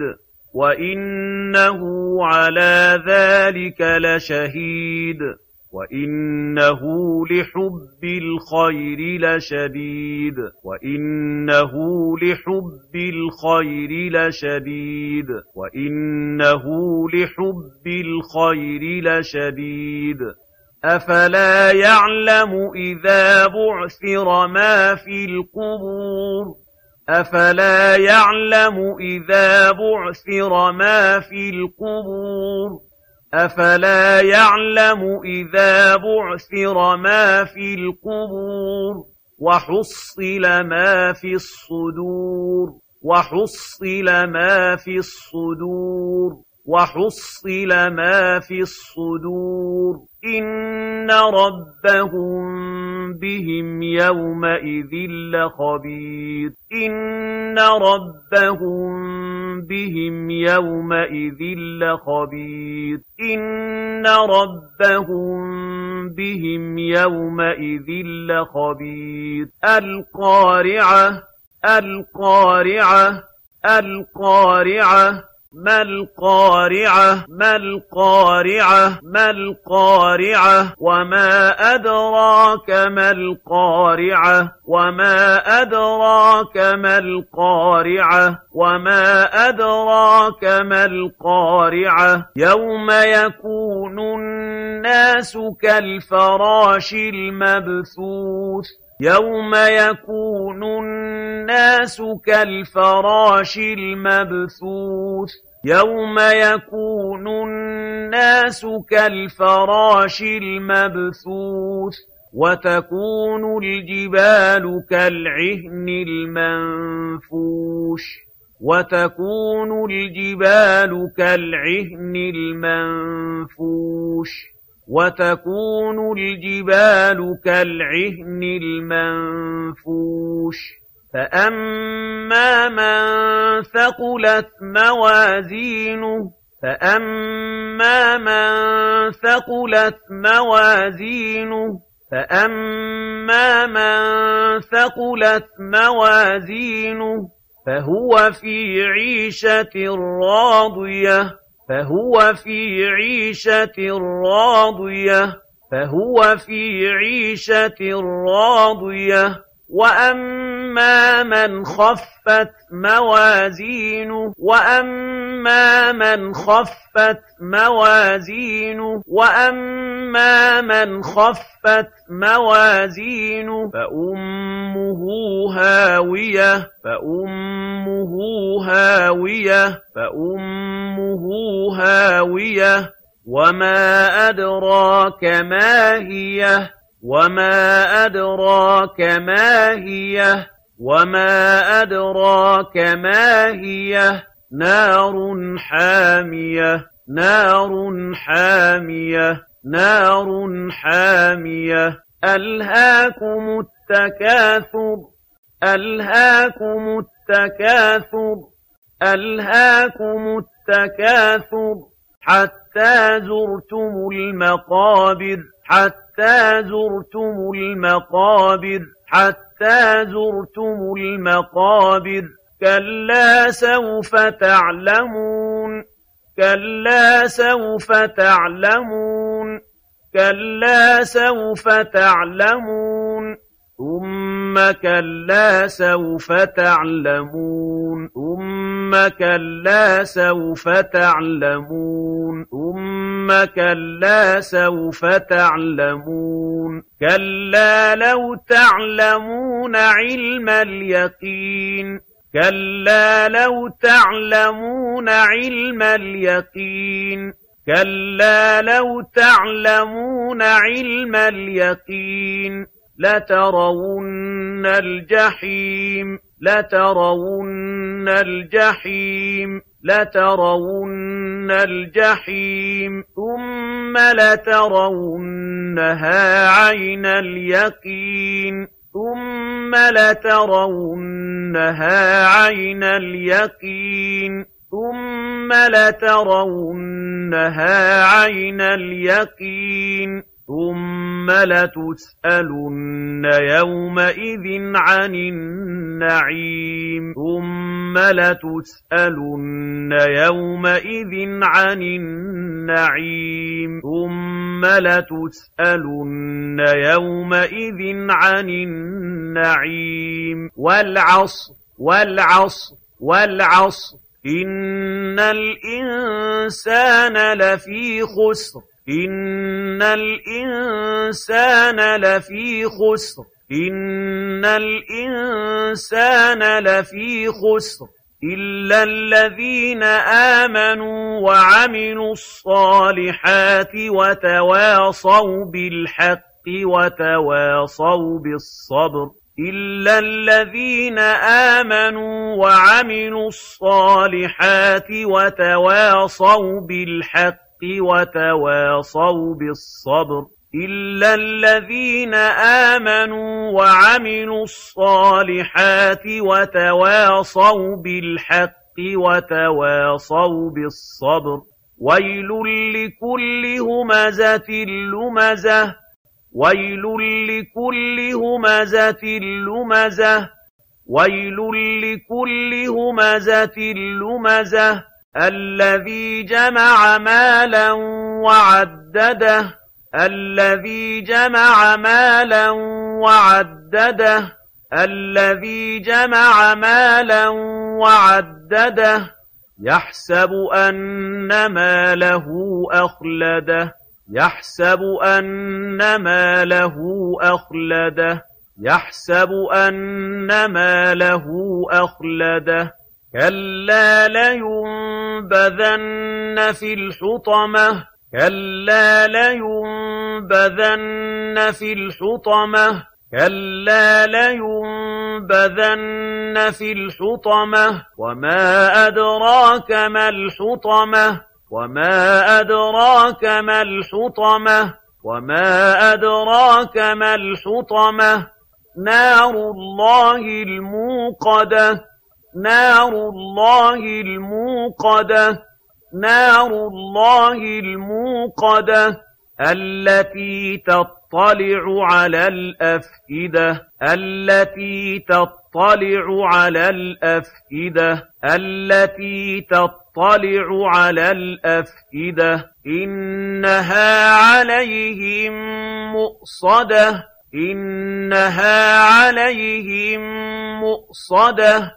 وإنه على ذلك لشهيد وإنه لحب الخير لشديد وإنه لحب الخير لشديد وإنه لحب الخير لشديد أفلا يعلم إذا بعثر ما في القبور أفلا يعلم إذا بعثر ما في القبور أفلا يعلم إذا بعثر ما في القبور وحصل ما في الصدور وحصل ما في الصدور وحصل ما في الصدور إن ربهم بهم يومئذ لخبير إن ربهم بهم يومئذ لخبير إن ربهم بهم يومئذ لخبير القارعة القارعة القارعة ما القارعة ما القارعة ما القارعة وما أدراك ما القارعة وما أدراك ما القارعة وما أدراك ما القارعة يوم يكون الناس كالفراش المبثوث يوم يكون الناس كالفراش المبثوث يوم يكون الناس كالفراش المبثوث وتكون الجبال كالعهن المنفوش وتكون الجبال كالعهن المنفوش وتكون الجبال كالعهن المنفوش فأما من ثقلت موازينه فأما من ثقلت موازينه فأما من ثقلت موازينه فهو في عيشة راضية فهو في عيشة راضية فهو في عيشة راضية وأما من خفت موازينه وأما من خفت موازينه وأما من خفت موازينه فأمه هاوية فأمه هاوية فأمه هاوية وما أدراك ما هي وما أدراك ما هي وما أدراك ما هي نار حامية نار حامية نار حامية ألهاكم التكاثر ألهاكم التكاثر ألهاكم التكاثر حتى زرتم المقابر حتى زرتم المقابر حتى زرتم المقابر كلا سوف تعلمون كلا سوف تعلمون كلا سوف تعلمون ثم كلا سوف تعلمون ثم كلا سوف تعلمون ثم كلا سوف تعلمون كلا لو تعلمون علم اليقين كلا لو تعلمون علم اليقين كلا لو تعلمون علم اليقين لترون الجحيم لترون الجحيم لترون الجحيم ثم لترونها عين اليقين ثم لترونها عين اليقين ثم لترونها عين اليقين ثم لتسألن يومئذ عن النعيم ثم لتسألن يومئذ عن النعيم ثم لتسألن يومئذ عن النعيم والعصر والعصر والعصر إن الإنسان لفي خسر إن الإنسان لفي خسر إن الإنسان لفي خسر إلا الذين آمنوا وعملوا الصالحات وتواصوا بالحق وتواصوا بالصبر إلا الذين آمنوا وعملوا الصالحات وتواصوا بالحق وتواصوا بالصبر إلا الذين آمنوا وعملوا الصالحات وتواصوا بالحق وتواصوا بالصبر ويل لكل همزة لمزة ويل لكل همزة لمزة ويل لكل همزة لمزة الذي جمع مالا وعدده الذي جمع مالا وعدده الذي جمع مالا وعدده يحسب أن ماله أخلده يحسب أن ماله أخلده يحسب أن ماله أخلده كلا لينبذن في الحطمة كلا لينبذن في الحطمة كلا لينبذن في الحطمة وما أدراك ما الحطمة وما أدراك ما الحطمة وما أدراك ما الحطمة نار الله الموقدة نار الله الموقدة نار الله الموقدة التي تطلع على الأفئدة التي تطلع على الأفئدة التي تطلع على الأفئدة إنها عليهم مؤصدة إنها عليهم مؤصدة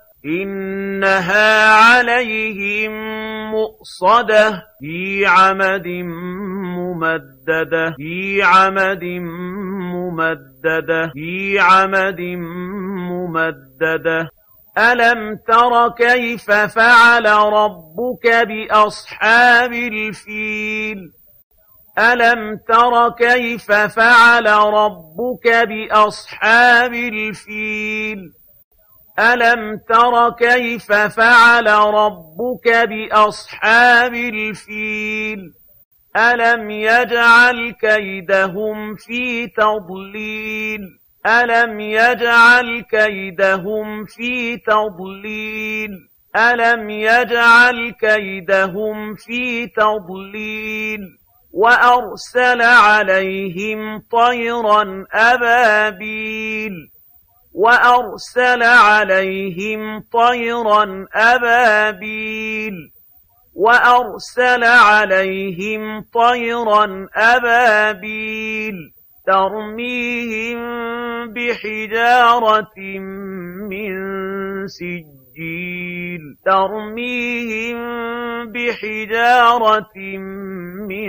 إنها عليهم مؤصدة في عمد ممددة في عمد ممددة في عمد ممددة ألم تر كيف فعل ربك بأصحاب الفيل ألم تر كيف فعل ربك بأصحاب الفيل ألم تر كيف فعل ربك بأصحاب الفيل ألم يجعل كيدهم في تضليل ألم يجعل كيدهم في تضليل ألم يجعل كيدهم في تضليل وأرسل عليهم طيرا أبابيل وأرسل عليهم طيرا أبابيل وأرسل عليهم طيرا أبابيل ترميهم بحجارة من سجيل ترميهم بحجارة من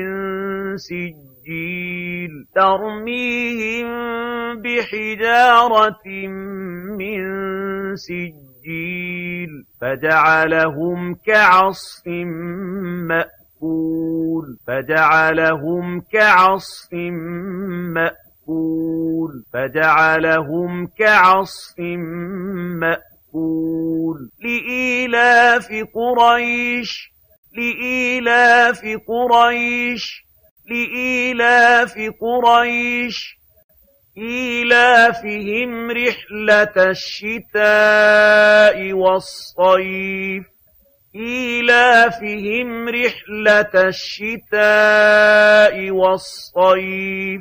سجيل ترميهم بحجارة من سجيل فجعلهم كعصف مأكول فجعلهم كعصف مأكول فجعلهم كعصف مأكول لإيلاف قريش لإيلاف قريش لإيلاف قريش إيلافهم رحلة الشتاء والصيف إيلافهم رحلة الشتاء والصيف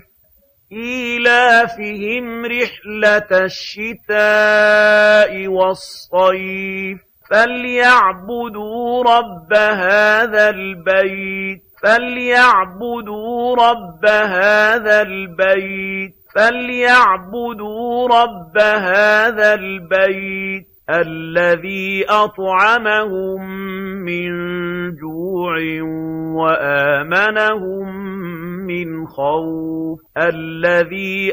إيلافهم رحلة الشتاء والصيف فليعبدوا رب هذا البيت فليعبدوا رب هذا البيت فليعبدوا رب هذا البيت الذي أطعمهم من جوع وآمنهم من خوف الذي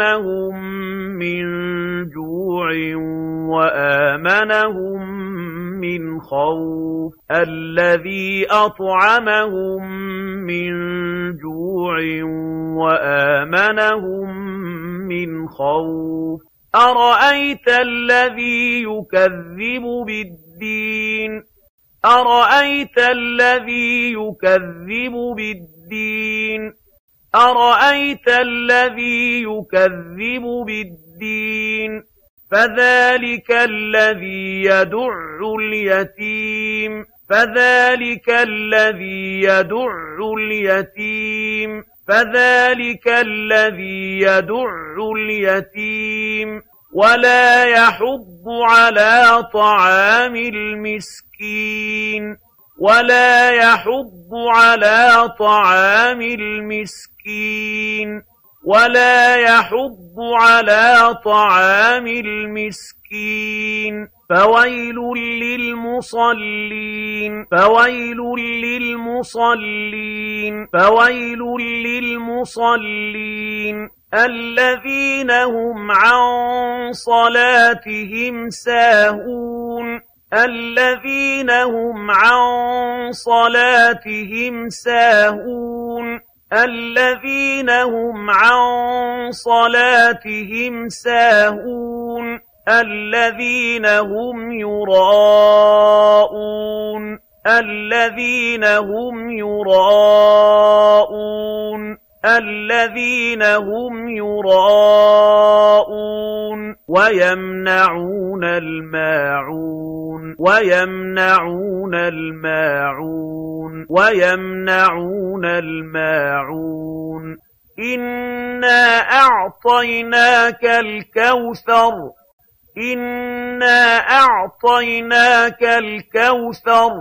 أطعمهم من جوع وآمنهم مِّنْ خَوْفٍ الَّذِي أَطْعَمَهُم مِّن جُوعٍ وَآمَنَهُم مِّنْ خَوْفٍ أَرَأَيْتَ الَّذِي يُكَذِّبُ بِالدِّينِ أَرَأَيْتَ الَّذِي يُكَذِّبُ بِالدِّينِ أَرَأَيْتَ الَّذِي يُكَذِّبُ بِالدِّينِ فَذَلِكَ الَّذِي يَدُعُّ الْيَتِيمَ فَذَلِكَ الَّذِي يَدُعُّ الْيَتِيمَ فَذَلِكَ الَّذِي يَدُعُّ الْيَتِيمَ وَلَا يَحُضُّ عَلَىٰ طَعَامِ الْمِسْكِينِ وَلَا يَحُضُّ عَلَىٰ طَعَامِ الْمِسْكِينِ وَلَا يَحُضُّ عَلَىٰ طَعَامِ الْمِسْكِينِ فَوَيْلٌ لِّلْمُصَلِّينَ فَوَيْلٌ لِّلْمُصَلِّينَ فَوَيْلٌ لِّلْمُصَلِّينَ الَّذِينَ هُمْ عَن صَلَاتِهِمْ سَاهُونَ الَّذِينَ هُمْ عَن صَلَاتِهِمْ سَاهُونَ الَّذِينَ هُمْ عَن صَلَاتِهِمْ سَاهُونَ الَّذِينَ هُمْ يُرَاءُونَ الَّذِينَ هُمْ يُرَاءُونَ الَّذِينَ هُمْ يُرَاءُونَ وَيَمْنَعُونَ الْمَاعُونَ وَيَمْنَعُونَ الْمَاعُونَ وَيَمْنَعُونَ الْمَاعُونَ إِنَّا أَعْطَيْنَاكَ الْكَوْثَرَ إِنَّا أَعْطَيْنَاكَ الْكَوْثَرَ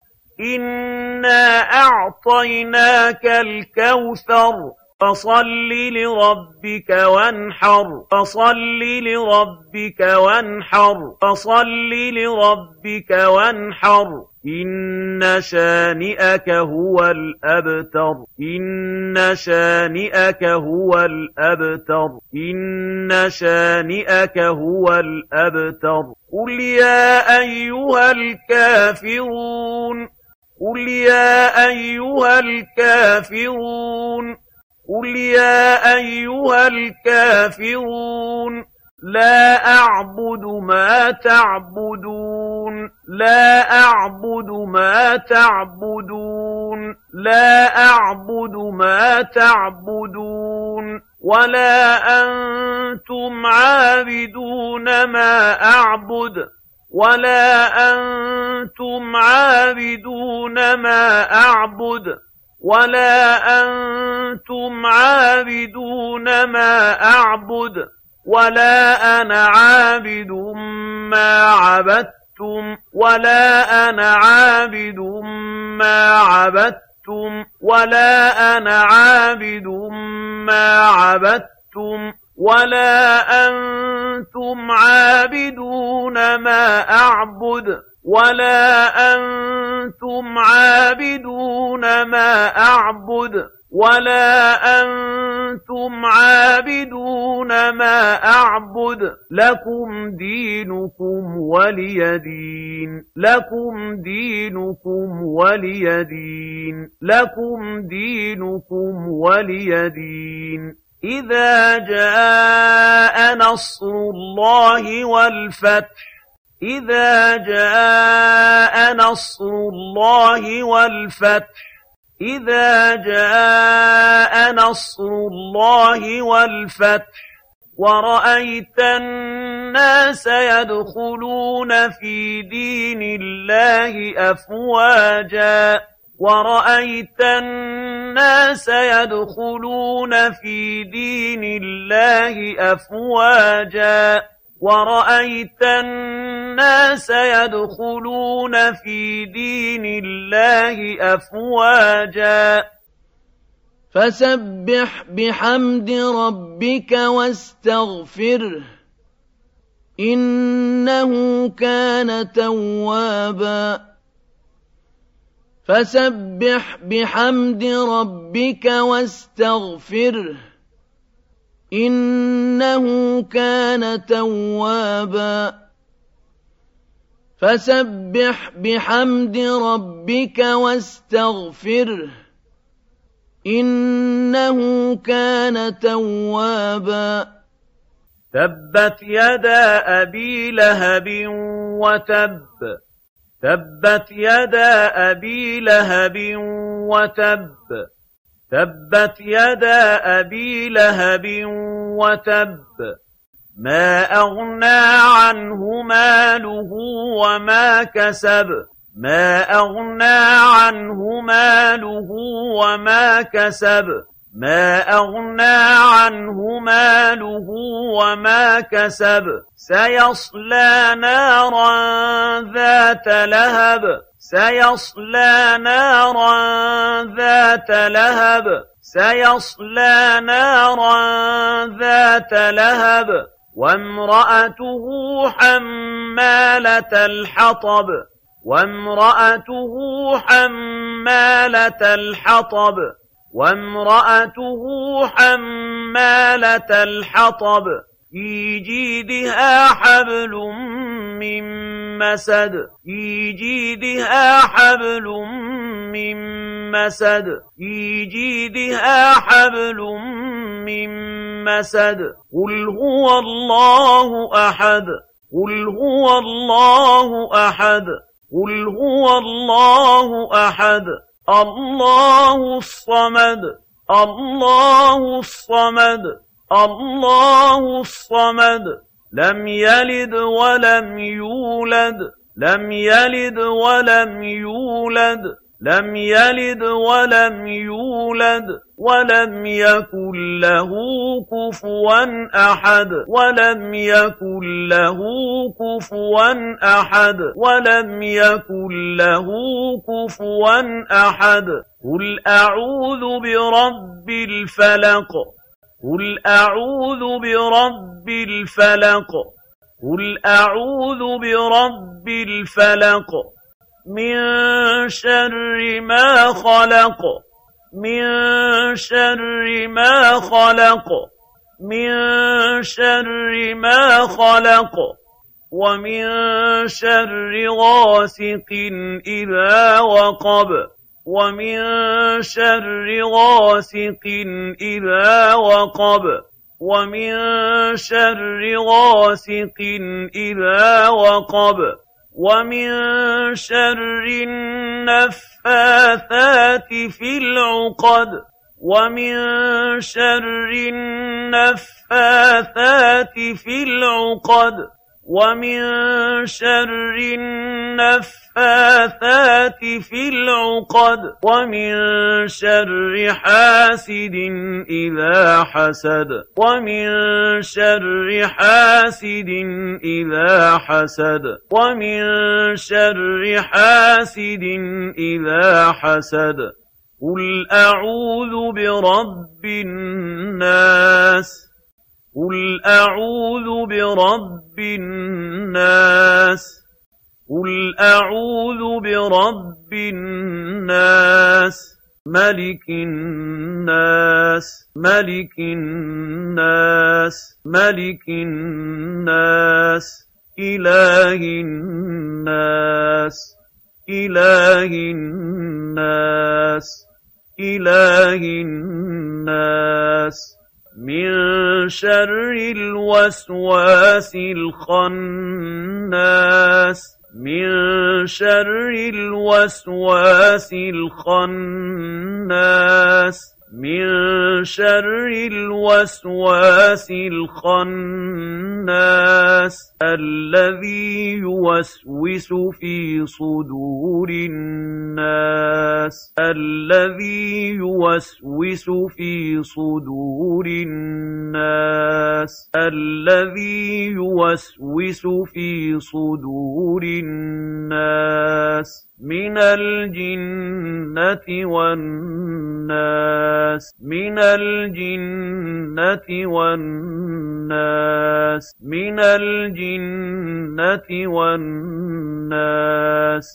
إِنَّا أَعْطَيْنَاكَ الْكَوْثَرَ فَصَلِّ لِرَبِّكَ وَانْحَرْ فَصَلِّ لِرَبِّكَ وَانْحَرْ فَصَلِّ لِرَبِّكَ وَانْحَرْ إِنَّ شَانِئَكَ هُوَ الْأَبْتَرُ إِنَّ شَانِئَكَ هُوَ الْأَبْتَرُ إِنَّ شَانِئَكَ هُوَ الْأَبْتَرُ قُلْ يَا أَيُّهَا الْكَافِرُونَ قُلْ يَا أَيُّهَا الْكَافِرُونَ قُلْ يَا أَيُّهَا الْكَافِرُونَ لَا أَعْبُدُ مَا تَعْبُدُونَ لَا أَعْبُدُ مَا تَعْبُدُونَ لَا أَعْبُدُ مَا تَعْبُدُونَ وَلَا أَنتُمْ عَابِدُونَ مَا أَعْبُدُ وَلَا أَنتُمْ عَابِدُونَ مَا أَعْبُدُ وَلَا أَنتُمْ عَابِدُونَ مَا أَعْبُدُ وَلَا أَنَا عَابِدٌ مَّا عَبَدتُّمْ وَلَا أَنَا عَابِدٌ مَّا عَبَدتُّمْ وَلَا أَنَا عَابِدٌ مَّا عَبَدتُّمْ وَلَا أَنتُمْ عَابِدُونَ مَا أَعْبُدُ وَلَا أَنتُمْ عَابِدُونَ مَا أَعْبُدُ وَلَا أَنتُمْ عَابِدُونَ مَا أَعْبُدُ لَكُمْ دِينُكُمْ وَلِيَ دِينِ لَكُمْ دِينُكُمْ وَلِيَ دِينِ لَكُمْ دِينُكُمْ وَلِيَ دِينِ إِذَا جَاءَ نَصْرُ اللَّهِ وَالْفَتْحُ إِذَا جَاءَ نَصْرُ اللَّهِ وَالْفَتْحُ إِذَا جَاءَ نَصْرُ اللَّهِ وَالْفَتْحُ وَرَأَيْتَ النَّاسَ يَدْخُلُونَ فِي دِينِ اللَّهِ أَفْوَاجًا وَرَأَيْتَ النَّاسَ يَدْخُلُونَ فِي دِينِ اللَّهِ أَفْوَاجًا وَرَأَيْتَ النَّاسَ يَدْخُلُونَ فِي دِينِ اللَّهِ أَفْوَاجًا فَسَبِّحْ بِحَمْدِ رَبِّكَ وَاسْتَغْفِرْهُ إِنَّهُ كَانَ تَوَّابًا فَسَبِّحْ بِحَمْدِ رَبِّكَ وَاسْتَغْفِرْهُ إِنَّهُ كَانَ تَوَّابًا. إِنَّهُ كَانَ تَوَّابًا. فَسَبِّحْ بِحَمْدِ رَبِّكَ وَاسْتَغْفِرْهُ إِنَّهُ كَانَ تَوَّابًا. فَسَبِّحْ بِحَمْدِ رَبِّكَ وَاسْتَغْفِرْهُ إِنَّهُ كَانَ تَوَّابًا. فسبح بحمد ربك واستغفره إنه كان توابا تبت يدا أبي لهب وتب تبت يدا أبي لهب وتب تبت يدا أبي لهب وتب ما أغنى عنه ماله وما كسب ما أغنى عنه ماله وما كسب ما أغنى عنه ماله وما كسب سيصلى نارا ذات لهب سيصلى نارا ذات لهب سيصلى نارا ذات لهب وامرأته حمالة الحطب وامرأته حمالة الحطب وامرأته حمالة الحطب في جيدها حبل من مسد في جيدها حبل من مسد في جيدها حبل من مسد قل هو الله أحد قل هو الله أحد قل هو الله أحد الله الصمد الله الصمد الله الصمد لم يلد ولم يولد لم يلد ولم يولد لم يلد ولم يولد ولم يكن له كفوا أحد ولم يكن له كفوا أحد ولم يكن له كفوا أحد قل أعوذ برب الفلق قل أعوذ برب الفلق قل أعوذ برب الفلق من شر ما خلق من شر ما خلق من شر ما خلق ومن شر غاسق إذا وقب ومن شر غاسق إذا وقب ومن شر غاسق إذا وقب ومن شر النفاثات في العقد ومن شر النفاثات في العقد ومن شر النفاثات في العقد ومن شر حاسد إذا حسد ومن شر حاسد إذا حسد ومن شر حاسد إذا حسد قل أعوذ برب الناس قل أعوذ برب الناس قل أعوذ برب الناس ملك الناس ملك الناس ملك الناس إله الناس إله الناس إله الناس من شر الوسواس الخناس من شر الوسواس الخناس من شر الوسواس الخناس الذي يوسوس في صدور الناس الذي يوسوس في صدور الناس الذي يوسوس في صدور الناس من الجنة والناس من الجنة والناس من الجنة والناس